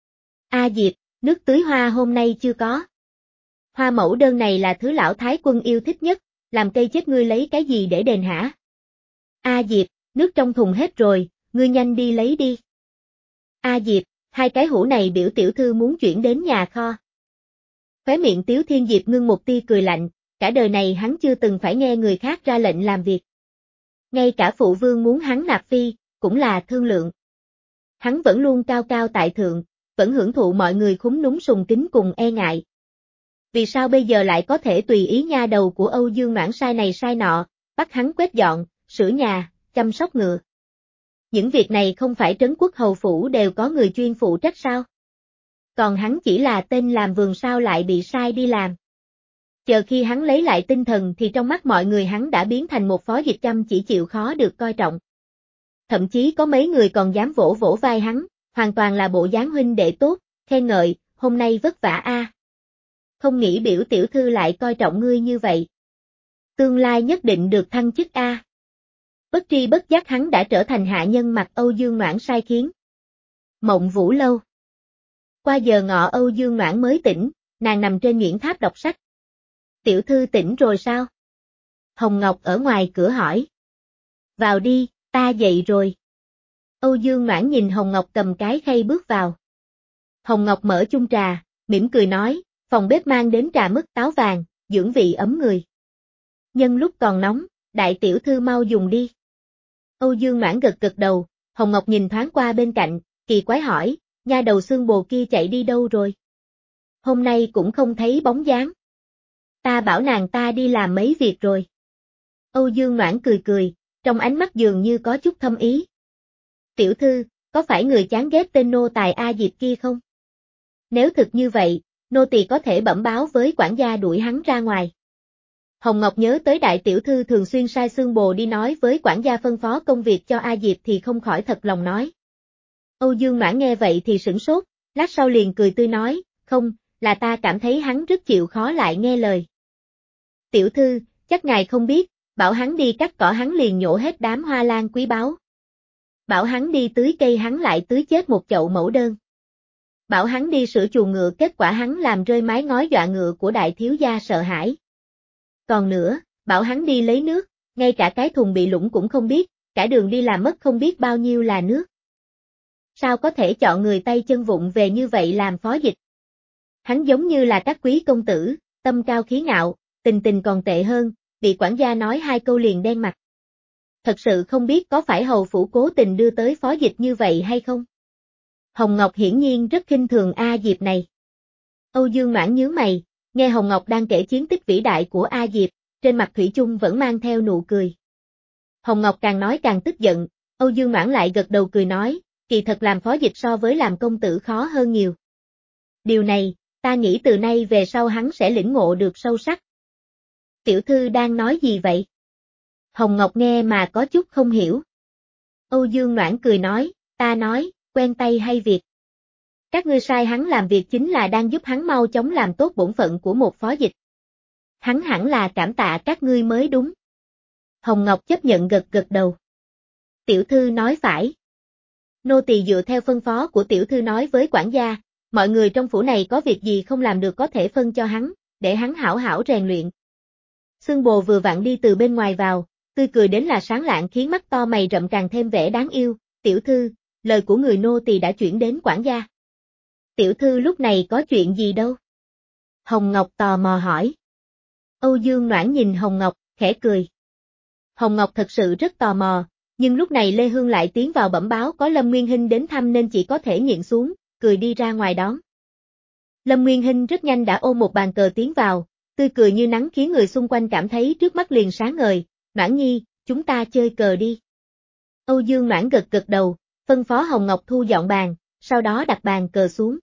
A Diệp, nước tưới hoa hôm nay chưa có. Hoa mẫu đơn này là thứ lão thái quân yêu thích nhất, làm cây chết ngươi lấy cái gì để đền hả? A Diệp, nước trong thùng hết rồi, ngươi nhanh đi lấy đi. A Diệp, hai cái hũ này biểu tiểu thư muốn chuyển đến nhà kho. Khóe miệng Tiếu Thiên Diệp ngưng một tia cười lạnh, cả đời này hắn chưa từng phải nghe người khác ra lệnh làm việc. Ngay cả phụ vương muốn hắn nạp phi, cũng là thương lượng. Hắn vẫn luôn cao cao tại thượng, vẫn hưởng thụ mọi người khúm núm sùng kính cùng e ngại. Vì sao bây giờ lại có thể tùy ý nha đầu của Âu Dương Noãn sai này sai nọ, bắt hắn quét dọn, sửa nhà, chăm sóc ngựa? Những việc này không phải trấn quốc hầu phủ đều có người chuyên phụ trách sao? Còn hắn chỉ là tên làm vườn sao lại bị sai đi làm? Chờ khi hắn lấy lại tinh thần thì trong mắt mọi người hắn đã biến thành một phó dịch chăm chỉ chịu khó được coi trọng. Thậm chí có mấy người còn dám vỗ vỗ vai hắn, hoàn toàn là bộ dáng huynh đệ tốt, khen ngợi, hôm nay vất vả a. Không nghĩ biểu tiểu thư lại coi trọng ngươi như vậy. Tương lai nhất định được thăng chức a. Bất tri bất giác hắn đã trở thành hạ nhân mặc Âu Dương Noãn sai khiến. Mộng Vũ lâu. Qua giờ ngọ Âu Dương Noãn mới tỉnh, nàng nằm trên nghiễn tháp đọc sách. Tiểu thư tỉnh rồi sao? Hồng Ngọc ở ngoài cửa hỏi. Vào đi, ta dậy rồi. Âu Dương Noãn nhìn Hồng Ngọc cầm cái khay bước vào. Hồng Ngọc mở chung trà, mỉm cười nói, phòng bếp mang đến trà mứt táo vàng, dưỡng vị ấm người. Nhân lúc còn nóng, đại tiểu thư mau dùng đi. Âu Dương Noãn gật gật đầu, Hồng Ngọc nhìn thoáng qua bên cạnh, kỳ quái hỏi, nha đầu xương bồ kia chạy đi đâu rồi? Hôm nay cũng không thấy bóng dáng. Ta bảo nàng ta đi làm mấy việc rồi. Âu Dương Noãn cười cười, trong ánh mắt dường như có chút thâm ý. Tiểu thư, có phải người chán ghét tên nô tài A Diệp kia không? Nếu thực như vậy, nô tỳ có thể bẩm báo với quản gia đuổi hắn ra ngoài. Hồng Ngọc nhớ tới đại tiểu thư thường xuyên sai xương bồ đi nói với quản gia phân phó công việc cho A Diệp thì không khỏi thật lòng nói. Âu Dương Noãn nghe vậy thì sửng sốt, lát sau liền cười tươi nói, không, là ta cảm thấy hắn rất chịu khó lại nghe lời. Tiểu thư, chắc ngài không biết, bảo hắn đi cắt cỏ hắn liền nhổ hết đám hoa lan quý báu. Bảo hắn đi tưới cây hắn lại tưới chết một chậu mẫu đơn. Bảo hắn đi sửa chuồng ngựa kết quả hắn làm rơi mái ngói dọa ngựa của đại thiếu gia sợ hãi. Còn nữa, bảo hắn đi lấy nước, ngay cả cái thùng bị lũng cũng không biết, cả đường đi làm mất không biết bao nhiêu là nước. Sao có thể chọn người tay chân vụng về như vậy làm phó dịch? Hắn giống như là các quý công tử, tâm cao khí ngạo, tình tình còn tệ hơn, bị quản gia nói hai câu liền đen mặt. Thật sự không biết có phải hầu phủ cố tình đưa tới phó dịch như vậy hay không? Hồng Ngọc hiển nhiên rất khinh thường A Diệp này. Âu Dương Noãn nhướng mày, nghe Hồng Ngọc đang kể chiến tích vĩ đại của A Diệp, trên mặt thủy chung vẫn mang theo nụ cười. Hồng Ngọc càng nói càng tức giận, Âu Dương Noãn lại gật đầu cười nói, kỳ thật làm phó dịch so với làm công tử khó hơn nhiều. Điều này, ta nghĩ từ nay về sau hắn sẽ lĩnh ngộ được sâu sắc. Tiểu thư đang nói gì vậy? Hồng Ngọc nghe mà có chút không hiểu. Âu Dương Noãn cười nói, ta nói, quen tay hay việc. Các ngươi sai hắn làm việc chính là đang giúp hắn mau chóng làm tốt bổn phận của một phó dịch. Hắn hẳn là cảm tạ các ngươi mới đúng. Hồng Ngọc chấp nhận gật gật đầu. Tiểu thư nói phải. Nô tỳ dựa theo phân phó của tiểu thư nói với quản gia, mọi người trong phủ này có việc gì không làm được có thể phân cho hắn, để hắn hảo hảo rèn luyện. Xương bồ vừa vặn đi từ bên ngoài vào, tươi cười đến là sáng lạng khiến mắt to mày rậm càng thêm vẻ đáng yêu, tiểu thư, lời của người nô tỳ đã chuyển đến quản gia. Tiểu thư lúc này có chuyện gì đâu? Hồng Ngọc tò mò hỏi. Âu Dương Noãn nhìn Hồng Ngọc, khẽ cười. Hồng Ngọc thật sự rất tò mò, nhưng lúc này Lê Hương lại tiến vào bẩm báo có Lâm Nguyên Hinh đến thăm nên chỉ có thể nhịn xuống, cười đi ra ngoài đón. Lâm Nguyên Hinh rất nhanh đã ôm một bàn cờ tiến vào, tươi cười như nắng khiến người xung quanh cảm thấy trước mắt liền sáng ngời, Noãn nhi, chúng ta chơi cờ đi. Âu Dương Noãn gật gật đầu, phân phó Hồng Ngọc thu dọn bàn, sau đó đặt bàn cờ xuống.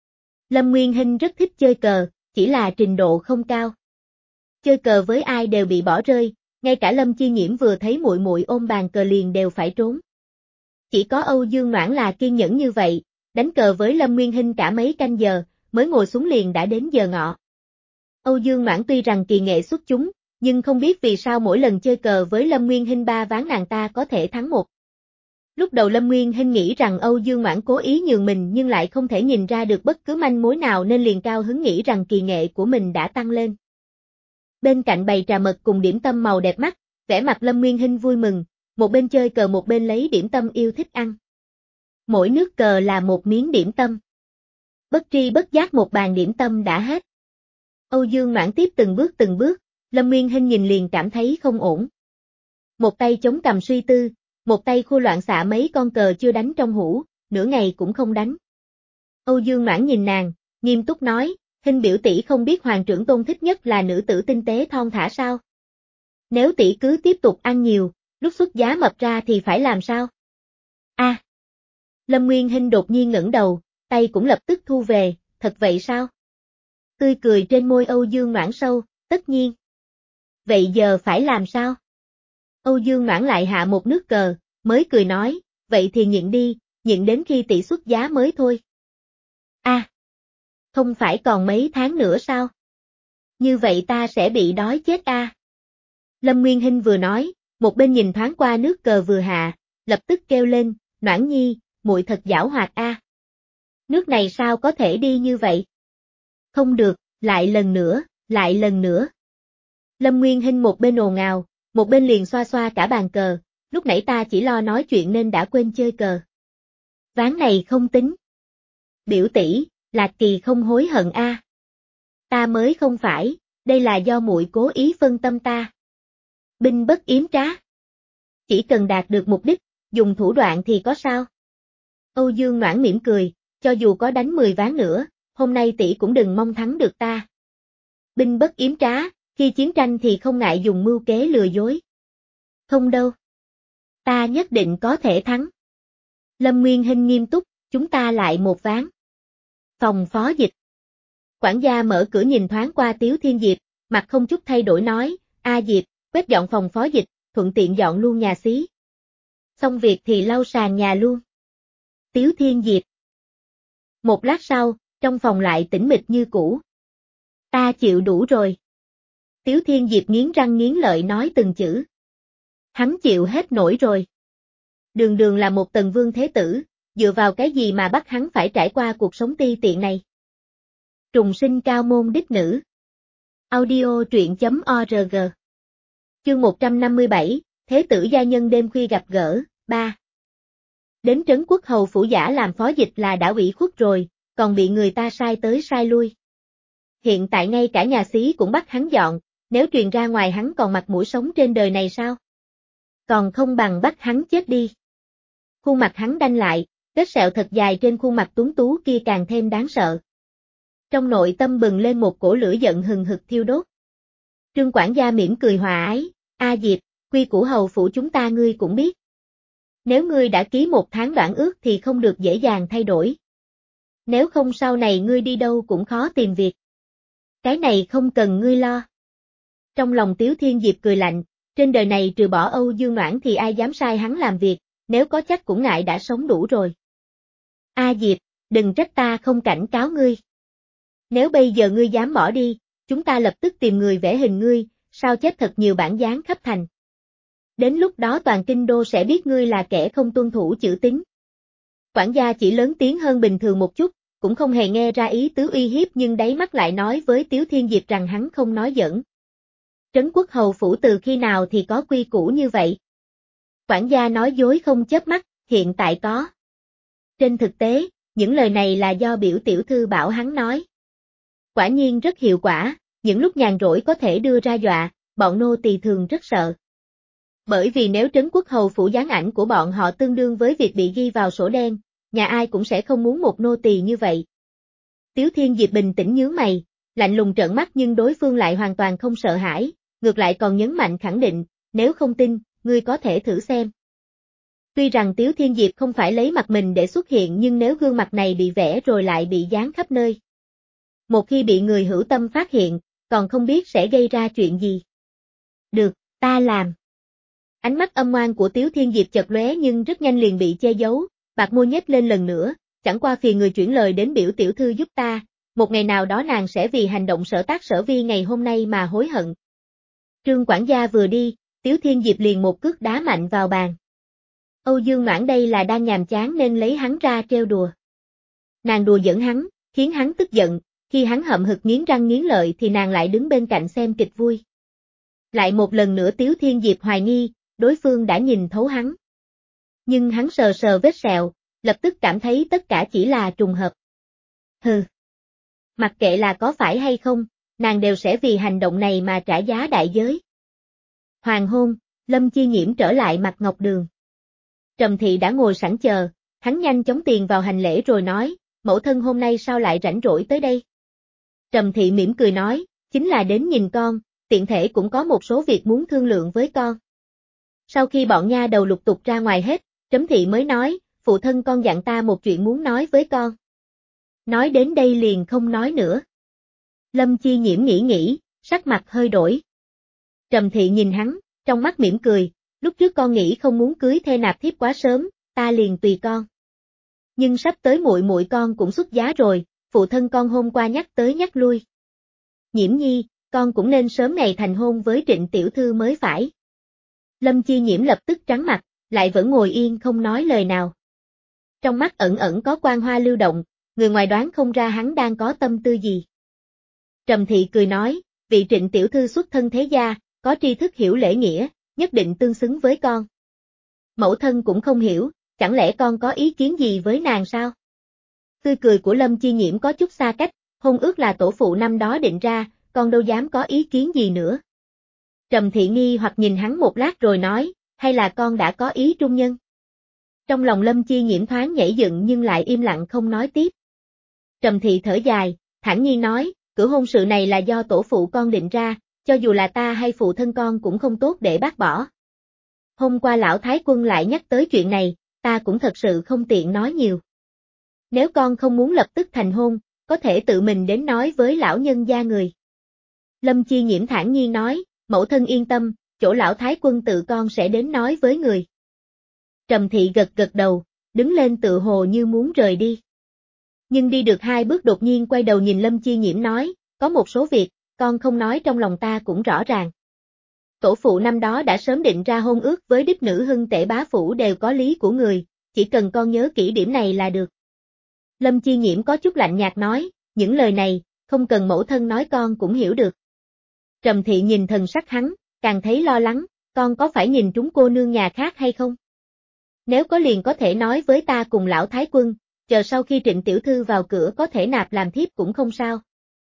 Lâm Nguyên Hinh rất thích chơi cờ, chỉ là trình độ không cao. Chơi cờ với ai đều bị bỏ rơi, ngay cả Lâm Chi Nhiễm vừa thấy muội muội ôm bàn cờ liền đều phải trốn. Chỉ có Âu Dương Noãn là kiên nhẫn như vậy, đánh cờ với Lâm Nguyên Hinh cả mấy canh giờ, mới ngồi xuống liền đã đến giờ ngọ. Âu Dương Noãn tuy rằng kỳ nghệ xuất chúng, nhưng không biết vì sao mỗi lần chơi cờ với Lâm Nguyên Hinh ba ván nàng ta có thể thắng một. Lúc đầu Lâm Nguyên Hinh nghĩ rằng Âu Dương Noãn cố ý nhường mình nhưng lại không thể nhìn ra được bất cứ manh mối nào nên liền cao hứng nghĩ rằng kỳ nghệ của mình đã tăng lên. Bên cạnh bày trà mật cùng điểm tâm màu đẹp mắt, vẻ mặt Lâm Nguyên Hinh vui mừng, một bên chơi cờ một bên lấy điểm tâm yêu thích ăn. Mỗi nước cờ là một miếng điểm tâm. Bất tri bất giác một bàn điểm tâm đã hết. Âu Dương Noãn tiếp từng bước từng bước, Lâm Nguyên Hinh nhìn liền cảm thấy không ổn. Một tay chống cằm suy tư, một tay khu loạn xạ mấy con cờ chưa đánh trong hũ, nửa ngày cũng không đánh. Âu Dương Noãn nhìn nàng, nghiêm túc nói, Hinh biểu tỷ không biết hoàng trưởng tôn thích nhất là nữ tử tinh tế thon thả sao? Nếu tỷ cứ tiếp tục ăn nhiều, lúc xuất giá mập ra thì phải làm sao? A. À. Lâm Nguyên Hinh đột nhiên ngẩng đầu, tay cũng lập tức thu về, thật vậy sao? Tươi cười trên môi Âu Dương Noãn sâu, tất nhiên. Vậy giờ phải làm sao? Âu Dương Noãn lại hạ một nước cờ, mới cười nói, vậy thì nhịn đi, nhịn đến khi tỷ xuất giá mới thôi. A. À. Không phải còn mấy tháng nữa sao? Như vậy ta sẽ bị đói chết a. À. Lâm Nguyên Hinh vừa nói, một bên nhìn thoáng qua nước cờ vừa hạ, lập tức kêu lên, Noãn nhi, muội thật giảo hoạt a. À. Nước này sao có thể đi như vậy? Không được, lại lần nữa, lại lần nữa. Lâm Nguyên Hinh một bên ồn ào, một bên liền xoa xoa cả bàn cờ, lúc nãy ta chỉ lo nói chuyện nên đã quên chơi cờ. Ván này không tính. Biểu tỷ, Lạc Kỳ không hối hận a. À. Ta mới không phải, đây là do muội cố ý phân tâm ta. Binh bất yếm trá. Chỉ cần đạt được mục đích, dùng thủ đoạn thì có sao? Âu Dương Noãn mỉm cười, cho dù có đánh mười ván nữa, hôm nay tỷ cũng đừng mong thắng được ta. Binh bất yếm trá, khi chiến tranh thì không ngại dùng mưu kế lừa dối. Không đâu. Ta nhất định có thể thắng. Lâm Nguyên Hinh nghiêm túc, chúng ta lại một ván. Phòng phó dịch. Quản gia mở cửa nhìn thoáng qua Tiếu Thiên Diệp, mặt không chút thay đổi nói, A Diệp, quét dọn phòng phó dịch, thuận tiện dọn luôn nhà xí. Xong việc thì lau sàn nhà luôn. Tiếu Thiên Diệp. Một lát sau, trong phòng lại tĩnh mịch như cũ. Ta chịu đủ rồi. Tiếu Thiên Diệp nghiến răng nghiến lợi nói từng chữ. Hắn chịu hết nổi rồi. Đường đường là một tần vương thế tử, dựa vào cái gì mà bắt hắn phải trải qua cuộc sống ti tiện này. Trùng sinh cao môn đích nữ. Audio truyện chấm org. Chương một trăm năm mươi bảy, Thế tử gia nhân đêm khuya gặp gỡ, ba. Đến trấn quốc hầu phủ giả làm phó dịch là đã ủy khuất rồi, còn bị người ta sai tới sai lui. Hiện tại ngay cả nhà xí cũng bắt hắn dọn, nếu truyền ra ngoài hắn còn mặt mũi sống trên đời này sao? Còn không bằng bắt hắn chết đi. Khuôn mặt hắn đanh lại, vết sẹo thật dài trên khuôn mặt tuấn tú kia càng thêm đáng sợ. Trong nội tâm bừng lên một cổ lửa giận hừng hực thiêu đốt. Trương quản gia mỉm cười hòa ái, A Diệp, quy củ hầu phủ chúng ta ngươi cũng biết. Nếu ngươi đã ký một tháng đoạn ước thì không được dễ dàng thay đổi. Nếu không sau này ngươi đi đâu cũng khó tìm việc. Cái này không cần ngươi lo. Trong lòng Tiếu Thiên Diệp cười lạnh, trên đời này trừ bỏ Âu Dương Noãn thì ai dám sai hắn làm việc, nếu có chắc cũng ngại đã sống đủ rồi. A Diệp, đừng trách ta không cảnh cáo ngươi. Nếu bây giờ ngươi dám bỏ đi, chúng ta lập tức tìm người vẽ hình ngươi, sao chép thật nhiều bản dán khắp thành. Đến lúc đó toàn kinh đô sẽ biết ngươi là kẻ không tuân thủ chữ tín. Quản gia chỉ lớn tiếng hơn bình thường một chút, cũng không hề nghe ra ý tứ uy hiếp nhưng đáy mắt lại nói với Tiếu Thiên Diệp rằng hắn không nói giỡn. Trấn quốc hầu phủ từ khi nào thì có quy củ như vậy? Quản gia nói dối không chớp mắt, hiện tại có. Trên thực tế, những lời này là do biểu tiểu thư bảo hắn nói. Quả nhiên rất hiệu quả, những lúc nhàn rỗi có thể đưa ra dọa, bọn nô tỳ thường rất sợ. Bởi vì nếu trấn quốc hầu phủ dán ảnh của bọn họ tương đương với việc bị ghi vào sổ đen, nhà ai cũng sẽ không muốn một nô tỳ như vậy. Tiếu Thiên Diệp bình tĩnh nhướng mày, lạnh lùng trợn mắt nhưng đối phương lại hoàn toàn không sợ hãi, ngược lại còn nhấn mạnh khẳng định, nếu không tin, ngươi có thể thử xem. Tuy rằng Tiếu Thiên Diệp không phải lấy mặt mình để xuất hiện nhưng nếu gương mặt này bị vẽ rồi lại bị dán khắp nơi. Một khi bị người hữu tâm phát hiện, còn không biết sẽ gây ra chuyện gì. Được, ta làm. Ánh mắt âm ngoan của Tiếu Thiên Diệp chợt lóe nhưng rất nhanh liền bị che giấu, bạc môi nhếch lên lần nữa, chẳng qua phiền người chuyển lời đến biểu tiểu thư giúp ta, một ngày nào đó nàng sẽ vì hành động sở tác sở vi ngày hôm nay mà hối hận. Trương quản gia vừa đi, Tiếu Thiên Diệp liền một cước đá mạnh vào bàn. Âu Dương Noãn đây là đang nhàm chán nên lấy hắn ra trêu đùa. Nàng đùa giỡn hắn, khiến hắn tức giận, khi hắn hậm hực nghiến răng nghiến lợi thì nàng lại đứng bên cạnh xem kịch vui. Lại một lần nữa Tiếu Thiên Diệp hoài nghi, đối phương đã nhìn thấu hắn. Nhưng hắn sờ sờ vết sẹo, lập tức cảm thấy tất cả chỉ là trùng hợp. Hừ. Mặc kệ là có phải hay không, nàng đều sẽ vì hành động này mà trả giá đại giới. Hoàng hôn, Lâm Chi Nhiễm trở lại Mặt Ngọc Đường. Trầm Thị đã ngồi sẵn chờ, hắn nhanh chóng tiền vào hành lễ rồi nói, mẫu thân hôm nay sao lại rảnh rỗi tới đây? Trầm Thị mỉm cười nói, chính là đến nhìn con, tiện thể cũng có một số việc muốn thương lượng với con. Sau khi bọn nha đầu lục tục ra ngoài hết, Trầm Thị mới nói, phụ thân con dặn ta một chuyện muốn nói với con. Nói đến đây liền không nói nữa. Lâm Chi Nhiễm nghĩ nghĩ, sắc mặt hơi đổi. Trầm Thị nhìn hắn, trong mắt mỉm cười, lúc trước con nghĩ không muốn cưới thê nạp thiếp quá sớm, ta liền tùy con. Nhưng sắp tới muội muội con cũng xuất giá rồi, phụ thân con hôm qua nhắc tới nhắc lui. Nhiễm nhi, con cũng nên sớm ngày thành hôn với Trịnh tiểu thư mới phải. Lâm Chi Nhiễm lập tức trắng mặt, lại vẫn ngồi yên không nói lời nào. Trong mắt ẩn ẩn có quang hoa lưu động, người ngoài đoán không ra hắn đang có tâm tư gì. Trầm Thị cười nói, vị Trịnh tiểu thư xuất thân thế gia, có tri thức hiểu lễ nghĩa, nhất định tương xứng với con. Mẫu thân cũng không hiểu, chẳng lẽ con có ý kiến gì với nàng sao? Tươi cười của Lâm Chi Nhiễm có chút xa cách, hôn ước là tổ phụ năm đó định ra, con đâu dám có ý kiến gì nữa. Trầm Thị nghi hoặc nhìn hắn một lát rồi nói, hay là con đã có ý trung nhân? Trong lòng Lâm Chi Nhiễm thoáng nhảy dựng nhưng lại im lặng không nói tiếp. Trầm Thị thở dài, thản nhiên nói, cử hôn sự này là do tổ phụ con định ra, cho dù là ta hay phụ thân con cũng không tốt để bác bỏ. Hôm qua lão Thái Quân lại nhắc tới chuyện này, ta cũng thật sự không tiện nói nhiều. Nếu con không muốn lập tức thành hôn, có thể tự mình đến nói với lão nhân gia người. Lâm Chi Nhiễm thản nhiên nói, mẫu thân yên tâm, chỗ lão Thái Quân tự con sẽ đến nói với người. Trầm Thị gật gật đầu, đứng lên tự hồ như muốn rời đi. Nhưng đi được hai bước đột nhiên quay đầu nhìn Lâm Chi Nhiễm nói, có một số việc, con không nói trong lòng ta cũng rõ ràng. Tổ phụ năm đó đã sớm định ra hôn ước với đích nữ Hưng Tể bá phủ đều có lý của người, chỉ cần con nhớ kỹ điểm này là được. Lâm Chi Nhiễm có chút lạnh nhạt nói, những lời này, không cần mẫu thân nói con cũng hiểu được. Trầm Thị nhìn thần sắc hắn, càng thấy lo lắng, con có phải nhìn trúng cô nương nhà khác hay không? Nếu có liền có thể nói với ta cùng lão Thái Quân, chờ sau khi Trịnh tiểu thư vào cửa có thể nạp làm thiếp cũng không sao.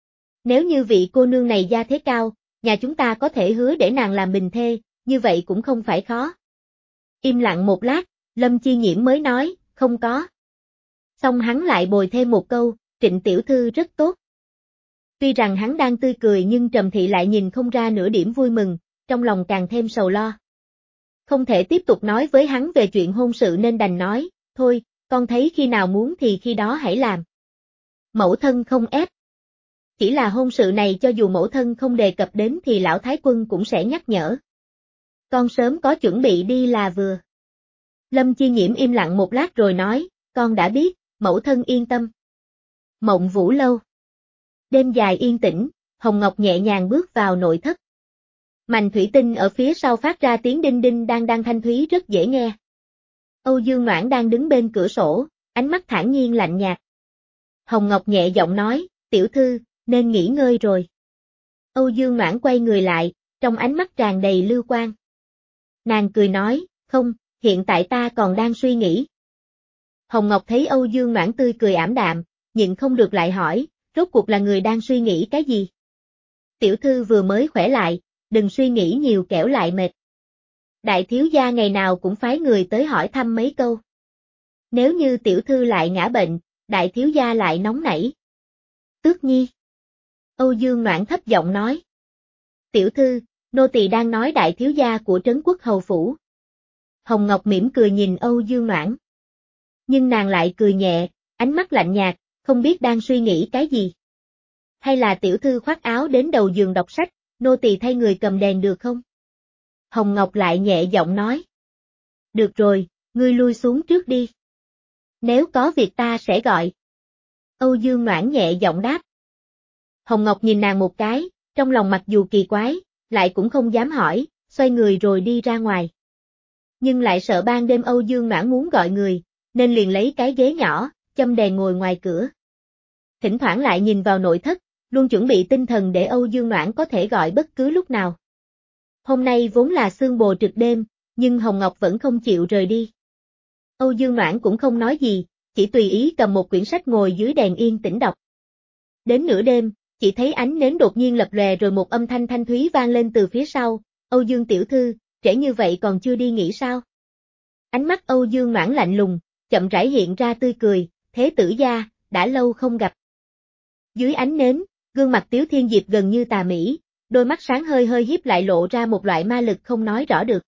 Nếu như vị cô nương này gia thế cao, nhà chúng ta có thể hứa để nàng làm bình thê, như vậy cũng không phải khó. Im lặng một lát, Lâm Chi Nhiễm mới nói, không có. Xong hắn lại bồi thêm một câu, Trịnh tiểu thư rất tốt. Tuy rằng hắn đang tươi cười nhưng Trầm Thị lại nhìn không ra nửa điểm vui mừng, trong lòng càng thêm sầu lo. Không thể tiếp tục nói với hắn về chuyện hôn sự nên đành nói, thôi, con thấy khi nào muốn thì khi đó hãy làm. Mẫu thân không ép. Chỉ là hôn sự này cho dù mẫu thân không đề cập đến thì lão Thái Quân cũng sẽ nhắc nhở. Con sớm có chuẩn bị đi là vừa. Lâm Chi Nhiễm im lặng một lát rồi nói, con đã biết, mẫu thân yên tâm. Mộng Vũ lâu. Đêm dài yên tĩnh, Hồng Ngọc nhẹ nhàng bước vào nội thất. Mành thủy tinh ở phía sau phát ra tiếng đinh đinh đang đang thanh thúy rất dễ nghe. Âu Dương Noãn đang đứng bên cửa sổ, ánh mắt thản nhiên lạnh nhạt. Hồng Ngọc nhẹ giọng nói, tiểu thư, nên nghỉ ngơi rồi. Âu Dương Noãn quay người lại, trong ánh mắt tràn đầy lưu quang. Nàng cười nói, không, hiện tại ta còn đang suy nghĩ. Hồng Ngọc thấy Âu Dương Noãn tươi cười ảm đạm, nhịn không được lại hỏi, rốt cuộc là người đang suy nghĩ cái gì? Tiểu thư vừa mới khỏe lại, đừng suy nghĩ nhiều kẻo lại mệt. Đại thiếu gia ngày nào cũng phái người tới hỏi thăm mấy câu. Nếu như tiểu thư lại ngã bệnh, đại thiếu gia lại nóng nảy. Tước Nhi. Âu Dương Noãn thấp giọng nói. Tiểu thư, nô tỳ đang nói đại thiếu gia của Trấn Quốc Hầu Phủ. Hồng Ngọc mỉm cười nhìn Âu Dương Noãn. Nhưng nàng lại cười nhẹ, ánh mắt lạnh nhạt, không biết đang suy nghĩ cái gì. Hay là tiểu thư khoác áo đến đầu giường đọc sách, nô tỳ thay người cầm đèn được không? Hồng Ngọc lại nhẹ giọng nói. Được rồi, ngươi lui xuống trước đi. Nếu có việc ta sẽ gọi. Âu Dương Noãn nhẹ giọng đáp. Hồng Ngọc nhìn nàng một cái, trong lòng mặc dù kỳ quái, lại cũng không dám hỏi, xoay người rồi đi ra ngoài. Nhưng lại sợ ban đêm Âu Dương Noãn muốn gọi người, nên liền lấy cái ghế nhỏ, châm đèn ngồi ngoài cửa. Thỉnh thoảng lại nhìn vào nội thất, luôn chuẩn bị tinh thần để Âu Dương Noãn có thể gọi bất cứ lúc nào. Hôm nay vốn là xương bồ trực đêm, nhưng Hồng Ngọc vẫn không chịu rời đi. Âu Dương Noãn cũng không nói gì, chỉ tùy ý cầm một quyển sách ngồi dưới đèn yên tĩnh đọc. Đến nửa đêm, chỉ thấy ánh nến đột nhiên lập lòe rồi một âm thanh thanh thúy vang lên từ phía sau, Âu Dương tiểu thư, trễ như vậy còn chưa đi nghỉ sao? Ánh mắt Âu Dương Noãn lạnh lùng, chậm rãi hiện ra tươi cười, thế tử gia, đã lâu không gặp. Dưới ánh nến, gương mặt Tiếu Thiên Diệp gần như tà mỹ, đôi mắt sáng hơi hơi híp lại lộ ra một loại ma lực không nói rõ được.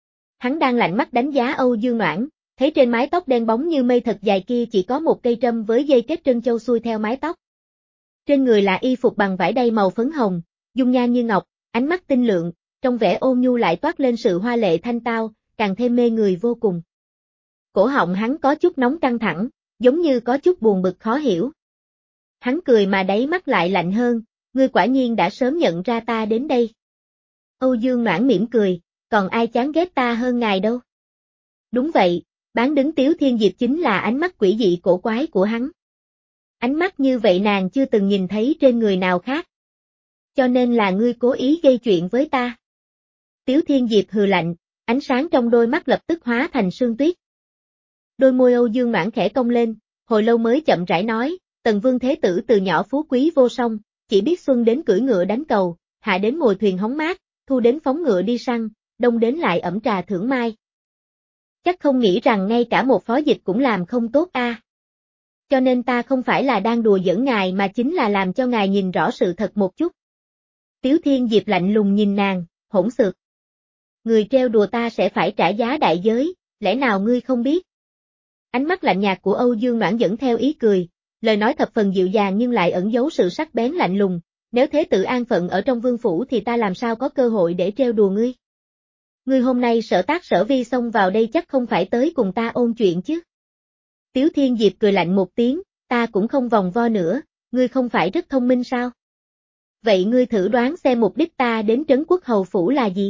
Hắn đang lạnh mắt đánh giá Âu Dương Noãn, thấy trên mái tóc đen bóng như mây thật dài kia chỉ có một cây trâm với dây kết trân châu xuôi theo mái tóc. Trên người là y phục bằng vải đay màu phấn hồng, dung nhan như ngọc, ánh mắt tinh lượng, trong vẻ ôn nhu lại toát lên sự hoa lệ thanh tao, càng thêm mê người vô cùng. Cổ họng hắn có chút nóng căng thẳng, giống như có chút buồn bực khó hiểu. Hắn cười mà đáy mắt lại lạnh hơn, ngươi quả nhiên đã sớm nhận ra ta đến đây. Âu Dương Noãn mỉm cười, còn ai chán ghét ta hơn ngài đâu. Đúng vậy, bán đứng Tiếu Thiên Diệp chính là ánh mắt quỷ dị cổ quái của hắn. Ánh mắt như vậy nàng chưa từng nhìn thấy trên người nào khác. Cho nên là ngươi cố ý gây chuyện với ta. Tiếu Thiên Diệp hừ lạnh, ánh sáng trong đôi mắt lập tức hóa thành sương tuyết. Đôi môi Âu Dương Noãn khẽ cong lên, hồi lâu mới chậm rãi nói, Tần Vương Thế Tử từ nhỏ phú quý vô song, chỉ biết xuân đến cưỡi ngựa đánh cầu, hạ đến ngồi thuyền hóng mát, thu đến phóng ngựa đi săn, đông đến lại ẩm trà thưởng mai. Chắc không nghĩ rằng ngay cả một phó dịch cũng làm không tốt a. À. Cho nên ta không phải là đang đùa giỡn ngài mà chính là làm cho ngài nhìn rõ sự thật một chút. Tiếu Thiên Diệp lạnh lùng nhìn nàng, hỗn xược. Người treo đùa ta sẽ phải trả giá đại giới, lẽ nào ngươi không biết? Ánh mắt lạnh nhạt của Âu Dương Noãn dẫn theo ý cười, lời nói thập phần dịu dàng nhưng lại ẩn giấu sự sắc bén lạnh lùng, nếu thế tử an phận ở trong vương phủ thì ta làm sao có cơ hội để treo đùa ngươi? Ngươi hôm nay sở tác sở vi xông vào đây chắc không phải tới cùng ta ôn chuyện chứ? Tiếu Thiên Diệp cười lạnh một tiếng, ta cũng không vòng vo nữa, ngươi không phải rất thông minh sao? Vậy ngươi thử đoán xem mục đích ta đến Trấn Quốc Hầu Phủ là gì?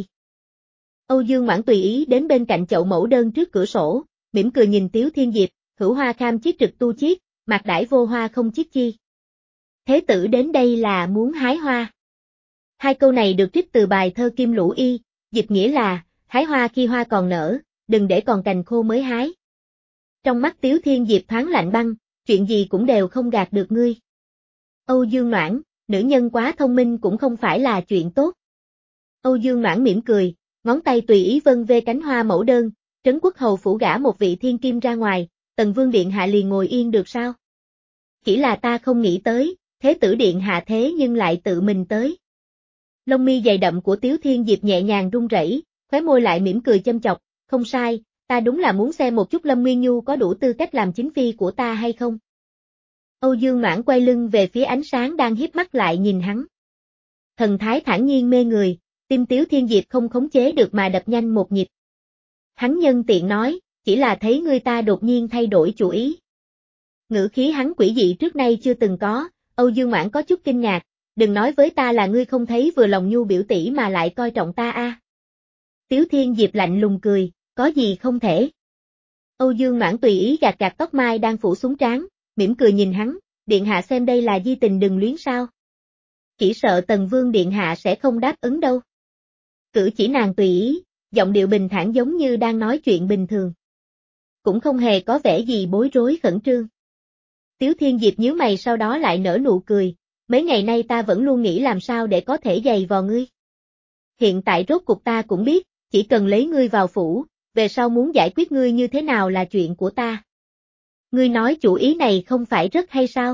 Âu Dương Noãn tùy ý đến bên cạnh chậu mẫu đơn trước cửa sổ, mỉm cười nhìn Tiếu Thiên Diệp, hữu hoa kham chiết trực tu chiết, mạc đãi vô hoa không chiết chi. Thế tử đến đây là muốn hái hoa. Hai câu này được trích từ bài thơ Kim Lũ Y, dịch nghĩa là, hái hoa khi hoa còn nở, đừng để còn cành khô mới hái. Trong mắt Tiếu Thiên Diệp thoáng lạnh băng, chuyện gì cũng đều không gạt được ngươi. Âu Dương Noãn, nữ nhân quá thông minh cũng không phải là chuyện tốt. Âu Dương Noãn mỉm cười, ngón tay tùy ý vân vê cánh hoa mẫu đơn, Trấn Quốc Hầu Phủ gả một vị thiên kim ra ngoài, Tần Vương Điện Hạ liền ngồi yên được sao? Chỉ là ta không nghĩ tới, Thế tử Điện Hạ thế nhưng lại tự mình tới. Lông mi dày đậm của Tiếu Thiên Diệp nhẹ nhàng run rẩy, khóe môi lại mỉm cười châm chọc, không sai, ta đúng là muốn xem một chút Lâm Nguyên Nhu có đủ tư cách làm chính phi của ta hay không. Âu Dương Noãn quay lưng về phía ánh sáng đang hiếp mắt lại nhìn hắn. Thần thái thản nhiên mê người, tim Tiếu Thiên Diệp không khống chế được mà đập nhanh một nhịp. Hắn nhân tiện nói, chỉ là thấy người ta đột nhiên thay đổi chủ ý. Ngữ khí hắn quỷ dị trước nay chưa từng có, Âu Dương Noãn có chút kinh ngạc, đừng nói với ta là ngươi không thấy vừa lòng Nhu biểu tỷ mà lại coi trọng ta a. À. Tiếu Thiên Diệp lạnh lùng cười, có gì không thể. Âu Dương Noãn tùy ý gạt gạt tóc mai đang phủ xuống trán, mỉm cười nhìn hắn, Điện Hạ xem đây là di tình đừng luyến sao. Chỉ sợ Tần Vương Điện Hạ sẽ không đáp ứng đâu. Cử chỉ nàng tùy ý, giọng điệu bình thản giống như đang nói chuyện bình thường. Cũng không hề có vẻ gì bối rối khẩn trương. Tiếu Thiên Diệp nhíu mày sau đó lại nở nụ cười, mấy ngày nay ta vẫn luôn nghĩ làm sao để có thể giày vò ngươi. Hiện tại rốt cuộc ta cũng biết, chỉ cần lấy ngươi vào phủ, về sau muốn giải quyết ngươi như thế nào là chuyện của ta. Ngươi nói chủ ý này không phải rất hay sao?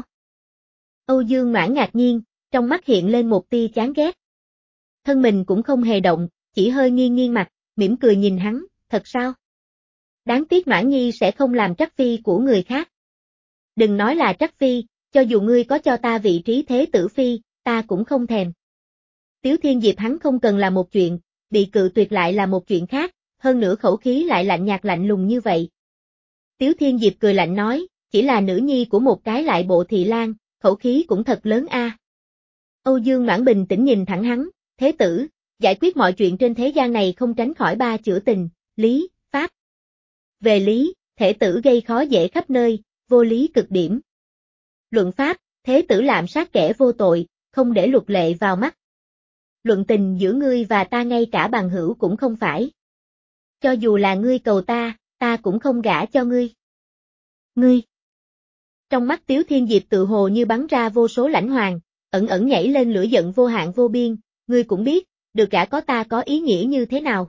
Âu Dương Noãn ngạc nhiên, trong mắt hiện lên một tia chán ghét. Thân mình cũng không hề động, chỉ hơi nghiêng nghiêng mặt, mỉm cười nhìn hắn, thật sao? Đáng tiếc Noãn Nhi sẽ không làm trắc phi của người khác. Đừng nói là trắc phi, cho dù ngươi có cho ta vị trí thế tử phi, ta cũng không thèm. Tiếu Thiên Diệp hắn không cần là một chuyện, bị cự tuyệt lại là một chuyện khác, hơn nữa khẩu khí lại lạnh nhạt lạnh lùng như vậy. Tiếu Thiên Diệp cười lạnh nói, chỉ là nữ nhi của một cái lại bộ thị lang, khẩu khí cũng thật lớn a. Âu Dương Noãn bình tĩnh nhìn thẳng hắn, thế tử, giải quyết mọi chuyện trên thế gian này không tránh khỏi ba chữ tình, lý, pháp. Về lý, thể tử gây khó dễ khắp nơi, vô lý cực điểm. Luận pháp, thế tử lạm sát kẻ vô tội, không để luật lệ vào mắt. Luận tình giữa ngươi và ta ngay cả bằng hữu cũng không phải. Cho dù là ngươi cầu ta, ta cũng không gả cho ngươi. Ngươi. Trong mắt Tiếu Thiên Diệp tự hồ như bắn ra vô số lãnh hoàng, ẩn ẩn nhảy lên lửa giận vô hạn vô biên, ngươi cũng biết, được gả có ta có ý nghĩa như thế nào.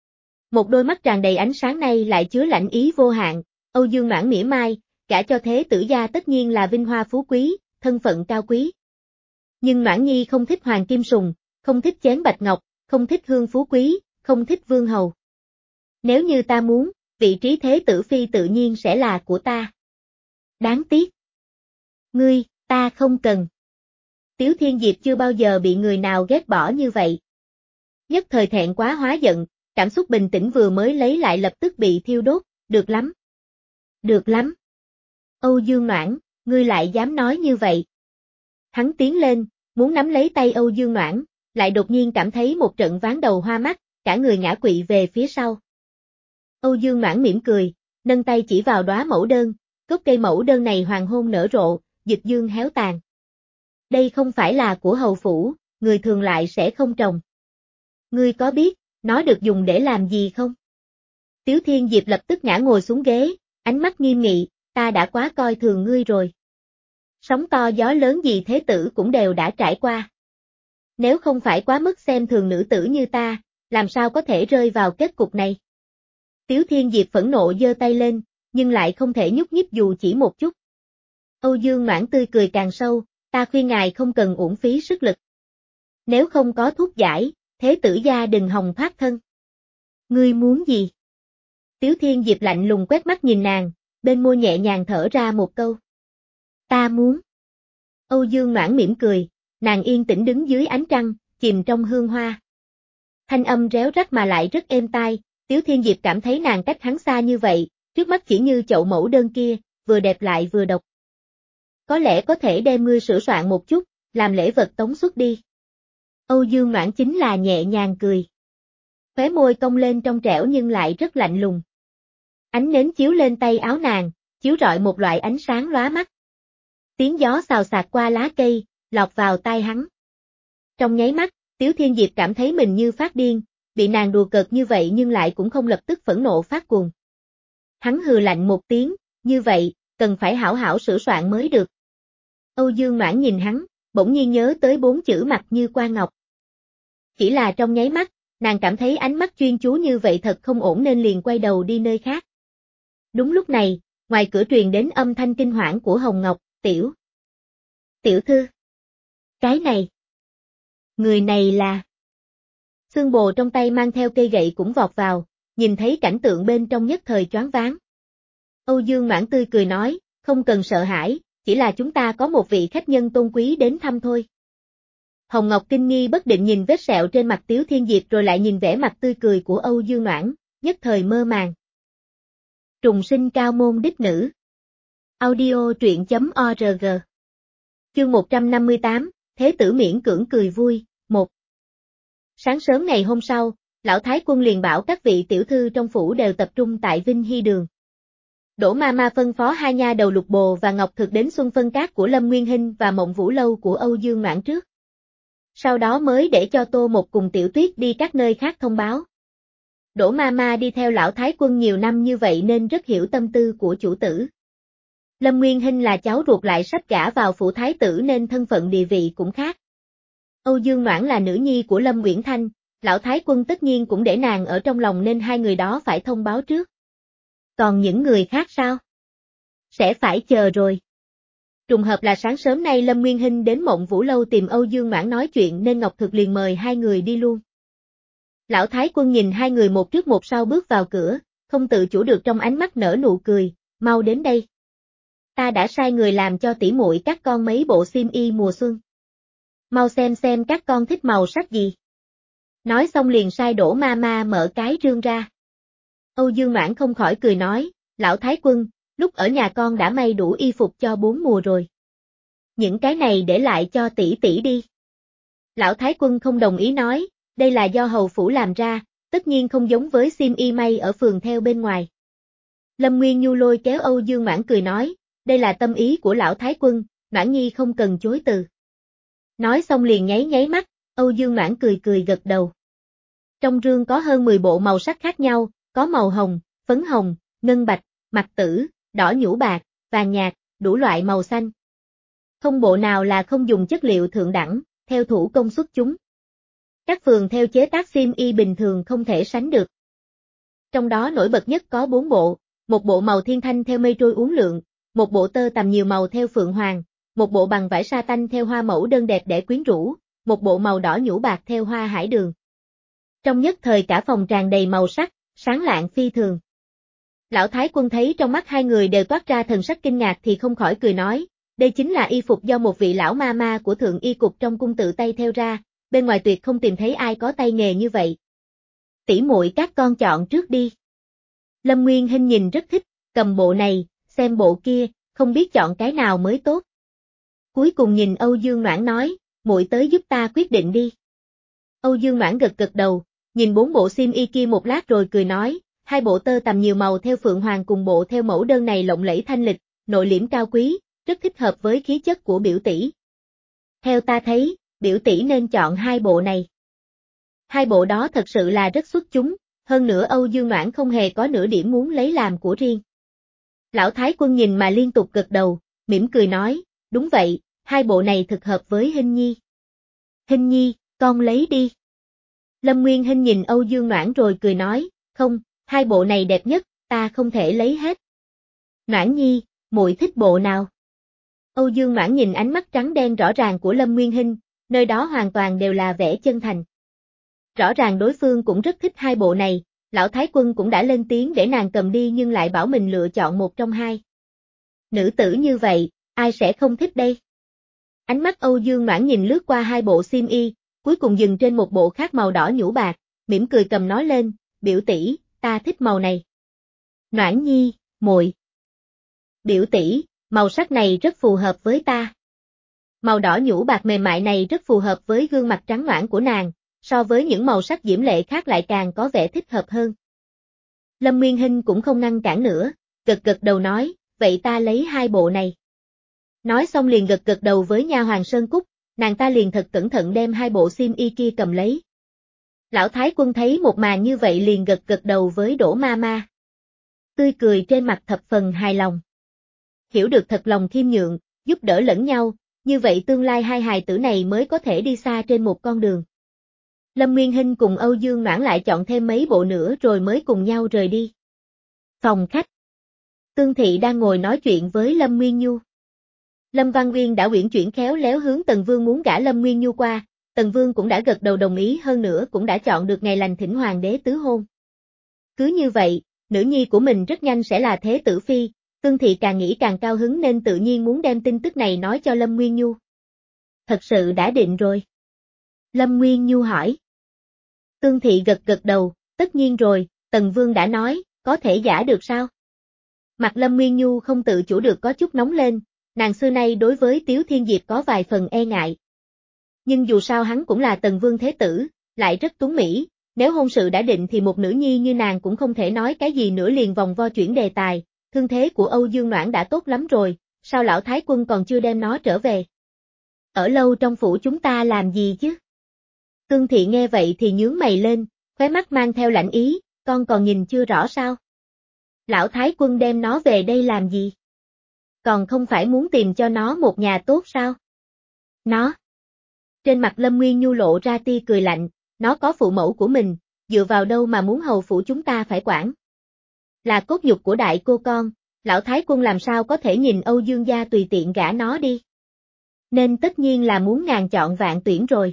Một đôi mắt tràn đầy ánh sáng này lại chứa lạnh ý vô hạn, Âu Dương Noãn mỉa mai, gả cho thế tử gia tất nhiên là vinh hoa phú quý, thân phận cao quý. Nhưng Noãn Nhi không thích hoàng kim sùng, không thích chén bạch ngọc, không thích hương phú quý, không thích vương hầu. Nếu như ta muốn, vị trí thế tử phi tự nhiên sẽ là của ta. Đáng tiếc. Ngươi, ta không cần. Tiếu Thiên Diệp chưa bao giờ bị người nào ghét bỏ như vậy. Nhất thời thẹn quá hóa giận, cảm xúc bình tĩnh vừa mới lấy lại lập tức bị thiêu đốt, được lắm. Được lắm. Âu Dương Noãn, ngươi lại dám nói như vậy. Hắn tiến lên, muốn nắm lấy tay Âu Dương Noãn, lại đột nhiên cảm thấy một trận ván đầu hoa mắt, cả người ngã quỵ về phía sau. Âu Dương Noãn mỉm cười, nâng tay chỉ vào đóa mẫu đơn, gốc cây mẫu đơn này hoàng hôn nở rộ, dực dương héo tàn. Đây không phải là của hầu phủ, người thường lại sẽ không trồng. Ngươi có biết, nó được dùng để làm gì không? Tiếu Thiên Diệp lập tức ngã ngồi xuống ghế, ánh mắt nghiêm nghị, ta đã quá coi thường ngươi rồi. Sóng to gió lớn gì thế tử cũng đều đã trải qua. Nếu không phải quá mức xem thường nữ tử như ta, làm sao có thể rơi vào kết cục này? Tiếu Thiên Diệp phẫn nộ giơ tay lên, nhưng lại không thể nhúc nhích dù chỉ một chút. Âu Dương Noãn tươi cười càng sâu, ta khuyên ngài không cần uổng phí sức lực. Nếu không có thuốc giải, thế tử gia đừng hòng thoát thân. Ngươi muốn gì? Tiếu Thiên Diệp lạnh lùng quét mắt nhìn nàng, bên môi nhẹ nhàng thở ra một câu. Ta muốn. Âu Dương Noãn mỉm cười, nàng yên tĩnh đứng dưới ánh trăng, chìm trong hương hoa. Thanh âm réo rắt mà lại rất êm tai, Tiếu Thiên Diệp cảm thấy nàng cách hắn xa như vậy, trước mắt chỉ như chậu mẫu đơn kia, vừa đẹp lại vừa độc. Có lẽ có thể đem ngươi sửa soạn một chút, làm lễ vật tống xuất đi. Âu Dương Noãn chính là nhẹ nhàng cười. Khóe môi cong lên trong trẻo nhưng lại rất lạnh lùng. Ánh nến chiếu lên tay áo nàng, chiếu rọi một loại ánh sáng lóa mắt. Tiếng gió xào xạc qua lá cây, lọt vào tai hắn. Trong nháy mắt, Tiếu Thiên Diệp cảm thấy mình như phát điên, bị nàng đùa cợt như vậy nhưng lại cũng không lập tức phẫn nộ phát cuồng. Hắn hừ lạnh một tiếng, như vậy, cần phải hảo hảo sửa soạn mới được. Âu Dương Noãn nhìn hắn, bỗng nhiên nhớ tới bốn chữ mặt như quan ngọc. Chỉ là trong nháy mắt, nàng cảm thấy ánh mắt chuyên chú như vậy thật không ổn nên liền quay đầu đi nơi khác. Đúng lúc này, ngoài cửa truyền đến âm thanh kinh hoảng của Hồng Ngọc, tiểu. Tiểu thư. Cái này. Người này là. Xương bồ trong tay mang theo cây gậy cũng vọt vào, nhìn thấy cảnh tượng bên trong nhất thời choáng váng. Âu Dương Noãn tươi cười nói, không cần sợ hãi, chỉ là chúng ta có một vị khách nhân tôn quý đến thăm thôi. Hồng Ngọc kinh nghi bất định nhìn vết sẹo trên mặt Tiếu Thiên Diệp rồi lại nhìn vẻ mặt tươi cười của Âu Dương Noãn, nhất thời mơ màng. Trùng sinh cao môn đích nữ. Audio truyện chấm org. Chương một trăm năm mươi tám, Thế tử miễn cưỡng cười vui, một. Sáng sớm ngày hôm sau, lão thái quân liền bảo các vị tiểu thư trong phủ đều tập trung tại Vinh Hy Đường. Đỗ ma ma phân phó hai nha đầu Lục Bồ và Ngọc Thực đến Xuân Phân Cát của Lâm Nguyên Hinh và Mộng Vũ Lâu của Âu Dương Noãn trước. Sau đó mới để cho Tô Một cùng Tiểu Tuyết đi các nơi khác thông báo. Đỗ ma ma đi theo lão thái quân nhiều năm như vậy nên rất hiểu tâm tư của chủ tử. Lâm Nguyên Hinh là cháu ruột lại sắp gả vào phủ thái tử nên thân phận địa vị cũng khác. Âu Dương Noãn là nữ nhi của Lâm Uyển Thanh, lão thái quân tất nhiên cũng để nàng ở trong lòng nên hai người đó phải thông báo trước. Còn những người khác sao? Sẽ phải chờ rồi. Trùng hợp là sáng sớm nay Lâm Nguyên Hinh đến Mộng Vũ Lâu tìm Âu Dương Noãn nói chuyện nên Ngọc Thực liền mời hai người đi luôn. Lão thái quân nhìn hai người một trước một sau bước vào cửa, không tự chủ được trong ánh mắt nở nụ cười, mau đến đây. Ta đã sai người làm cho tỉ muội các con mấy bộ xiêm y mùa xuân. Mau xem xem các con thích màu sắc gì. Nói xong liền sai Đỗ ma ma mở cái rương ra. Âu Dương Noãn không khỏi cười nói, lão thái quân, lúc ở nhà con đã may đủ y phục cho bốn mùa rồi. Những cái này để lại cho tỷ tỷ đi. Lão Thái Quân không đồng ý nói, đây là do hầu phủ làm ra, tất nhiên không giống với xiêm y may ở phường theo bên ngoài. Lâm Nguyên Nhu lôi kéo Âu Dương Noãn cười nói, đây là tâm ý của Lão Thái Quân, Noãn Nhi không cần chối từ. Nói xong liền nháy nháy mắt, Âu Dương Noãn cười cười gật đầu. Trong rương có hơn mười bộ màu sắc khác nhau, có màu hồng, phấn hồng, ngân bạch, mạc tử, đỏ nhũ bạc, vàng nhạt, đủ loại màu xanh. Không bộ nào là không dùng chất liệu thượng đẳng, theo thủ công xuất chúng. Các phường theo chế tác xiêm y bình thường không thể sánh được. Trong đó nổi bật nhất có bốn bộ, một bộ màu thiên thanh theo mây trôi uốn lượn, một bộ tơ tằm nhiều màu theo phượng hoàng, một bộ bằng vải sa tanh theo hoa mẫu đơn đẹp để quyến rũ, một bộ màu đỏ nhũ bạc theo hoa hải đường. Trong nhất thời cả phòng tràn đầy màu sắc, sáng lạng phi thường. Lão Thái Quân thấy trong mắt hai người đều toát ra thần sắc kinh ngạc thì không khỏi cười nói, đây chính là y phục do một vị lão ma ma của thượng y cục trong cung tự tay theo ra, bên ngoài tuyệt không tìm thấy ai có tay nghề như vậy. Tỷ muội các con chọn trước đi. Lâm Nguyên Hinh nhìn rất thích, cầm bộ này, xem bộ kia, không biết chọn cái nào mới tốt. Cuối cùng nhìn Âu Dương Noãn nói, muội tới giúp ta quyết định đi. Âu Dương Noãn gật gật đầu, nhìn bốn bộ xiêm y kia một lát rồi cười nói, hai bộ tơ tằm nhiều màu theo phượng hoàng cùng bộ theo mẫu đơn này lộng lẫy thanh lịch, nội liễm cao quý, rất thích hợp với khí chất của biểu tỷ. Theo ta thấy, biểu tỷ nên chọn hai bộ này. Hai bộ đó thật sự là rất xuất chúng, hơn nữa Âu Dương Noãn không hề có nửa điểm muốn lấy làm của riêng. Lão Thái Quân nhìn mà liên tục gật đầu, mỉm cười nói, đúng vậy, hai bộ này thực hợp với Hinh Nhi. Hinh Nhi, con lấy đi. Lâm Nguyên Hinh nhìn Âu Dương Noãn rồi cười nói, không, hai bộ này đẹp nhất, ta không thể lấy hết. Noãn Nhi, muội thích bộ nào? Âu Dương Noãn nhìn ánh mắt trắng đen rõ ràng của Lâm Nguyên Hinh, nơi đó hoàn toàn đều là vẻ chân thành. Rõ ràng đối phương cũng rất thích hai bộ này, Lão Thái Quân cũng đã lên tiếng để nàng cầm đi nhưng lại bảo mình lựa chọn một trong hai. Nữ tử như vậy, ai sẽ không thích đây? Ánh mắt Âu Dương Noãn nhìn lướt qua hai bộ xiêm y, cuối cùng dừng trên một bộ khác màu đỏ nhũ bạc, mỉm cười cầm nói lên, biểu tỷ, ta thích màu này. Noãn Nhi, muội. Biểu tỷ, màu sắc này rất phù hợp với ta. Màu đỏ nhũ bạc mềm mại này rất phù hợp với gương mặt trắng nõn của nàng, so với những màu sắc diễm lệ khác lại càng có vẻ thích hợp hơn. Lâm Nguyên Hinh cũng không ngăn cản nữa, gật gật đầu nói, vậy ta lấy hai bộ này. Nói xong liền gật gật đầu với nha hoàn Sơn Cúc, nàng ta liền thật cẩn thận đem hai bộ xiêm y kia cầm lấy. Lão Thái Quân thấy một màn như vậy liền gật gật đầu với Đỗ Ma Ma. Tươi cười trên mặt thập phần hài lòng. Hiểu được thật lòng khiêm nhượng, giúp đỡ lẫn nhau, như vậy tương lai hai hài tử này mới có thể đi xa trên một con đường. Lâm Nguyên Hinh cùng Âu Dương Noãn lại chọn thêm mấy bộ nữa rồi mới cùng nhau rời đi. Phòng khách. Tương Thị đang ngồi nói chuyện với Lâm Nguyên Nhu. Lâm Văn Uyên đã uyển chuyển khéo léo hướng Tần Vương muốn gả Lâm Nguyên Nhu qua, Tần Vương cũng đã gật đầu đồng ý hơn nữa cũng đã chọn được ngày lành thỉnh hoàng đế tứ hôn. Cứ như vậy, nữ nhi của mình rất nhanh sẽ là thế tử phi, Tương Thị càng nghĩ càng cao hứng nên tự nhiên muốn đem tin tức này nói cho Lâm Nguyên Nhu. Thật sự đã định rồi. Lâm Nguyên Nhu hỏi. Tương Thị gật gật đầu, tất nhiên rồi, Tần Vương đã nói, có thể gả được sao? Mặt Lâm Nguyên Nhu không tự chủ được có chút nóng lên, nàng xưa nay đối với Tiếu Thiên Diệp có vài phần e ngại. Nhưng dù sao hắn cũng là Tần Vương thế tử, lại rất tuấn mỹ, nếu hôn sự đã định thì một nữ nhi như nàng cũng không thể nói cái gì nữa liền vòng vo chuyển đề tài, thương thế của Âu Dương Noãn đã tốt lắm rồi, sao lão Thái Quân còn chưa đem nó trở về? Ở lâu trong phủ chúng ta làm gì chứ? Tương Thị nghe vậy thì nhướng mày lên, khóe mắt mang theo lạnh ý, con còn nhìn chưa rõ sao? Lão Thái Quân đem nó về đây làm gì? Còn không phải muốn tìm cho nó một nhà tốt sao? Nó. Trên mặt Lâm Nguyên Nhu lộ ra tia cười lạnh, nó có phụ mẫu của mình, dựa vào đâu mà muốn hầu phủ chúng ta phải quản? Là cốt nhục của đại cô con, lão Thái Quân làm sao có thể nhìn Âu Dương gia tùy tiện gả nó đi? Nên tất nhiên là muốn ngàn chọn vạn tuyển rồi.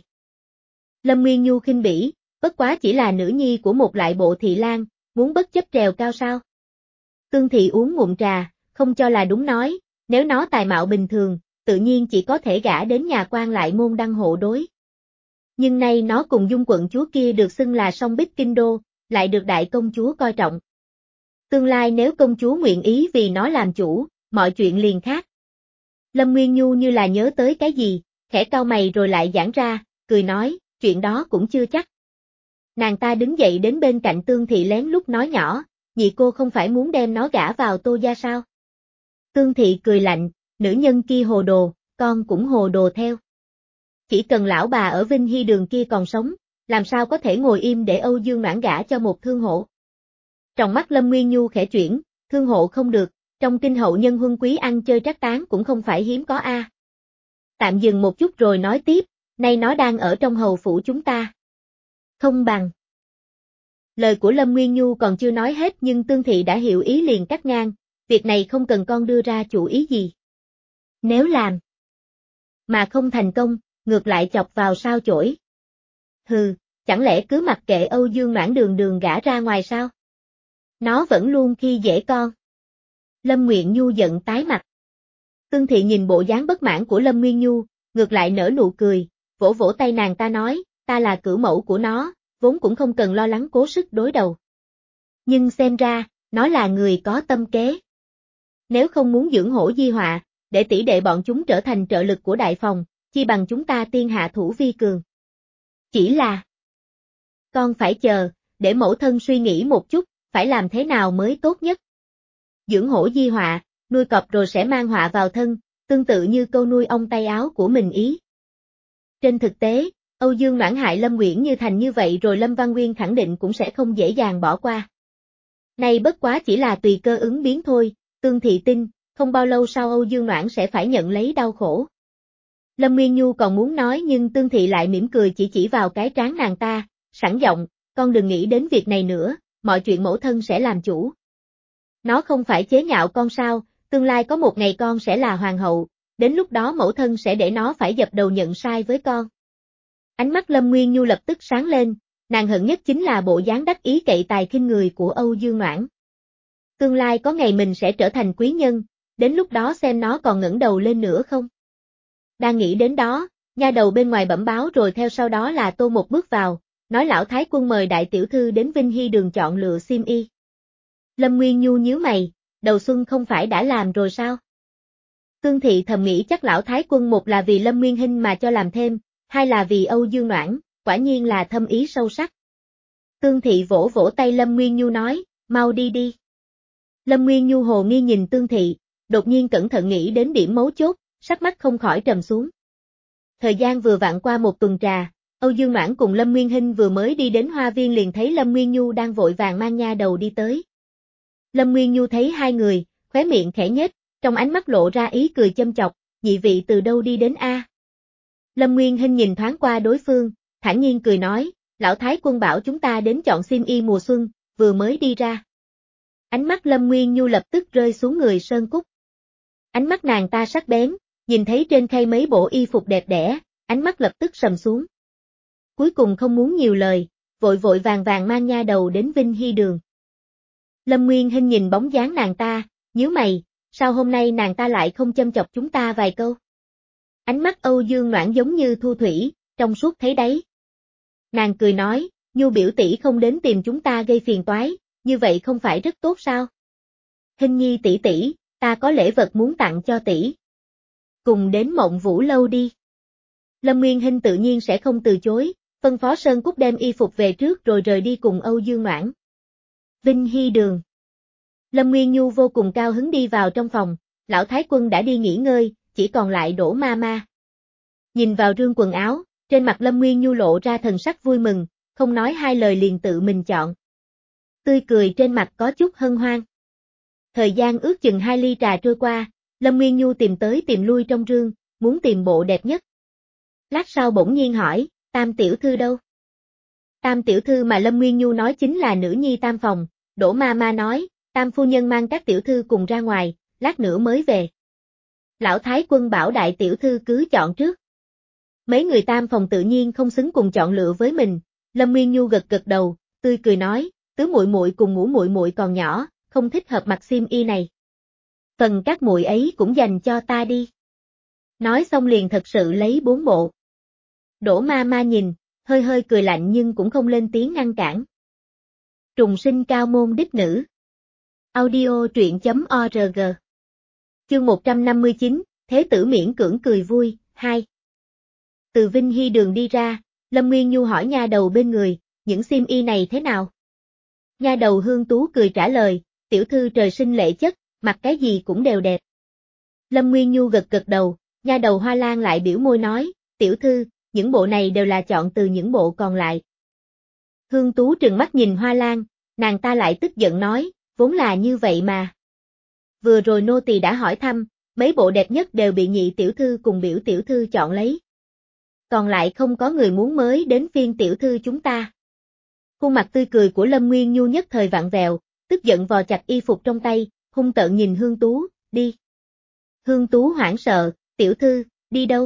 Lâm Nguyên Nhu khinh bỉ, bất quá chỉ là nữ nhi của một lại bộ thị lang, muốn bất chấp trèo cao sao? Tương Thị uống ngụm trà, không cho là đúng nói, nếu nó tài mạo bình thường, tự nhiên chỉ có thể gả đến nhà quan lại môn đăng hộ đối. Nhưng nay nó cùng Dung quận chúa kia được xưng là song bích kinh đô, lại được đại công chúa coi trọng. Tương lai nếu công chúa nguyện ý vì nó làm chủ, mọi chuyện liền khác. Lâm Nguyên Nhu như là nhớ tới cái gì, khẽ cau mày rồi lại giãn ra, cười nói, chuyện đó cũng chưa chắc. Nàng ta đứng dậy đến bên cạnh Tương Thị lén lút nói nhỏ, nhị cô không phải muốn đem nó gả vào Tô gia sao? Tương Thị cười lạnh, nữ nhân kia hồ đồ, con cũng hồ đồ theo. Chỉ cần lão bà ở Vinh Hy đường kia còn sống, làm sao có thể ngồi im để Âu Dương Noãn gả cho một thương hộ. Trong mắt Lâm Nguyên Nhu khẽ chuyển, thương hộ không được, trong kinh hậu nhân huân quý ăn chơi trác tán cũng không phải hiếm có a. Tạm dừng một chút rồi nói tiếp, nay nó đang ở trong hầu phủ chúng ta. Không bằng. Lời của Lâm Nguyên Nhu còn chưa nói hết nhưng Tương Thị đã hiểu ý liền cắt ngang, việc này không cần con đưa ra chủ ý gì. Nếu làm mà không thành công, ngược lại chọc vào sao chổi. Hừ, chẳng lẽ cứ mặc kệ Âu Dương Noãn đường đường gả ra ngoài sao? Nó vẫn luôn khi dễ con. Lâm Nguyện Nhu giận tái mặt. Tương Thị nhìn bộ dáng bất mãn của Lâm Nguyên Nhu, ngược lại nở nụ cười, vỗ vỗ tay nàng ta nói, ta là cửu mẫu của nó, vốn cũng không cần lo lắng cố sức đối đầu. Nhưng xem ra, nó là người có tâm kế. Nếu không muốn dưỡng hổ di họa, để tỷ đệ bọn chúng trở thành trợ lực của đại phòng, chi bằng chúng ta tiên hạ thủ vi cường. Chỉ là, con phải chờ, để mẫu thân suy nghĩ một chút, phải làm thế nào mới tốt nhất. Dưỡng hổ di họa, nuôi cọp rồi sẽ mang họa vào thân, tương tự như câu nuôi ong tay áo của mình ý. Trên thực tế, Âu Dương Noãn hại Lâm Uyển Như thành như vậy rồi Lâm Văn Nguyên khẳng định cũng sẽ không dễ dàng bỏ qua. Này bất quá chỉ là tùy cơ ứng biến thôi, Tương Thị tin, không bao lâu sau Âu Dương Noãn sẽ phải nhận lấy đau khổ. Lâm Nguyên Nhu còn muốn nói nhưng Tương Thị lại mỉm cười chỉ chỉ vào cái trán nàng ta, sẵn giọng, con đừng nghĩ đến việc này nữa, mọi chuyện mẫu thân sẽ làm chủ. Nó không phải chế nhạo con sao, tương lai có một ngày con sẽ là hoàng hậu, đến lúc đó mẫu thân sẽ để nó phải dập đầu nhận sai với con. Ánh mắt Lâm Nguyên Nhu lập tức sáng lên, nàng hận nhất chính là bộ dáng đắc ý cậy tài khinh người của Âu Dương Noãn. Tương lai có ngày mình sẽ trở thành quý nhân, đến lúc đó xem nó còn ngẩng đầu lên nữa không. Đang nghĩ đến đó, nha đầu bên ngoài bẩm báo rồi theo sau đó là Tô Một bước vào, nói lão thái quân mời đại tiểu thư đến Vinh Hy đường chọn lựa xiêm y. Lâm Nguyên Nhu nhíu mày, đầu xuân không phải đã làm rồi sao? Tương Thị thầm nghĩ chắc lão thái quân một là vì Lâm Nguyên Hinh mà cho làm thêm, hai là vì Âu Dương Noãn, quả nhiên là thâm ý sâu sắc. Tương Thị vỗ vỗ tay Lâm Nguyên Nhu nói, mau đi đi. Lâm Nguyên Nhu hồ nghi nhìn Tương Thị, đột nhiên cẩn thận nghĩ đến điểm mấu chốt, sắc mắt không khỏi trầm xuống. Thời gian vừa vặn qua một tuần trà, Âu Dương Noãn cùng Lâm Nguyên Hinh vừa mới đi đến hoa viên liền thấy Lâm Nguyên Nhu đang vội vàng mang nha đầu đi tới. Lâm Nguyên Nhu thấy hai người, khóe miệng khẽ nhếch, trong ánh mắt lộ ra ý cười châm chọc, nhị vị từ đâu đi đến a? Lâm Nguyên Hinh nhìn thoáng qua đối phương, thản nhiên cười nói, lão thái quân bảo chúng ta đến chọn xiêm y mùa xuân, vừa mới đi ra. Ánh mắt Lâm Nguyên Nhu lập tức rơi xuống người Sơn Cúc. Ánh mắt nàng ta sắc bén, nhìn thấy trên khay mấy bộ y phục đẹp đẽ, ánh mắt lập tức sầm xuống. Cuối cùng không muốn nhiều lời, vội vội vàng vàng mang nha đầu đến Vinh Hy đường. Lâm Nguyên Hinh nhìn bóng dáng nàng ta, nhíu mày, sao hôm nay nàng ta lại không châm chọc chúng ta vài câu? Ánh mắt Âu Dương Noãn giống như thu thủy, trong suốt thấy đấy. Nàng cười nói, Nhu biểu tỷ không đến tìm chúng ta gây phiền toái, như vậy không phải rất tốt sao? Hinh Nhi tỷ tỷ, ta có lễ vật muốn tặng cho tỷ. Cùng đến Mộng Vũ lâu đi. Lâm Nguyên Hinh tự nhiên sẽ không từ chối, phân phó Sơn Cúc đem y phục về trước rồi rời đi cùng Âu Dương Noãn. Vinh Hy đường. Lâm Nguyên Nhu vô cùng cao hứng đi vào trong phòng, lão thái quân đã đi nghỉ ngơi, chỉ còn lại Đỗ ma ma. Nhìn vào rương quần áo, trên mặt Lâm Nguyên Nhu lộ ra thần sắc vui mừng, không nói hai lời liền tự mình chọn. Tươi cười trên mặt có chút hân hoan. Thời gian ước chừng hai ly trà trôi qua, Lâm Nguyên Nhu tìm tới tìm lui trong rương, muốn tìm bộ đẹp nhất. Lát sau bỗng nhiên hỏi, Tam tiểu thư đâu? Tam tiểu thư mà Lâm Nguyên Nhu nói chính là nữ nhi Tam phòng, Đỗ ma ma nói, Tam phu nhân mang các tiểu thư cùng ra ngoài, lát nữa mới về. Lão thái quân bảo đại tiểu thư cứ chọn trước. Mấy người Tam phòng tự nhiên không xứng cùng chọn lựa với mình, Lâm Nguyên Nhu gật gật đầu, tươi cười nói, tứ muội muội cùng ngũ muội muội còn nhỏ, không thích hợp mặc xiêm y này. Phần các muội ấy cũng dành cho ta đi. Nói xong liền thật sự lấy bốn bộ. Đỗ ma ma nhìn, hơi hơi cười lạnh nhưng cũng không lên tiếng ngăn cản. Trùng sinh cao môn đích nữ. Audio truyện chấm org. Chương một trăm năm mươi chín, Thế tử miễn cưỡng cười vui, hai. Từ Vinh Hy đường đi ra, Lâm Nguyên Nhu hỏi nha đầu bên người, những xiêm y này thế nào? Nha đầu Hương Tú cười trả lời, tiểu thư trời sinh lệ chất, mặc cái gì cũng đều đẹp. Lâm Nguyên Nhu gật gật đầu, nha đầu Hoa Lan lại biểu môi nói, tiểu thư, những bộ này đều là chọn từ những bộ còn lại. Hương Tú trừng mắt nhìn Hoa Lan, nàng ta lại tức giận nói, vốn là như vậy mà. Vừa rồi nô tỳ đã hỏi thăm, mấy bộ đẹp nhất đều bị nhị tiểu thư cùng biểu tiểu thư chọn lấy. Còn lại không có người muốn mới đến phiên tiểu thư chúng ta. Khuôn mặt tươi cười của Lâm Nguyên Nhu nhất thời vặn vẹo, tức giận vò chặt y phục trong tay, hung tợn nhìn Hương Tú, đi. Hương Tú hoảng sợ, tiểu thư, đi đâu?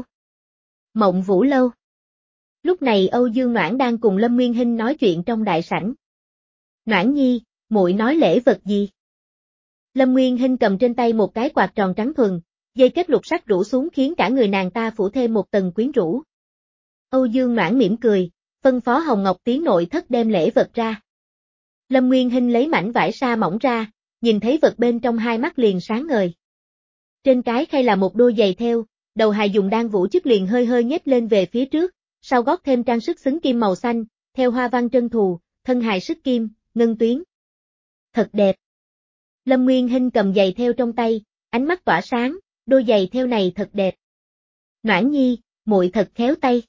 Mộng Vũ lâu. Lúc này Âu Dương Noãn đang cùng Lâm Nguyên Hinh nói chuyện trong đại sảnh. Noãn nhi, muội nói lễ vật gì? Lâm Nguyên Hinh cầm trên tay một cái quạt tròn trắng thuần, dây kết lục sắt rủ xuống khiến cả người nàng ta phủ thêm một tầng quyến rũ. Âu Dương Noãn mỉm cười, phân phó Hồng Ngọc tiến nội thất đem lễ vật ra. Lâm Nguyên Hinh lấy mảnh vải sa mỏng ra, nhìn thấy vật bên trong hai mắt liền sáng ngời. Trên cái khay là một đôi giày thêu, đầu hài dùng đan vũ chức liền hơi hơi nhếch lên về phía trước, sau gót thêm trang sức xứng kim màu xanh, theo hoa văn trân thù, thân hài sức kim, ngân tuyến. Thật đẹp. Lâm Nguyên Hinh cầm giày thêu trong tay, ánh mắt tỏa sáng, đôi giày thêu này thật đẹp. Noãn nhi, muội thật khéo tay.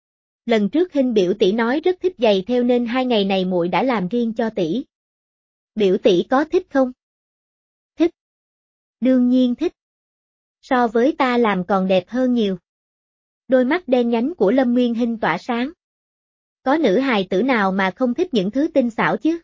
Lần trước Hinh biểu tỷ nói rất thích giày thêu nên hai ngày này muội đã làm riêng cho tỷ. Biểu tỷ có thích không? Thích. Đương nhiên thích. So với ta làm còn đẹp hơn nhiều. Đôi mắt đen nhánh của Lâm Nguyên Hinh tỏa sáng. Có nữ hài tử nào mà không thích những thứ tinh xảo chứ?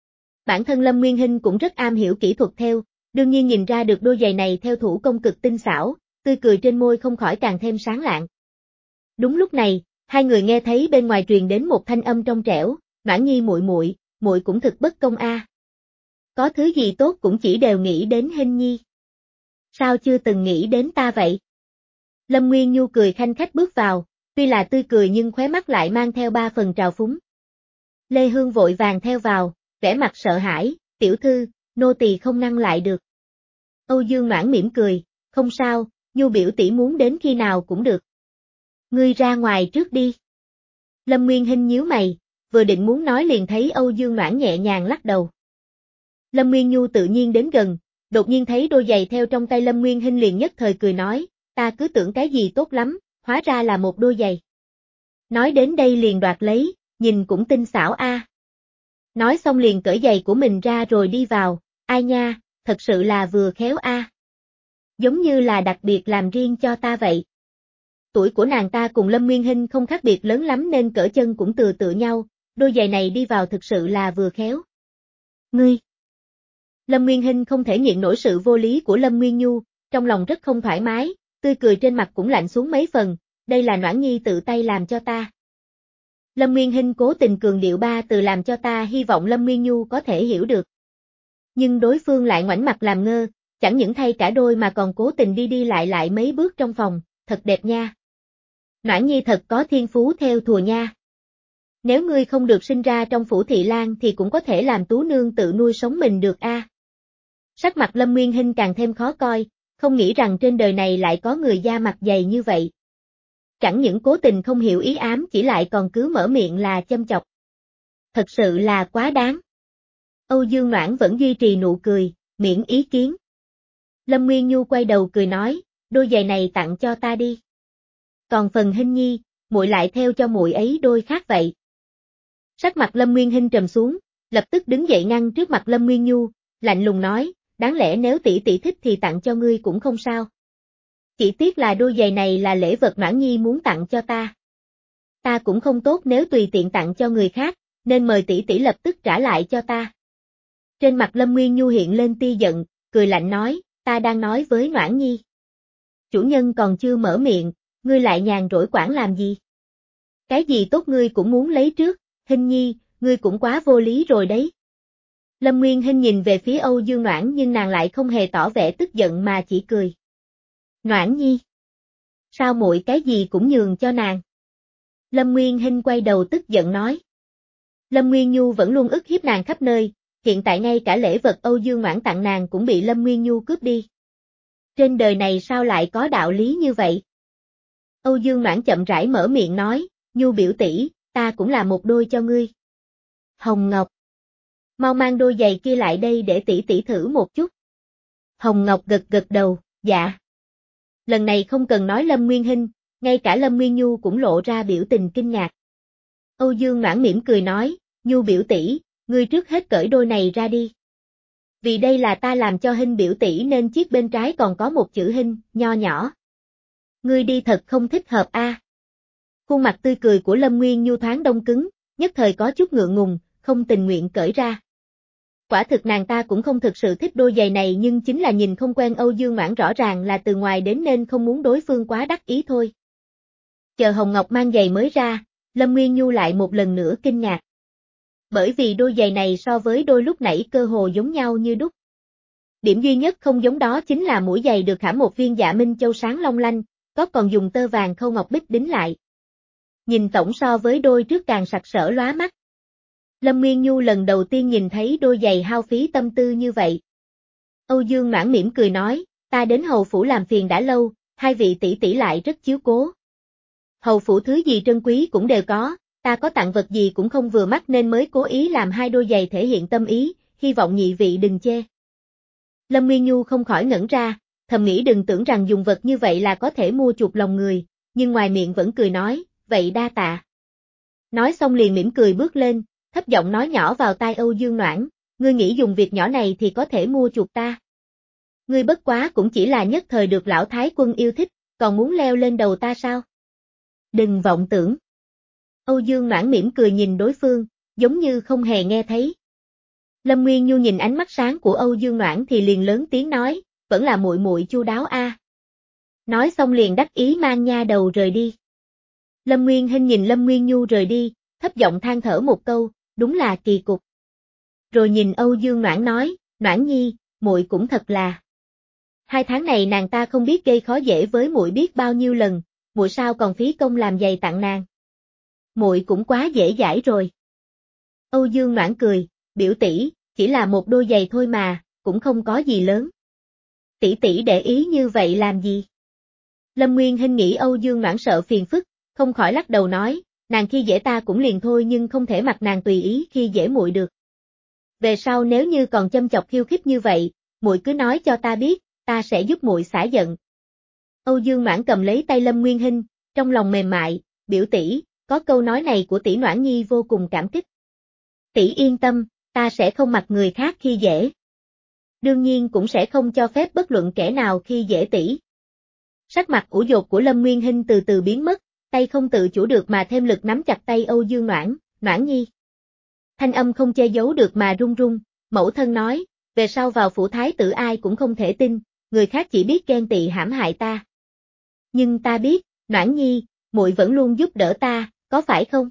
Bản thân Lâm Nguyên Hinh cũng rất am hiểu kỹ thuật thêu, đương nhiên nhìn ra được đôi giày này theo thủ công cực tinh xảo, tươi cười trên môi không khỏi càng thêm sáng lạng. Đúng lúc này, hai người nghe thấy bên ngoài truyền đến một thanh âm trong trẻo, Noãn nhi muội muội, muội cũng thực bất công a. À. Có thứ gì tốt cũng chỉ đều nghĩ đến Hinh nhi. Sao chưa từng nghĩ đến ta vậy? Lâm Nguyên Nhu cười khanh khách bước vào, tuy là tươi cười nhưng khóe mắt lại mang theo ba phần trào phúng. Lê Hương vội vàng theo vào, vẻ mặt sợ hãi, tiểu thư, nô tỳ không ngăn lại được. Âu Dương Noãn mỉm cười, không sao, Nhu biểu tỷ muốn đến khi nào cũng được. Ngươi ra ngoài trước đi. Lâm Nguyên Hinh nhíu mày, vừa định muốn nói liền thấy Âu Dương Noãn nhẹ nhàng lắc đầu. Lâm Nguyên Nhu tự nhiên đến gần, đột nhiên thấy đôi giày theo trong tay Lâm Nguyên Hinh liền nhất thời cười nói, ta cứ tưởng cái gì tốt lắm, hóa ra là một đôi giày. Nói đến đây liền đoạt lấy, nhìn cũng tinh xảo a. À. Nói xong liền cởi giày của mình ra rồi đi vào, ai nha, thật sự là vừa khéo a. À. Giống như là đặc biệt làm riêng cho ta vậy. Tuổi của nàng ta cùng Lâm Nguyên Hinh không khác biệt lớn lắm nên cỡ chân cũng từ tự nhau, đôi giày này đi vào thực sự là vừa khéo. Ngươi! Lâm Nguyên Hinh không thể nhịn nổi sự vô lý của Lâm Nguyên Nhu, trong lòng rất không thoải mái, tươi cười trên mặt cũng lạnh xuống mấy phần, đây là Noãn nhi tự tay làm cho ta. Lâm Nguyên Hinh cố tình cường điệu ba từ làm cho ta hy vọng Lâm Nguyên Nhu có thể hiểu được. Nhưng đối phương lại ngoảnh mặt làm ngơ, chẳng những thay cả đôi mà còn cố tình đi đi lại lại mấy bước trong phòng, thật đẹp nha. Noãn nhi thật có thiên phú theo thùa nha. Nếu ngươi không được sinh ra trong phủ thị lang thì cũng có thể làm tú nương tự nuôi sống mình được a. À. Sắc mặt Lâm Nguyên Hinh càng thêm khó coi, không nghĩ rằng trên đời này lại có người da mặt dày như vậy. Chẳng những cố tình không hiểu ý ám chỉ lại còn cứ mở miệng là châm chọc. Thật sự là quá đáng. Âu Dương Noãn vẫn duy trì nụ cười, miễn ý kiến. Lâm Nguyên Nhu quay đầu cười nói, đôi giày này tặng cho ta đi. Còn phần Hinh nhi, muội lại theo cho muội ấy đôi khác vậy. Sắc mặt Lâm Nguyên Hinh trầm xuống, lập tức đứng dậy ngăn trước mặt Lâm Nguyên Nhu, lạnh lùng nói, đáng lẽ nếu tỷ tỷ thích thì tặng cho ngươi cũng không sao. Chỉ tiếc là đôi giày này là lễ vật Noãn nhi muốn tặng cho ta. Ta cũng không tốt nếu tùy tiện tặng cho người khác, nên mời tỷ tỷ lập tức trả lại cho ta. Trên mặt Lâm Nguyên Nhu hiện lên tia giận, cười lạnh nói, ta đang nói với Noãn nhi. Chủ nhân còn chưa mở miệng, ngươi lại nhàn rỗi quản làm gì? Cái gì tốt ngươi cũng muốn lấy trước, Hinh nhi, ngươi cũng quá vô lý rồi đấy. Lâm Nguyên Hinh nhìn về phía Âu Dương Noãn nhưng nàng lại không hề tỏ vẻ tức giận mà chỉ cười. Noãn nhi. Sao muội cái gì cũng nhường cho nàng? Lâm Nguyên Hinh quay đầu tức giận nói. Lâm Nguyên Nhu vẫn luôn ức hiếp nàng khắp nơi, hiện tại ngay cả lễ vật Âu Dương Noãn tặng nàng cũng bị Lâm Nguyên Nhu cướp đi. Trên đời này sao lại có đạo lý như vậy? Âu Dương Noãn chậm rãi mở miệng nói, Nhu biểu tỷ, ta cũng là một đôi cho ngươi. Hồng Ngọc, mau mang đôi giày kia lại đây để tỷ tỷ thử một chút. Hồng Ngọc gật gật đầu, dạ. Lần này không cần nói Lâm Nguyên Hinh, ngay cả Lâm Nguyên Nhu cũng lộ ra biểu tình kinh ngạc. Âu Dương Noãn mỉm cười nói, Nhu biểu tỷ, ngươi trước hết cởi đôi này ra đi. Vì đây là ta làm cho Hinh biểu tỷ nên chiếc bên trái còn có một chữ Hinh, nho nhỏ. Ngươi đi thật không thích hợp a. À. Khuôn mặt tươi cười của Lâm Nguyên Nhu thoáng đông cứng, nhất thời có chút ngượng ngùng, không tình nguyện cởi ra. Quả thực nàng ta cũng không thực sự thích đôi giày này nhưng chính là nhìn không quen Âu Dương Noãn rõ ràng là từ ngoài đến nên không muốn đối phương quá đắc ý thôi. Chờ Hồng Ngọc mang giày mới ra, Lâm Nguyên Nhu lại một lần nữa kinh ngạc. Bởi vì đôi giày này so với đôi lúc nãy cơ hồ giống nhau như đúc. Điểm duy nhất không giống đó chính là mũi giày được khảm một viên Dạ Minh Châu sáng long lanh, có còn dùng tơ vàng khâu ngọc bích đính lại. Nhìn tổng so với đôi trước càng sặc sỡ lóa mắt. Lâm Nguyên Nhu lần đầu tiên nhìn thấy đôi giày hao phí tâm tư như vậy. Âu Dương Noãn mỉm cười nói, ta đến hầu phủ làm phiền đã lâu, hai vị tỷ tỷ lại rất chiếu cố. Hầu phủ thứ gì trân quý cũng đều có, ta có tặng vật gì cũng không vừa mắt nên mới cố ý làm hai đôi giày thể hiện tâm ý, hy vọng nhị vị đừng chê. Lâm Nguyên Nhu không khỏi ngẩn ra, thầm nghĩ đừng tưởng rằng dùng vật như vậy là có thể mua chuộc lòng người, nhưng ngoài miệng vẫn cười nói, vậy đa tạ. Nói xong liền mỉm cười bước lên, thấp giọng nói nhỏ vào tai Âu Dương Noãn, ngươi nghĩ dùng việc nhỏ này thì có thể mua chuộc ta. Ngươi bất quá cũng chỉ là nhất thời được lão thái quân yêu thích, còn muốn leo lên đầu ta sao? Đừng vọng tưởng. Âu Dương Noãn mỉm cười nhìn đối phương, giống như không hề nghe thấy. Lâm Nguyên Nhu nhìn ánh mắt sáng của Âu Dương Noãn thì liền lớn tiếng nói, vẫn là muội muội chu đáo a. À. Nói xong liền đắc ý mang nha đầu rời đi. Lâm Nguyên Hinh nhìn Lâm Nguyên Nhu rời đi, thấp giọng than thở một câu, đúng là kỳ cục. Rồi nhìn Âu Dương Noãn nói, Noãn nhi, muội cũng thật là. Hai tháng này nàng ta không biết gây khó dễ với muội biết bao nhiêu lần, muội sao còn phí công làm giày tặng nàng. Muội cũng quá dễ dãi rồi. Âu Dương Noãn cười, biểu tỷ, chỉ là một đôi giày thôi mà, cũng không có gì lớn. Tỷ tỷ để ý như vậy làm gì? Lâm Nguyên Hinh nghĩ Âu Dương Noãn sợ phiền phức, không khỏi lắc đầu nói, nàng khi dễ ta cũng liền thôi nhưng không thể mặc nàng tùy ý khi dễ muội được. Về sau nếu như còn châm chọc khiêu khích như vậy, muội cứ nói cho ta biết, ta sẽ giúp muội xả giận. Âu Dương Noãn cầm lấy tay Lâm Nguyên Hinh, trong lòng mềm mại, biểu tỷ, có câu nói này của tỷ Noãn nhi vô cùng cảm kích. Tỷ yên tâm, ta sẽ không mặc người khác khi dễ. Đương nhiên cũng sẽ không cho phép bất luận kẻ nào khi dễ tỷ. Sắc mặt ủ dột của Lâm Nguyên Hinh từ từ biến mất, tay không tự chủ được mà thêm lực nắm chặt tay Âu Dương Noãn, Noãn nhi. Thanh âm không che giấu được mà run run, mẫu thân nói, về sau vào phủ thái tử ai cũng không thể tin, người khác chỉ biết ghen tị hãm hại ta. Nhưng ta biết, Noãn nhi, muội vẫn luôn giúp đỡ ta, có phải không?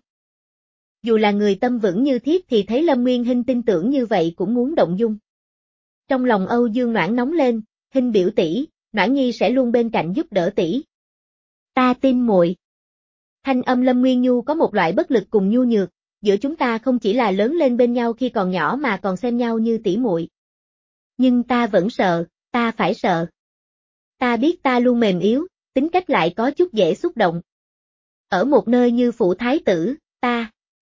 Dù là người tâm vững như thiết thì thấy Lâm Nguyên Hinh tin tưởng như vậy cũng muốn động dung. Trong lòng Âu Dương Noãn nóng lên, Hinh biểu tỷ, Noãn nhi sẽ luôn bên cạnh giúp đỡ tỷ. Ta tin muội. Thanh âm Lâm Nguyên Nhu có một loại bất lực cùng nhu nhược, giữa chúng ta không chỉ là lớn lên bên nhau khi còn nhỏ mà còn xem nhau như tỷ muội. Nhưng ta vẫn sợ, ta phải sợ. Ta biết ta luôn mềm yếu, tính cách lại có chút dễ xúc động. Ở một nơi như phủ thái tử, ta,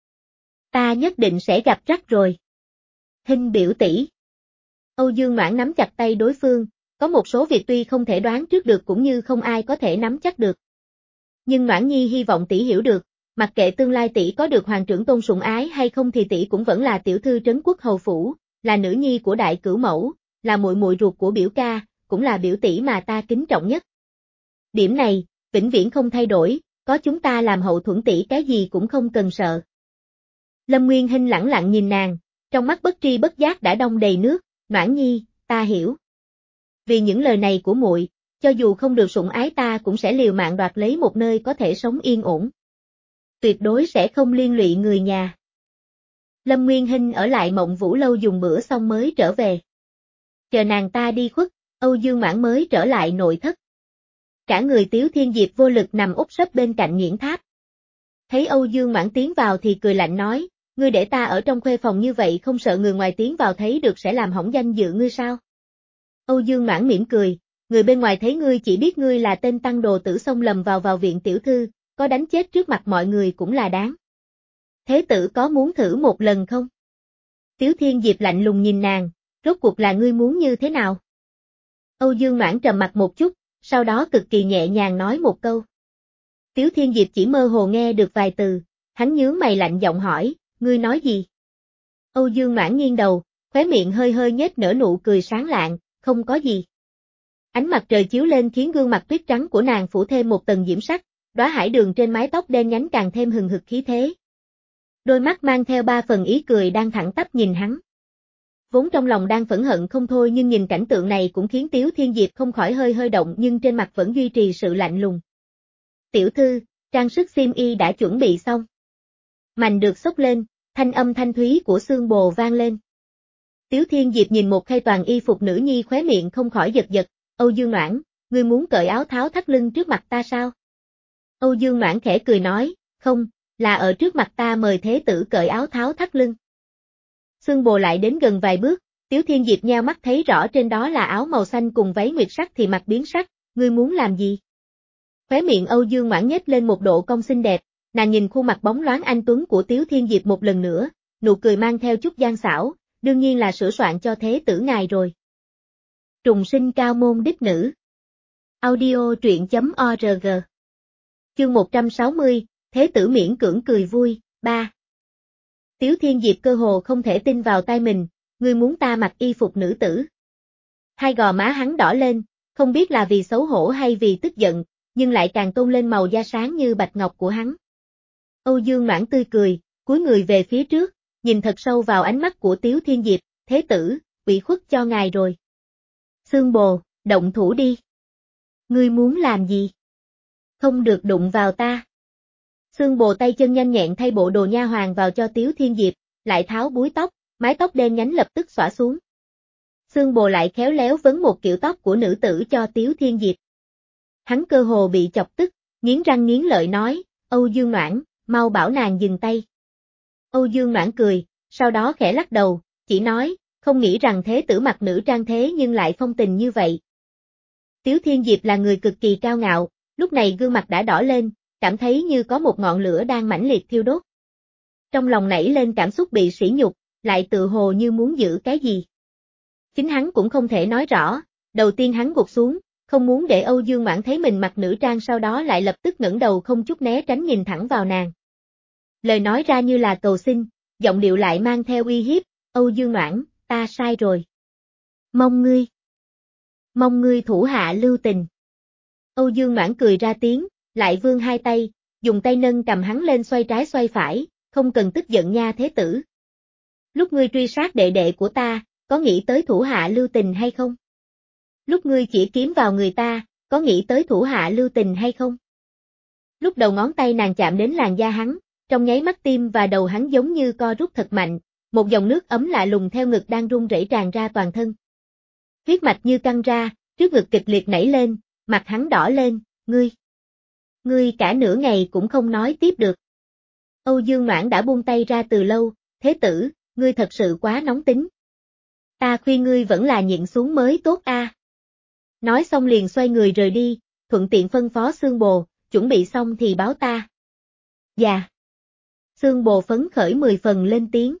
ta nhất định sẽ gặp rắc rồi. Hinh biểu tỷ. Âu Dương Noãn nắm chặt tay đối phương, có một số việc tuy không thể đoán trước được cũng như không ai có thể nắm chắc được. Nhưng Noãn nhi hy vọng tỷ hiểu được, mặc kệ tương lai tỷ có được hoàng trưởng tôn sủng ái hay không thì tỷ cũng vẫn là tiểu thư trấn quốc hầu phủ, là nữ nhi của đại cửu mẫu, là muội muội ruột của biểu ca, cũng là biểu tỷ mà ta kính trọng nhất. Điểm này, vĩnh viễn không thay đổi, có chúng ta làm hậu thuẫn tỷ cái gì cũng không cần sợ. Lâm Nguyên Hinh lẳng lặng nhìn nàng, trong mắt bất tri bất giác đã đong đầy nước, Noãn nhi, ta hiểu. Vì những lời này của muội, cho dù không được sủng ái ta cũng sẽ liều mạng đoạt lấy một nơi có thể sống yên ổn. Tuyệt đối sẽ không liên lụy người nhà. Lâm Nguyên Hinh ở lại Mộng Vũ lâu dùng bữa xong mới trở về. Chờ nàng ta đi khuất, Âu Dương Noãn mới trở lại nội thất. Cả người Tiếu Thiên Diệp vô lực nằm úp sấp bên cạnh nghiễn tháp. Thấy Âu Dương Noãn tiến vào thì cười lạnh nói, ngươi để ta ở trong khuê phòng như vậy không sợ người ngoài tiến vào thấy được sẽ làm hỏng danh dự ngươi sao? Âu Dương Noãn mỉm cười, người bên ngoài thấy ngươi chỉ biết ngươi là tên tăng đồ tử xông lầm vào vào viện tiểu thư, có đánh chết trước mặt mọi người cũng là đáng. Thế tử có muốn thử một lần không? Tiếu Thiên Diệp lạnh lùng nhìn nàng, rốt cuộc là ngươi muốn như thế nào? Âu Dương Noãn trầm mặt một chút, sau đó cực kỳ nhẹ nhàng nói một câu. Tiếu Thiên Diệp chỉ mơ hồ nghe được vài từ, hắn nhướng mày lạnh giọng hỏi, ngươi nói gì? Âu Dương Noãn nghiêng đầu, khóe miệng hơi hơi nhếch nở nụ cười sáng lạng, không có gì. Ánh mặt trời chiếu lên khiến gương mặt tuyết trắng của nàng phủ thêm một tầng diễm sắc, đóa hải đường trên mái tóc đen nhánh càng thêm hừng hực khí thế. Đôi mắt mang theo ba phần ý cười đang thẳng tắp nhìn hắn. Vốn trong lòng đang phẫn hận không thôi nhưng nhìn cảnh tượng này cũng khiến Tiếu Thiên Diệp không khỏi hơi hơi động nhưng trên mặt vẫn duy trì sự lạnh lùng. Tiểu thư, trang sức xiêm y đã chuẩn bị xong. Mành được xốc lên, thanh âm thanh thúy của xương bồ vang lên. Tiếu Thiên Diệp nhìn một khay toàn y phục nữ nhi khóe miệng không khỏi giật giật, Âu Dương Noãn, ngươi muốn cởi áo tháo thắt lưng trước mặt ta sao? Âu Dương Noãn khẽ cười nói, không, là ở trước mặt ta mời thế tử cởi áo tháo thắt lưng. Xương bồ lại đến gần vài bước, Tiếu Thiên Diệp nheo mắt thấy rõ trên đó là áo màu xanh cùng váy nguyệt sắc thì mặt biến sắc, ngươi muốn làm gì? Khóe miệng Âu Dương Noãn nhếch lên một độ cong xinh đẹp, nàng nhìn khuôn mặt bóng loáng anh tuấn của Tiếu Thiên Diệp một lần nữa, nụ cười mang theo chút gian xảo, đương nhiên là sửa soạn cho thế tử ngài rồi. Trùng sinh cao môn đích nữ. Audio truyện chấm org. Chương một trăm sáu mươi, thế tử miễn cưỡng cười vui, ba. Tiếu Thiên Diệp cơ hồ không thể tin vào tai mình, ngươi muốn ta mặc y phục nữ tử. Hai gò má hắn đỏ lên, không biết là vì xấu hổ hay vì tức giận, nhưng lại càng tôn lên màu da sáng như bạch ngọc của hắn. Âu Dương Noãn tươi cười, cúi người về phía trước, nhìn thật sâu vào ánh mắt của Tiếu Thiên Diệp, thế tử, ủy khuất cho ngài rồi. Xương bồ, động thủ đi. Ngươi muốn làm gì? Không được đụng vào ta. Xương bồ tay chân nhanh nhẹn thay bộ đồ nha hoàn vào cho Tiếu Thiên Diệp, lại tháo búi tóc, mái tóc đen nhánh lập tức xõa xuống. Xương bồ lại khéo léo vấn một kiểu tóc của nữ tử cho Tiếu Thiên Diệp. Hắn cơ hồ bị chọc tức, nghiến răng nghiến lợi nói, Âu Dương Noãn, mau bảo nàng dừng tay. Âu Dương Noãn cười, sau đó khẽ lắc đầu, chỉ nói, không nghĩ rằng thế tử mặc nữ trang thế nhưng lại phong tình như vậy. Tiếu Thiên Diệp là người cực kỳ cao ngạo, lúc này gương mặt đã đỏ lên, cảm thấy như có một ngọn lửa đang mãnh liệt thiêu đốt. Trong lòng nảy lên cảm xúc bị sỉ nhục, lại tự hồ như muốn giữ cái gì. Chính hắn cũng không thể nói rõ, đầu tiên hắn gục xuống, không muốn để Âu Dương Noãn thấy mình mặc nữ trang sau đó lại lập tức ngẩng đầu không chút né tránh nhìn thẳng vào nàng. Lời nói ra như là cầu xin, giọng điệu lại mang theo uy hiếp, Âu Dương Noãn, ta sai rồi. Mong ngươi. Mong ngươi thủ hạ lưu tình. Âu Dương Noãn cười ra tiếng, lại vươn hai tay, dùng tay nâng cầm hắn lên xoay trái xoay phải, không cần tức giận nha thế tử. Lúc ngươi truy sát đệ đệ của ta, có nghĩ tới thủ hạ lưu tình hay không? Lúc ngươi chỉ kiếm vào người ta, có nghĩ tới thủ hạ lưu tình hay không? Lúc đầu ngón tay nàng chạm đến làn da hắn, trong nháy mắt tim và đầu hắn giống như co rút thật mạnh, một dòng nước ấm lạ lùng theo ngực đang run rẩy tràn ra toàn thân. Huyết mạch như căng ra, trước ngực kịch liệt nảy lên, mặt hắn đỏ lên, ngươi. Ngươi cả nửa ngày cũng không nói tiếp được. Âu Dương Noãn đã buông tay ra từ lâu, thế tử, ngươi thật sự quá nóng tính. Ta khuyên ngươi vẫn là nhịn xuống mới tốt a. Nói xong liền xoay người rời đi, thuận tiện phân phó xương bồ, chuẩn bị xong thì báo ta. Dạ. Xương bồ phấn khởi mười phần lên tiếng.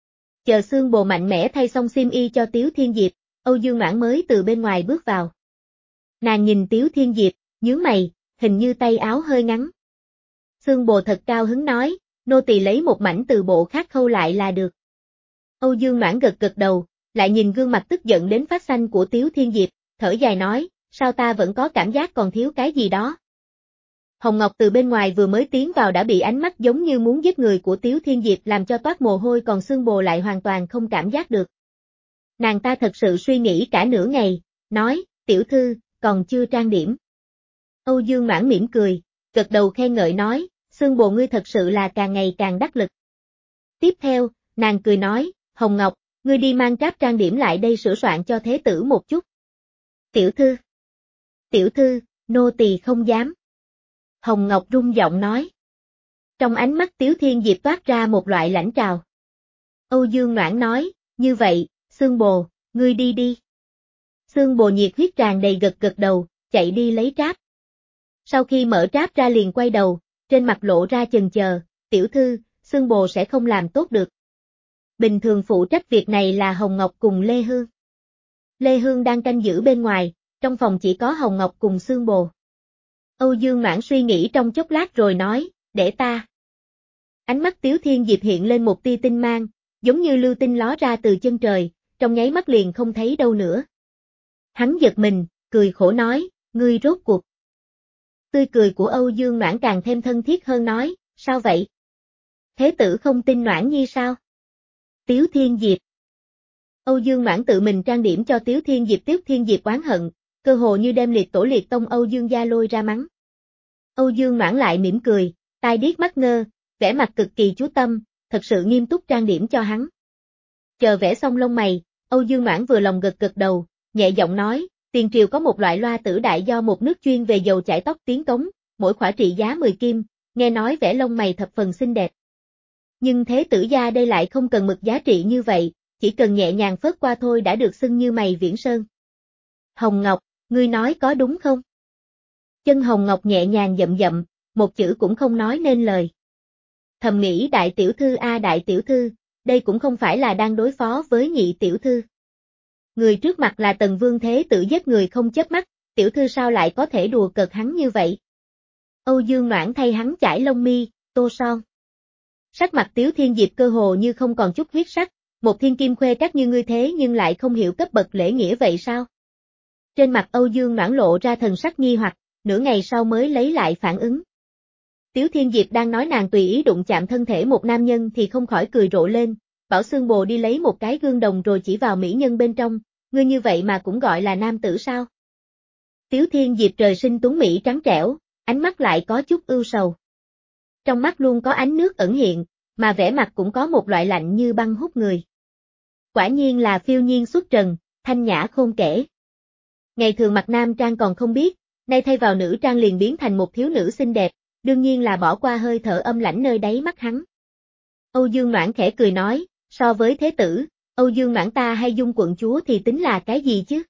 Chờ xương bồ mạnh mẽ thay xong xiêm y cho Tiếu Thiên Diệp, Âu Dương Noãn mới từ bên ngoài bước vào. Nàng nhìn Tiếu Thiên Diệp, nhướng mày, hình như tay áo hơi ngắn. Xương bồ thật cao hứng nói, nô tỳ lấy một mảnh từ bộ khác khâu lại là được. Âu Dương Noãn gật gật đầu, lại nhìn gương mặt tức giận đến phát xanh của Tiếu Thiên Diệp, thở dài nói, sao ta vẫn có cảm giác còn thiếu cái gì đó. Hồng Ngọc từ bên ngoài vừa mới tiến vào đã bị ánh mắt giống như muốn giết người của Tiếu Thiên Diệp làm cho toát mồ hôi còn xương bồ lại hoàn toàn không cảm giác được. Nàng ta thật sự suy nghĩ cả nửa ngày, nói, tiểu thư, còn chưa trang điểm. Âu Dương Noãn mỉm cười, gật đầu khen ngợi nói, xương bồ ngươi thật sự là càng ngày càng đắc lực. Tiếp theo, nàng cười nói, Hồng Ngọc, ngươi đi mang tráp trang điểm lại đây sửa soạn cho thế tử một chút. Tiểu thư. Tiểu thư, nô tỳ không dám. Hồng Ngọc rung giọng nói. Trong ánh mắt Tiếu Thiên Diệp toát ra một loại lãnh trào. Âu Dương Noãn nói, như vậy, xương bồ, ngươi đi đi. Xương Bồ nhiệt huyết tràn đầy gật gật đầu, chạy đi lấy tráp. Sau khi mở tráp ra liền quay đầu, trên mặt lộ ra chần chờ, tiểu thư, Xương Bồ sẽ không làm tốt được. Bình thường phụ trách việc này là Hồng Ngọc cùng Lê Hương. Lê Hương đang canh giữ bên ngoài, trong phòng chỉ có Hồng Ngọc cùng Xương Bồ. Âu Dương Noãn suy nghĩ trong chốc lát rồi nói, để ta. Ánh mắt Tiếu Thiên Diệp hiện lên một tia tinh mang, giống như lưu tinh ló ra từ chân trời, trong nháy mắt liền không thấy đâu nữa. Hắn giật mình, cười khổ nói, ngươi rốt cuộc. Tươi cười của Âu Dương Noãn càng thêm thân thiết hơn nói, sao vậy? Thế tử không tin Noãn Nhi sao? Tiếu Thiên Diệp. Âu Dương Noãn tự mình trang điểm cho Tiếu Thiên Diệp. Tiếu Thiên Diệp oán hận, cơ hồ như đem liệt tổ liệt tông Âu Dương gia lôi ra mắng. Âu Dương Noãn lại mỉm cười, tai điếc mắt ngơ, vẻ mặt cực kỳ chú tâm, thật sự nghiêm túc trang điểm cho hắn. Chờ vẽ xong lông mày, Âu Dương Noãn vừa lòng gật gật đầu, nhẹ giọng nói, tiền triều có một loại loa tử đại do một nước chuyên về dầu chải tóc tiến cống, mỗi khỏa trị giá mười kim, nghe nói vẽ lông mày thập phần xinh đẹp. Nhưng thế tử gia đây lại không cần mực giá trị như vậy, chỉ cần nhẹ nhàng phớt qua thôi đã được xưng như mày viễn sơn. Hồng Ngọc, ngươi nói có đúng không? Chân Hồng Ngọc nhẹ nhàng dậm dậm, một chữ cũng không nói nên lời. Thầm nghĩ đại tiểu thư a đại tiểu thư, đây cũng không phải là đang đối phó với nhị tiểu thư. Người trước mặt là Tần Vương thế tử giết người không chớp mắt, tiểu thư sao lại có thể đùa cợt hắn như vậy? Âu Dương Noãn thay hắn chải lông mi, tô son. Sắc mặt Tiếu Thiên Diệp cơ hồ như không còn chút huyết sắc, một thiên kim khuê các như ngươi thế nhưng lại không hiểu cấp bậc lễ nghĩa vậy sao? Trên mặt Âu Dương Noãn lộ ra thần sắc nghi hoặc, nửa ngày sau mới lấy lại phản ứng. Tiếu Thiên Diệp đang nói nàng tùy ý đụng chạm thân thể một nam nhân thì không khỏi cười rộ lên, bảo Xương Bồ đi lấy một cái gương đồng rồi chỉ vào mỹ nhân bên trong, ngươi như vậy mà cũng gọi là nam tử sao? Tiếu Thiên Diệp trời sinh tuấn mỹ trắng trẻo, ánh mắt lại có chút ưu sầu. Trong mắt luôn có ánh nước ẩn hiện, mà vẻ mặt cũng có một loại lạnh như băng hút người. Quả nhiên là phiêu nhiên xuất trần, thanh nhã khôn kể. Ngày thường mặc nam trang còn không biết, nay thay vào nữ trang liền biến thành một thiếu nữ xinh đẹp, đương nhiên là bỏ qua hơi thở âm lãnh nơi đáy mắt hắn. Âu Dương Noãn khẽ cười nói, so với thế tử, Âu Dương Noãn ta hay Dung quận chúa thì tính là cái gì chứ?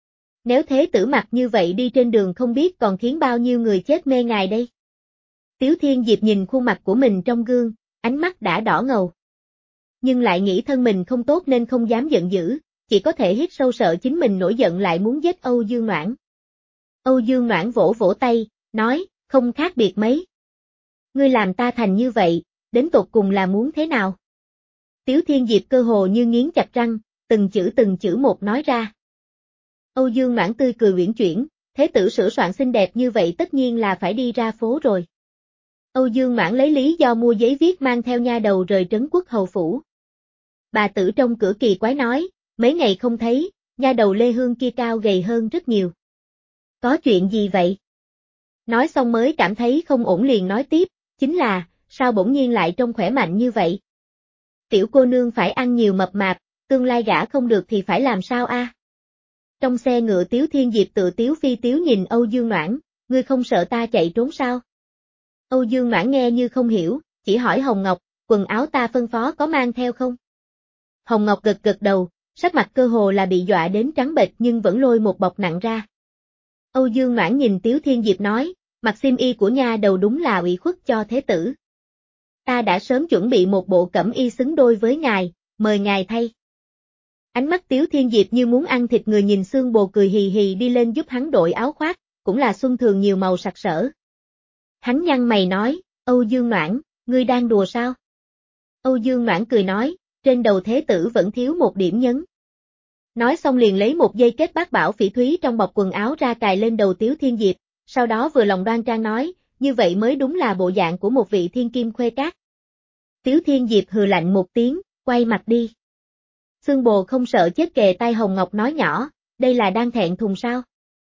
Nếu thế tử mặc như vậy đi trên đường không biết còn khiến bao nhiêu người chết mê ngài đây. Tiếu Thiên Diệp nhìn khuôn mặt của mình trong gương, ánh mắt đã đỏ ngầu. Nhưng lại nghĩ thân mình không tốt nên không dám giận dữ, chỉ có thể hít sâu sợ chính mình nổi giận lại muốn giết Âu Dương Noãn. Âu Dương Noãn vỗ vỗ tay, nói, không khác biệt mấy. Ngươi làm ta thành như vậy, đến tột cùng là muốn thế nào? Tiếu Thiên Diệp cơ hồ như nghiến chặt răng, từng chữ từng chữ một nói ra. Âu Dương Noãn tươi cười uyển chuyển, thế tử sửa soạn xinh đẹp như vậy tất nhiên là phải đi ra phố rồi. Âu Dương Noãn lấy lý do mua giấy viết mang theo nha đầu rời trấn quốc hầu phủ. Bà tử trong cửa kỳ quái nói, mấy ngày không thấy, nha đầu Lê Hương kia cao gầy hơn rất nhiều. Có chuyện gì vậy? Nói xong mới cảm thấy không ổn liền nói tiếp, chính là, sao bỗng nhiên lại trông khỏe mạnh như vậy? Tiểu cô nương phải ăn nhiều mập mạp, tương lai gả không được thì phải làm sao a? À? Trong xe ngựa Tiếu Thiên Diệp tự tiếu phi tiếu nhìn Âu Dương Noãn, ngươi không sợ ta chạy trốn sao? Âu Dương Noãn nghe như không hiểu, chỉ hỏi Hồng Ngọc, quần áo ta phân phó có mang theo không? Hồng Ngọc gật gật đầu, sắc mặt cơ hồ là bị dọa đến trắng bệch nhưng vẫn lôi một bọc nặng ra. Âu Dương Noãn nhìn Tiếu Thiên Diệp nói, mặc xiêm y của nha đầu đúng là ủy khuất cho thế tử. Ta đã sớm chuẩn bị một bộ cẩm y xứng đôi với ngài, mời ngài thay. Ánh mắt Tiếu Thiên Diệp như muốn ăn thịt người nhìn Xương Bồ cười hì hì đi lên giúp hắn đội áo khoác, cũng là xuân thường nhiều màu sặc sỡ. Hắn nhăn mày nói, Âu Dương Noãn, ngươi đang đùa sao? Âu Dương Noãn cười nói, trên đầu thế tử vẫn thiếu một điểm nhấn. Nói xong liền lấy một dây kết bát bảo phỉ thúy trong bọc quần áo ra cài lên đầu Tiếu Thiên Diệp, sau đó vừa lòng đoan trang nói, như vậy mới đúng là bộ dạng của một vị thiên kim khuê các. Tiếu Thiên Diệp hừ lạnh một tiếng, quay mặt đi. Xương Bồ không sợ chết kề tai Hồng Ngọc nói nhỏ, đây là đang thẹn thùng sao?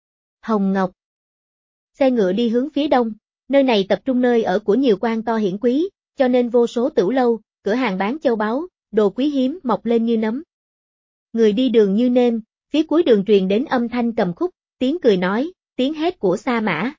Hồng Ngọc. Xe ngựa đi hướng phía đông, nơi này tập trung nơi ở của nhiều quan to hiển quý, cho nên vô số tửu lâu, cửa hàng bán châu báu, đồ quý hiếm mọc lên như nấm. Người đi đường như nêm, phía cuối đường truyền đến âm thanh cầm khúc, tiếng cười nói, tiếng hét của sa mã.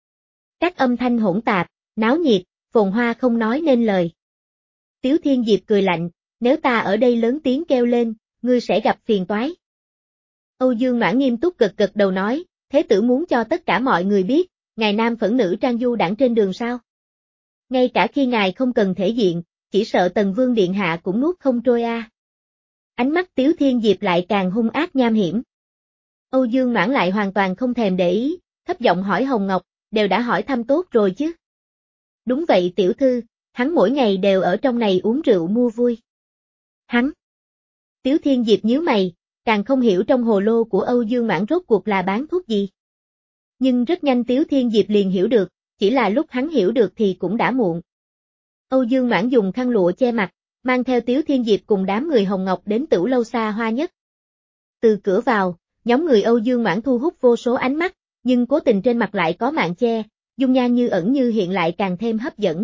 Các âm thanh hỗn tạp, náo nhiệt, phồn hoa không nói nên lời. Tiếu Thiên Diệp cười lạnh, nếu ta ở đây lớn tiếng kêu lên, ngươi sẽ gặp phiền toái. Âu Dương Noãn nghiêm túc gật gật đầu nói, thế tử muốn cho tất cả mọi người biết, ngài nam phẫn nữ trang du đãng trên đường sao? Ngay cả khi ngài không cần thể diện, chỉ sợ Tần Vương Điện Hạ cũng nuốt không trôi a. À. Ánh mắt Tiếu Thiên Diệp lại càng hung ác nham hiểm. Âu Dương Noãn lại hoàn toàn không thèm để ý, thấp giọng hỏi Hồng Ngọc, đều đã hỏi thăm tốt rồi chứ? Đúng vậy tiểu thư, hắn mỗi ngày đều ở trong này uống rượu mua vui. Hắn. Tiếu Thiên Diệp nhíu mày, càng không hiểu trong hồ lô của Âu Dương Noãn rốt cuộc là bán thuốc gì. Nhưng rất nhanh Tiếu Thiên Diệp liền hiểu được, chỉ là lúc hắn hiểu được thì cũng đã muộn. Âu Dương Noãn dùng khăn lụa che mặt, mang theo Tiếu Thiên Diệp cùng đám người Hồng Ngọc đến Tửu lâu xa hoa nhất. Từ cửa vào, nhóm người Âu Dương Noãn thu hút vô số ánh mắt, nhưng cố tình trên mặt lại có màn che, dung nhan như ẩn như hiện lại càng thêm hấp dẫn.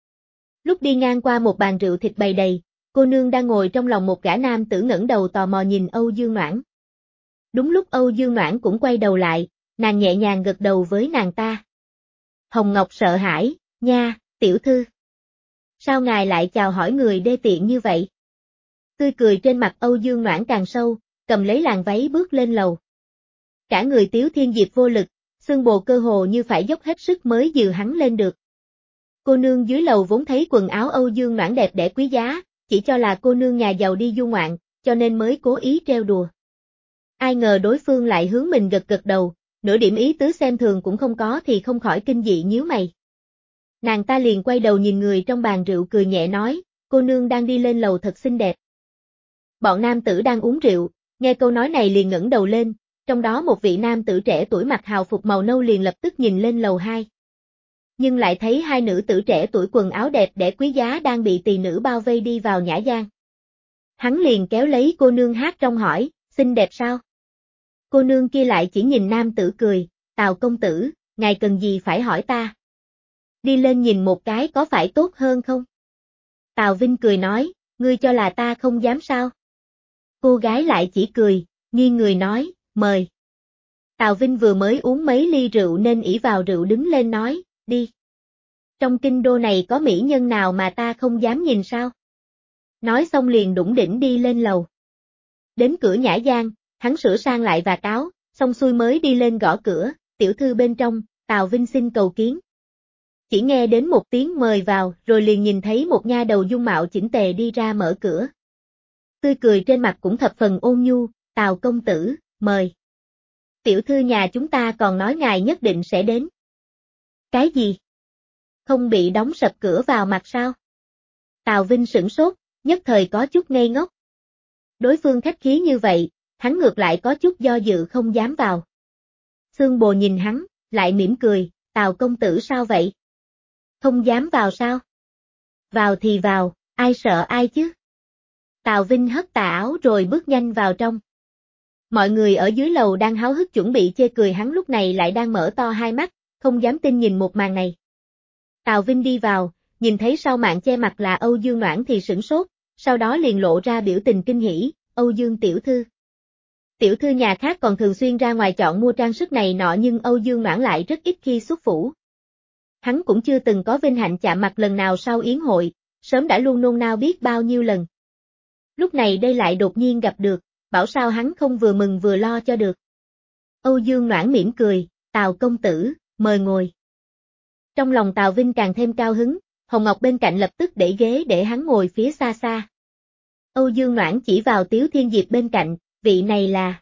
Lúc đi ngang qua một bàn rượu thịt bày đầy, cô nương đang ngồi trong lòng một gã nam tử ngẩng đầu tò mò nhìn Âu Dương Noãn. Đúng lúc Âu Dương Noãn cũng quay đầu lại, nàng nhẹ nhàng gật đầu với nàng ta. Hồng Ngọc sợ hãi, nha, tiểu thư. Sao ngài lại chào hỏi người đê tiện như vậy? Tươi cười trên mặt Âu Dương Noãn càng sâu, cầm lấy làn váy bước lên lầu. Cả người Tiếu Thiên Diệp vô lực, xương bồ cơ hồ như phải dốc hết sức mới dìu hắn lên được. Cô nương dưới lầu vốn thấy quần áo Âu Dương Noãn đẹp đẽ quý giá, chỉ cho là cô nương nhà giàu đi du ngoạn, cho nên mới cố ý trêu đùa. Ai ngờ đối phương lại hướng mình gật gật đầu, nửa điểm ý tứ xem thường cũng không có thì không khỏi kinh dị nhíu mày. Nàng ta liền quay đầu nhìn người trong bàn rượu cười nhẹ nói, cô nương đang đi lên lầu thật xinh đẹp. Bọn nam tử đang uống rượu, nghe câu nói này liền ngẩng đầu lên, trong đó một vị nam tử trẻ tuổi mặc hào phục màu nâu liền lập tức nhìn lên lầu hai. Nhưng lại thấy hai nữ tử trẻ tuổi quần áo đẹp đẽ quý giá đang bị tỳ nữ bao vây đi vào nhã gian. Hắn liền kéo lấy cô nương hát trong hỏi, xinh đẹp sao? Cô nương kia lại chỉ nhìn nam tử cười, Tào công tử, ngài cần gì phải hỏi ta? Đi lên nhìn một cái có phải tốt hơn không? Tào Vinh cười nói, ngươi cho là ta không dám sao? Cô gái lại chỉ cười, nghiêng người nói, mời. Tào Vinh vừa mới uống mấy ly rượu nên ỷ vào rượu đứng lên nói, đi. Trong kinh đô này có mỹ nhân nào mà ta không dám nhìn sao? Nói xong liền đủng đỉnh đi lên lầu. Đến cửa nhã gian, hắn sửa sang lại và cáo, xong xuôi mới đi lên gõ cửa, tiểu thư bên trong, Tào Vinh xin cầu kiến. Chỉ nghe đến một tiếng mời vào rồi liền nhìn thấy một nha đầu dung mạo chỉnh tề đi ra mở cửa. Tươi cười trên mặt cũng thập phần ôn nhu, Tào công tử, mời. Tiểu thư nhà chúng ta còn nói ngài nhất định sẽ đến. Cái gì? Không bị đóng sập cửa vào mặt sao? Tào Vinh sửng sốt, nhất thời có chút ngây ngốc. Đối phương khách khí như vậy, hắn ngược lại có chút do dự không dám vào. Xương bồ nhìn hắn, lại mỉm cười, Tào công tử sao vậy? Không dám vào sao? Vào thì vào, ai sợ ai chứ? Tào Vinh hất tà áo rồi bước nhanh vào trong. Mọi người ở dưới lầu đang háo hức chuẩn bị chê cười hắn lúc này lại đang mở to hai mắt, không dám tin nhìn một màn này. Tào Vinh đi vào, nhìn thấy sau màn che mặt là Âu Dương Noãn thì sửng sốt, sau đó liền lộ ra biểu tình kinh hỉ, Âu Dương tiểu thư. Tiểu thư nhà khác còn thường xuyên ra ngoài chọn mua trang sức này nọ nhưng Âu Dương Noãn lại rất ít khi xuất phủ. Hắn cũng chưa từng có vinh hạnh chạm mặt lần nào sau yến hội, sớm đã luôn nôn nao biết bao nhiêu lần. Lúc này đây lại đột nhiên gặp được, bảo sao hắn không vừa mừng vừa lo cho được. Âu Dương Noãn mỉm cười, Tào công tử, mời ngồi. Trong lòng Tào Vinh càng thêm cao hứng, Hồng Ngọc bên cạnh lập tức đẩy ghế để hắn ngồi phía xa xa. Âu Dương Noãn chỉ vào Tiếu Thiên Diệp bên cạnh, vị này là...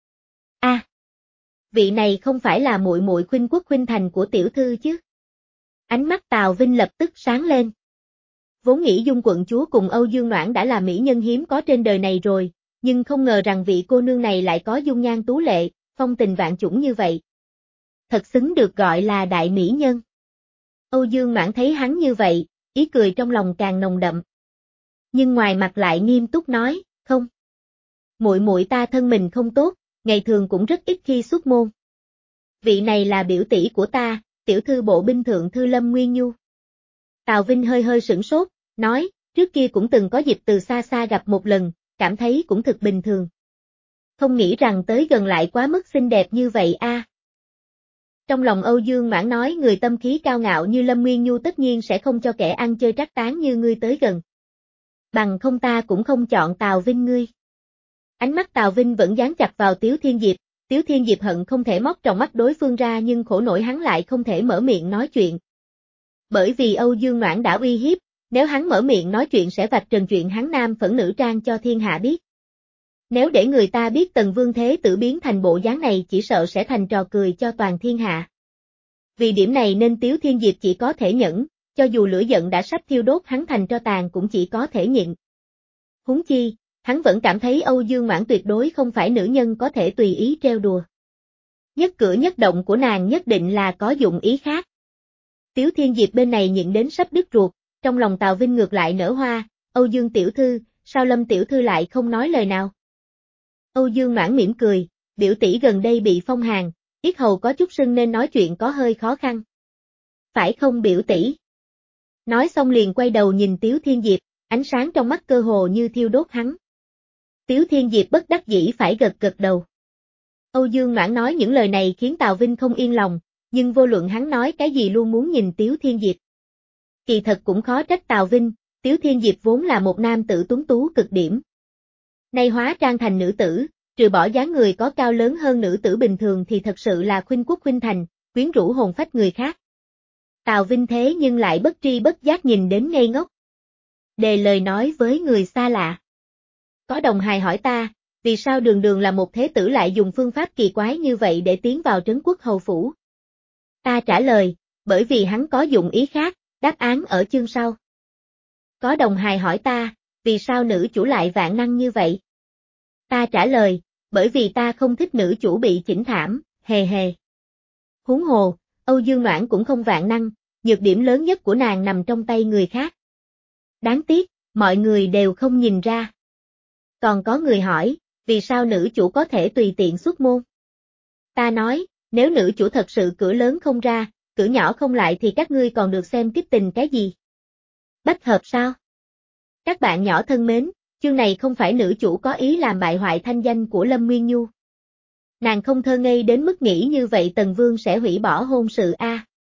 a à, vị này không phải là muội muội Khuynh Quốc Khuynh Thành của tiểu thư chứ? Ánh mắt Tào Vinh lập tức sáng lên. Vốn nghĩ Dung quận chúa cùng Âu Dương Noãn đã là mỹ nhân hiếm có trên đời này rồi, nhưng không ngờ rằng vị cô nương này lại có dung nhan tú lệ, phong tình vạn chủng như vậy. Thật xứng được gọi là đại mỹ nhân. Âu Dương Noãn thấy hắn như vậy, ý cười trong lòng càng nồng đậm. Nhưng ngoài mặt lại nghiêm túc nói, không. Muội muội ta thân mình không tốt, ngày thường cũng rất ít khi xuất môn. Vị này là biểu tỷ của ta, tiểu thư bộ binh thượng thư Lâm Nguyên Nhu. Tào Vinh hơi hơi sửng sốt, nói, trước kia cũng từng có dịp từ xa xa gặp một lần, cảm thấy cũng thực bình thường. Không nghĩ rằng tới gần lại quá mức xinh đẹp như vậy a. À. Trong lòng Âu Dương Noãn nói người tâm khí cao ngạo như Lâm Nguyên Nhu tất nhiên sẽ không cho kẻ ăn chơi trác tán như ngươi tới gần. Bằng không ta cũng không chọn Tào Vinh ngươi. Ánh mắt Tào Vinh vẫn dán chặt vào Tiếu Thiên Diệp, Tiếu Thiên Diệp hận không thể móc tròng mắt đối phương ra nhưng khổ nổi hắn lại không thể mở miệng nói chuyện. Bởi vì Âu Dương Noãn đã uy hiếp, nếu hắn mở miệng nói chuyện sẽ vạch trần chuyện hắn nam phẫn nữ trang cho thiên hạ biết. Nếu để người ta biết Tần Vương Thế Tử biến thành bộ dáng này chỉ sợ sẽ thành trò cười cho toàn thiên hạ. Vì điểm này nên Tiếu Thiên Diệp chỉ có thể nhẫn, cho dù lửa giận đã sắp thiêu đốt hắn thành tro tàn cũng chỉ có thể nhịn. Huống chi, hắn vẫn cảm thấy Âu Dương Noãn tuyệt đối không phải nữ nhân có thể tùy ý trêu đùa. Nhất cử nhất động của nàng nhất định là có dụng ý khác. Tiếu Thiên Diệp bên này nhịn đến sắp đứt ruột, trong lòng Tào Vinh ngược lại nở hoa, Âu Dương tiểu thư, sao Lâm tiểu thư lại không nói lời nào? Âu Dương Noãn mỉm cười, biểu tỷ gần đây bị phong hàn, yết hầu có chút sưng nên nói chuyện có hơi khó khăn. Phải không biểu tỷ? Nói xong liền quay đầu nhìn Tiếu Thiên Diệp, ánh sáng trong mắt cơ hồ như thiêu đốt hắn. Tiếu Thiên Diệp bất đắc dĩ phải gật gật đầu. Âu Dương Noãn nói những lời này khiến Tào Vinh không yên lòng, nhưng vô luận hắn nói cái gì luôn muốn nhìn Tiếu Thiên Diệp. Kỳ thật cũng khó trách Tào Vinh, Tiếu Thiên Diệp vốn là một nam tử tuấn tú cực điểm. Nay hóa trang thành nữ tử, trừ bỏ dáng người có cao lớn hơn nữ tử bình thường thì thật sự là khuynh quốc khuynh thành, quyến rũ hồn phách người khác. Tào Vinh thế nhưng lại bất tri bất giác nhìn đến ngây ngốc. Đề lời nói với người xa lạ. Có đồng hài hỏi ta, vì sao đường đường là một thế tử lại dùng phương pháp kỳ quái như vậy để tiến vào trấn quốc hầu phủ? Ta trả lời, bởi vì hắn có dụng ý khác, đáp án ở chương sau. Có đồng hài hỏi ta, vì sao nữ chủ lại vạn năng như vậy? Ta trả lời, bởi vì ta không thích nữ chủ bị chỉnh thảm, hề hề. Huống hồ, Âu Dương Noãn cũng không vạn năng, nhược điểm lớn nhất của nàng nằm trong tay người khác. Đáng tiếc, mọi người đều không nhìn ra. Còn có người hỏi, vì sao nữ chủ có thể tùy tiện xuất môn? Ta nói, nếu nữ chủ thật sự cửa lớn không ra, cửa nhỏ không lại thì các ngươi còn được xem kích tình cái gì? Bách hợp sao? Các bạn nhỏ thân mến, chương này không phải nữ chủ có ý làm bại hoại thanh danh của Lâm Nguyên Nhu. Nàng không thơ ngây đến mức nghĩ như vậy Tần Vương sẽ hủy bỏ hôn sự a.